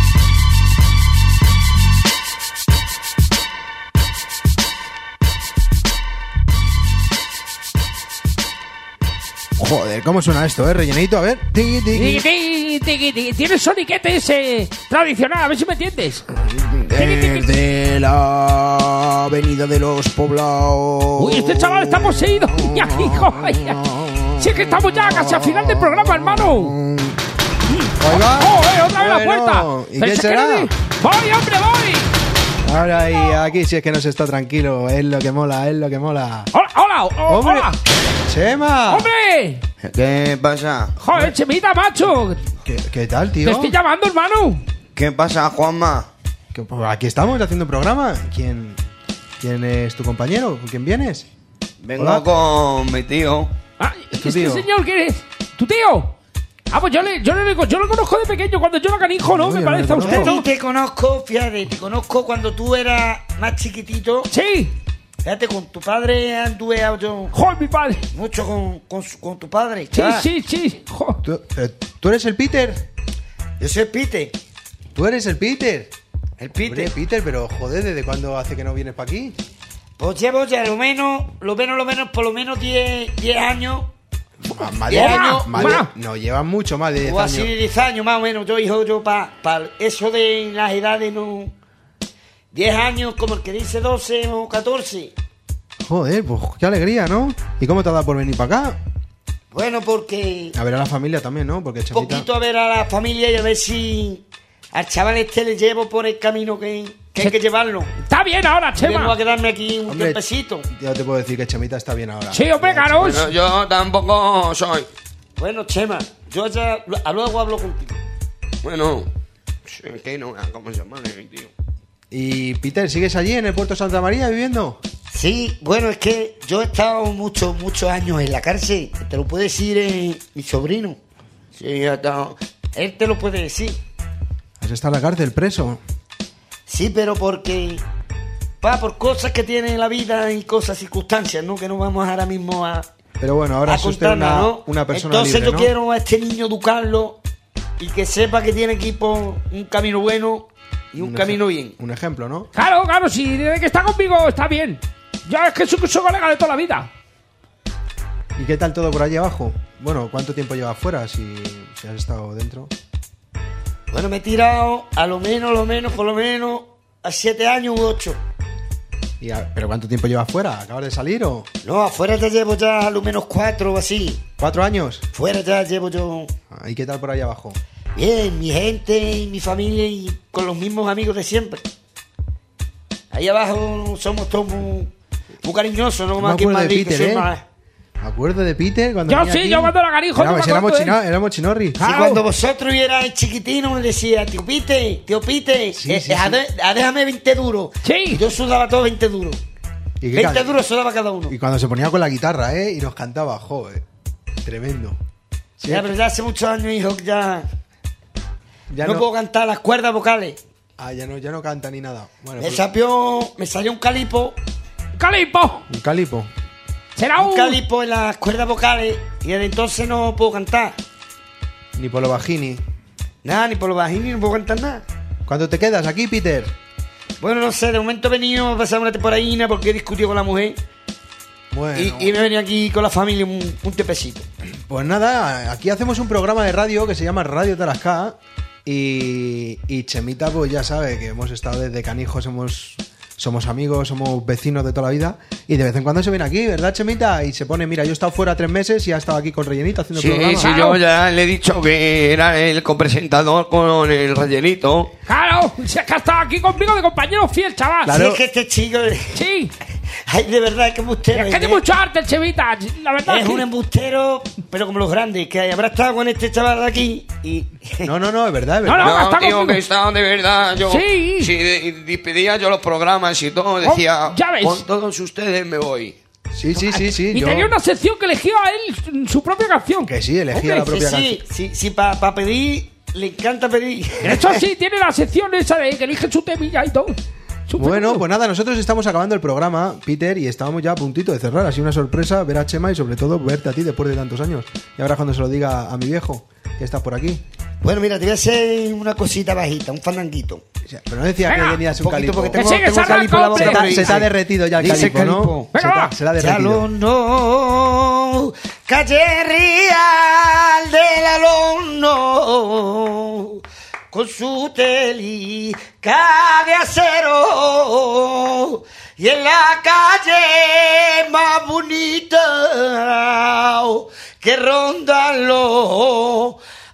Joder, ¿cómo suena esto, rellenito? A ver. Tiki, tiki. Tiki, tiki, tiki. Tienes soniquete tradicional, a ver si me entiendes. Desde la avenida de los Poblados. Uy, este chaval está poseído. Ya, hijo. Si es que estamos ya casi al final del programa, hermano. Ahí va. Otra vez la puerta. ¿Y quién será? Voy, hombre, voy. Ahora y aquí si es que no se está tranquilo. Es lo que mola, es lo que mola. Hola. ¡Chema! ¡Hombre! ¿Qué pasa? Joder, Chemita, macho. ¿Qué tal, tío? Te estoy llamando, hermano. ¿Qué pasa, Juanma? Pues aquí estamos haciendo un programa. ¿Quién es tu compañero? ¿Con quién vienes? Vengo con mi tío. Ah, ¿este señor quién es? ¿Tu tío? Ah, pues yo lo conozco de pequeño, cuando yo era canijo, ¿no? Me parece a usted, ¿no? Te conozco, fíjate, te conozco cuando tú eras más chiquitito. Sí. Fíjate, con tu padre anduve yo... ¡Joder, mi padre! Mucho con tu padre. Sí. ¿Tú eres el Peter? Yo soy el Peter. ¿Tú eres el Peter? El Peter. Hombre, Peter, pero joder, ¿desde cuándo hace que no vienes para aquí? Pues llevo ya por lo menos 10 años. Más de 10 años. No, llevan mucho más de 10 años. O así de 10 años más o menos. Yo para eso de las edades no... 10 años, como el que dice 12 o 14. Joder, pues qué alegría, ¿no? ¿Y cómo te ha dado por venir para acá? Bueno, porque... A ver a la familia también, ¿no? Porque un poquito a ver a la familia y a ver si al chaval este le llevo por el camino que hay que llevarlo. Está bien ahora, Chema. Vengo a quedarme aquí un tiempecito. Ya te puedo decir que Chemita está bien ahora. Sí, hombre, Carlos. Bueno, yo tampoco soy. Bueno, Chema, yo ya luego hablo contigo. Bueno, es que no, ¿cómo se llama mi tío? ¿Y Peter, sigues allí en el Puerto Santa María viviendo? Sí, bueno, es que yo he estado muchos años en la cárcel. Te lo puede decir mi sobrino. Sí, ha estado. Él te lo puede decir. ¿Has estado en la cárcel preso? Sí, pero porque... por cosas que tiene la vida y cosas, circunstancias, ¿no? Que no vamos ahora mismo a... Pero bueno, ahora es usted una persona Entonces libre, yo ¿no? quiero a este niño educarlo y que sepa que tiene que ir por un camino bueno y un camino bien. Un ejemplo, ¿no? Claro, si desde que está conmigo está bien. Ya es que soy colega de toda la vida. ¿Y qué tal todo por allí abajo? Bueno, ¿cuánto tiempo llevas fuera si has estado dentro? Bueno, me he tirado por lo menos, a 7 años u 8. ¿Pero cuánto tiempo llevas fuera? ¿Acabas de salir o...? No, afuera ya llevo ya a lo menos 4 o así. ¿4 años? Fuera ya llevo yo... ¿Y qué tal por ahí abajo? Bien, mi gente y mi familia y con los mismos amigos de siempre. Ahí abajo somos todos muy cariñosos, no más que en Madrid, que soy más... Me acuerdo de Peter cuando Yo venía sí, aquí. yo cuando era carijo. Éramos chinorri. Sí, cuando vosotros erais chiquitinos me decía, tío Pite, déjame 20 duros. Sí. Y yo sudaba todo 20 duros. ¿Y 20 duros sudaba cada uno. Y cuando se ponía con la guitarra, y nos cantaba, joder, tremendo. Sí. Ya, pero ya hace muchos años, hijo, ya no puedo cantar las cuerdas vocales. Ya no canta ni nada. Bueno, me salió un calipo. ¡Calipo! Un calipo. Será un calipo en las cuerdas vocales y desde entonces no puedo cantar. Ni por lo bajini. Nada, ni por lo bajini no puedo cantar nada. ¿Cuándo te quedas aquí, Peter? Bueno, no sé, de momento he venido a pasar una temporadina porque he discutido con la mujer. Bueno. Y me he venido aquí con la familia un tepecito. Pues nada, aquí hacemos un programa de radio que se llama Radio Tarascá y Chemita pues ya sabe que hemos estado desde canijos, somos amigos, somos vecinos de toda la vida y de vez en cuando se viene aquí, ¿verdad, Chemita? Y se pone, mira, yo he estado fuera 3 meses y ha estado aquí con Rellenito haciendo programa. Sí, yo ya le he dicho que era el copresentador con el Rellenito. Claro, si es que ha estado aquí conmigo de compañero fiel, chaval. Claro. Si es que este chico... Sí. Ay, de verdad, que embustero. Es que tiene mucho arte el Chevita, la verdad. Es un embustero, pero como los grandes, que habrá estado con este chaval de aquí y... No, es verdad, es verdad. No, tío, que estaba de verdad. Yo, sí. Si despedía yo los programas y todo, decía, ya ves. Con todos ustedes me voy. Sí. Y tenía una sección que elegía a él su propia canción. Que sí, elegía la propia canción. Sí, para pedir, le encanta pedir. De hecho, sí, tiene la sección esa de que elige su temilla y todo. Bueno, pues nada, nosotros estamos acabando el programa, Peter, y estábamos ya a puntito de cerrar. Ha sido una sorpresa ver a Chema y sobre todo verte a ti después de tantos años. Y ahora cuando se lo diga a mi viejo, que estás por aquí. Bueno, mira, te voy a hacer una cosita bajita, un fandanguito. Pero no decía que venías un calipo. Porque tengo un calipo en la boca. Se te ha derretido ya el calipo, ¿no? Se te ha derretido. No, calle Real del Alonso, con su telica de acero, y en la calle más bonita que rondan los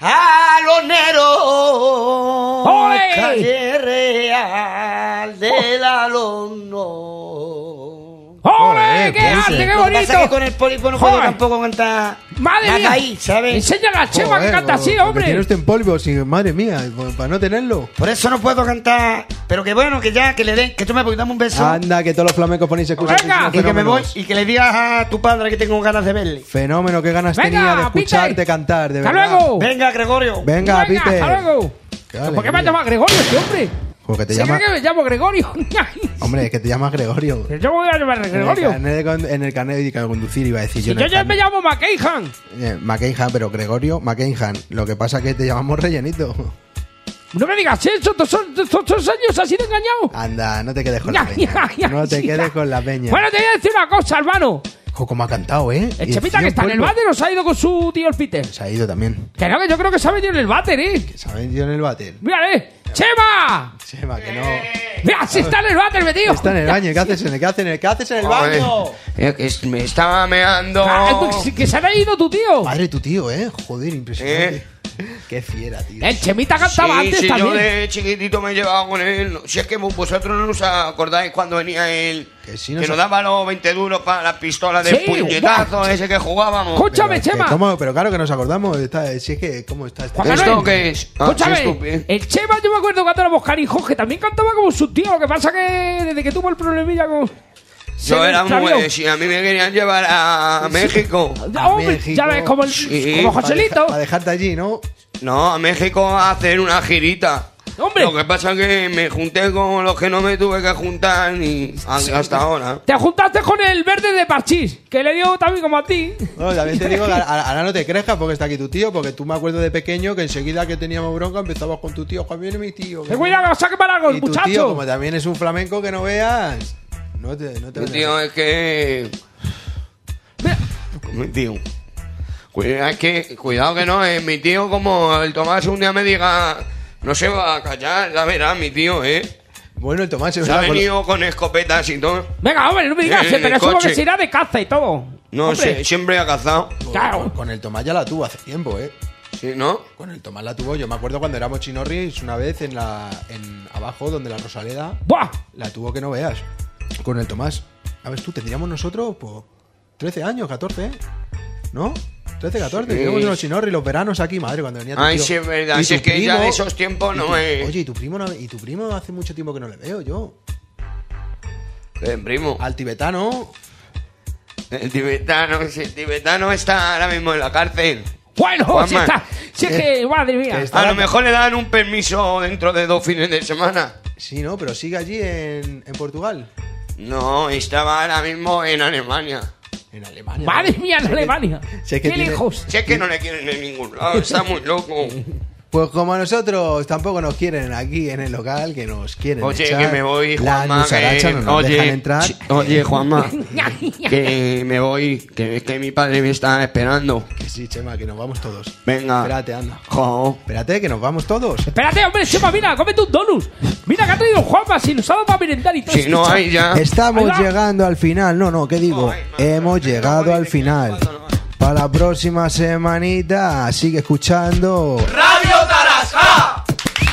aloneros, calle Real del Alonso. ¡Ole! ¡Qué arte, qué bonito! Lo que pasa es que con el pólipo no puedo tampoco cantar nada mía. Ahí, ¿sabes? Enséñale a Chema que canta así, hombre. Tiene usted en polvo, madre mía, para no tenerlo. Por eso no puedo cantar. Pero que bueno, que ya, que le den, que tú me dame un beso. Anda, que todos los flamencos ponéis excusas. Y que me voy, y que le digas a tu padre que tengo ganas de verle. Fenómeno, qué ganas tenía de escucharte cantar, de verdad. ¡Hasta luego! Venga, Gregorio. Venga, Peter. ¡Hasta luego! ¿Por qué me llamas Gregorio este hombre? Porque te ¿Sí llama... que me llamo Gregorio? Hombre, es que te llamas Gregorio. Yo voy a llamar Gregorio. En el carnet de conducir iba a decir yo. Si yo me llamo McKeithan. McKeithan, pero Gregorio McKeithan. Lo que pasa es que te llamamos Rellenito. No me digas eso, estos años has sido engañado. Anda, no te quedes con la peña. No te quedes con la peña. Bueno, te voy a decir una cosa, hermano. Como ha cantado, ¿eh? El Chemita que está en el váter o se ha ido con su tío el Peter. Se ha ido también. Que no, que yo creo que se ha metido en el váter, ¿eh? Que se ha metido en el váter. ¡Mírale! ¡Chema! Chema, que no. ¡Mira, si está en el váter, metido! Está en el baño. ¿Qué haces en el baño? Que me estaba meando. Que se ha ido tu tío. Madre, tu tío, ¿eh? Joder, impresionante. Qué fiera, tío. El Chemita cantaba antes también. Yo de chiquitito me llevaba con él. Si es que vosotros no os acordáis cuando venía él. Que nos daba los 20 duros para las pistolas de puñetazo ese que jugábamos. Escúchame, Chema. Pero claro que nos acordamos. Si es que, ¿cómo está este? ¿Esto qué es? Escúchame, el Chema, yo me acuerdo cuando éramos canijos que también cantaba como su tío. Lo que pasa que desde que tuvo el problemilla con... Yo era muy... Si a mí me querían llevar a México. Ya ves, como Joselito. Para dejarte allí, ¿no? No, a México a hacer una girita. ¡Hombre! Lo que pasa es que me junté con los que no me tuve que juntar y hasta ahora. Te juntaste con el verde de Parchís, que le dio también como a ti. No, también te digo que ahora no te crezcas porque está aquí tu tío, porque tú me acuerdo de pequeño que enseguida que teníamos bronca empezabas con tu tío, Javier, mi tío. ¡Ten cuidado, saque para algo, y tu muchacho! tío, como también es un flamenco que no veas, no te Mi tío es que... Mi tío... Cuidado que no, mi tío como el Tomás un día me diga... No se va a callar, ya verás, mi tío, Bueno, el Tomás se ha venido con escopetas y todo. Venga, hombre, no me digas, pero eso porque se irá de caza y todo. No sé, siempre ha cazado. Claro. Con el Tomás ya la tuvo hace tiempo, Sí, ¿no? Con el Tomás la tuvo, yo me acuerdo cuando éramos chinorris una vez en abajo, donde la Rosaleda. ¡Buah! La tuvo que no veas. Con el Tomás. A ver, tú, tendríamos nosotros, pues, 13 años, 14, ¿no? 13, 14, Sí. teníamos unos chinorris los veranos aquí, madre, cuando venía tu Ay, tío. sí, es verdad, Y si tu es que ya primo- de esos tiempos no es... Oye, ¿y tu primo hace mucho tiempo que no le veo yo? ¿Qué primo? Al tibetano. El tibetano está ahora mismo en la cárcel. Bueno, Juanma. si está... Si es que, madre mía. A lo mejor le dan un permiso dentro de 2 fines de semana. Sí, ¿no? Pero sigue allí en Portugal. No, estaba ahora mismo en Alemania. En Alemania. Madre mía, en Alemania. sé que ¡Qué tiene- lejos! Si es que no le quieren en ningún lado, está muy loco. Pues como a nosotros tampoco nos quieren aquí en el local, que nos quieren Oye, echar, que me voy, la Juanma. Nusaracha no nos dejan entrar. Oye, Juanma, que me voy, que mi padre me está esperando. Que sí, Chema, que nos vamos todos. Venga. Espérate, anda. Jo. Espérate, que nos vamos todos. Espérate, hombre, Chema, mira, cómete un donus. Mira que ha traído Juanma, si nos ha dado para merendar y todo. Si no hay ya. Estamos Ahí va. llegando al final. No, ¿qué digo? Hemos llegado al final. Para la próxima semanita, sigue escuchando. ¡Radio Tarasca!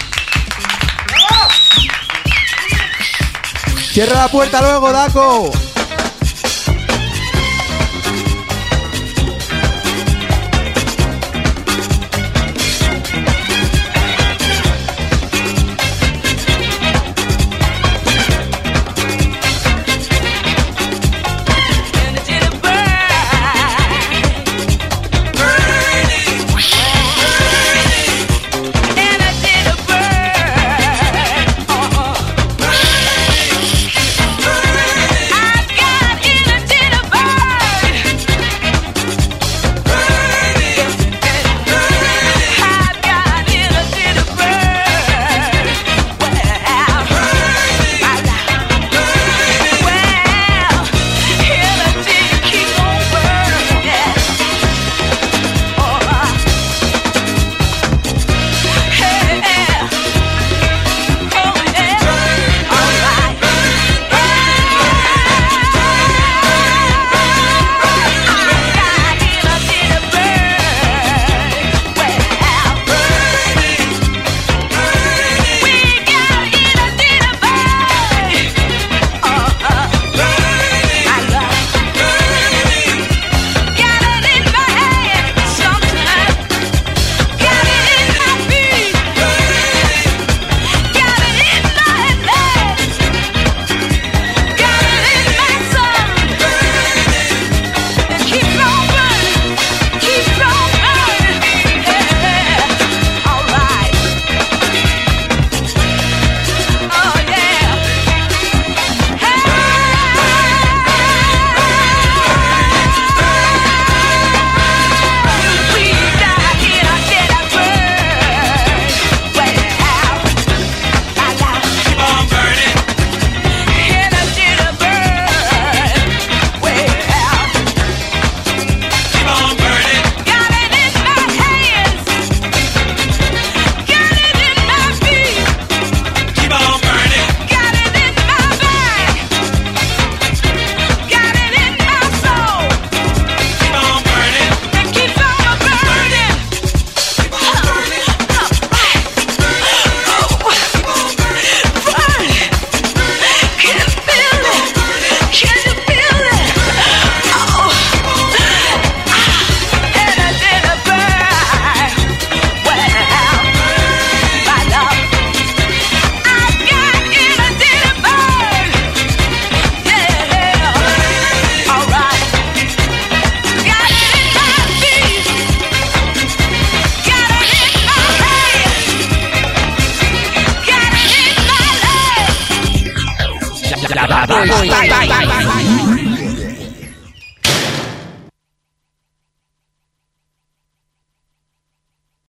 Cierra la puerta luego, Daco. I Style.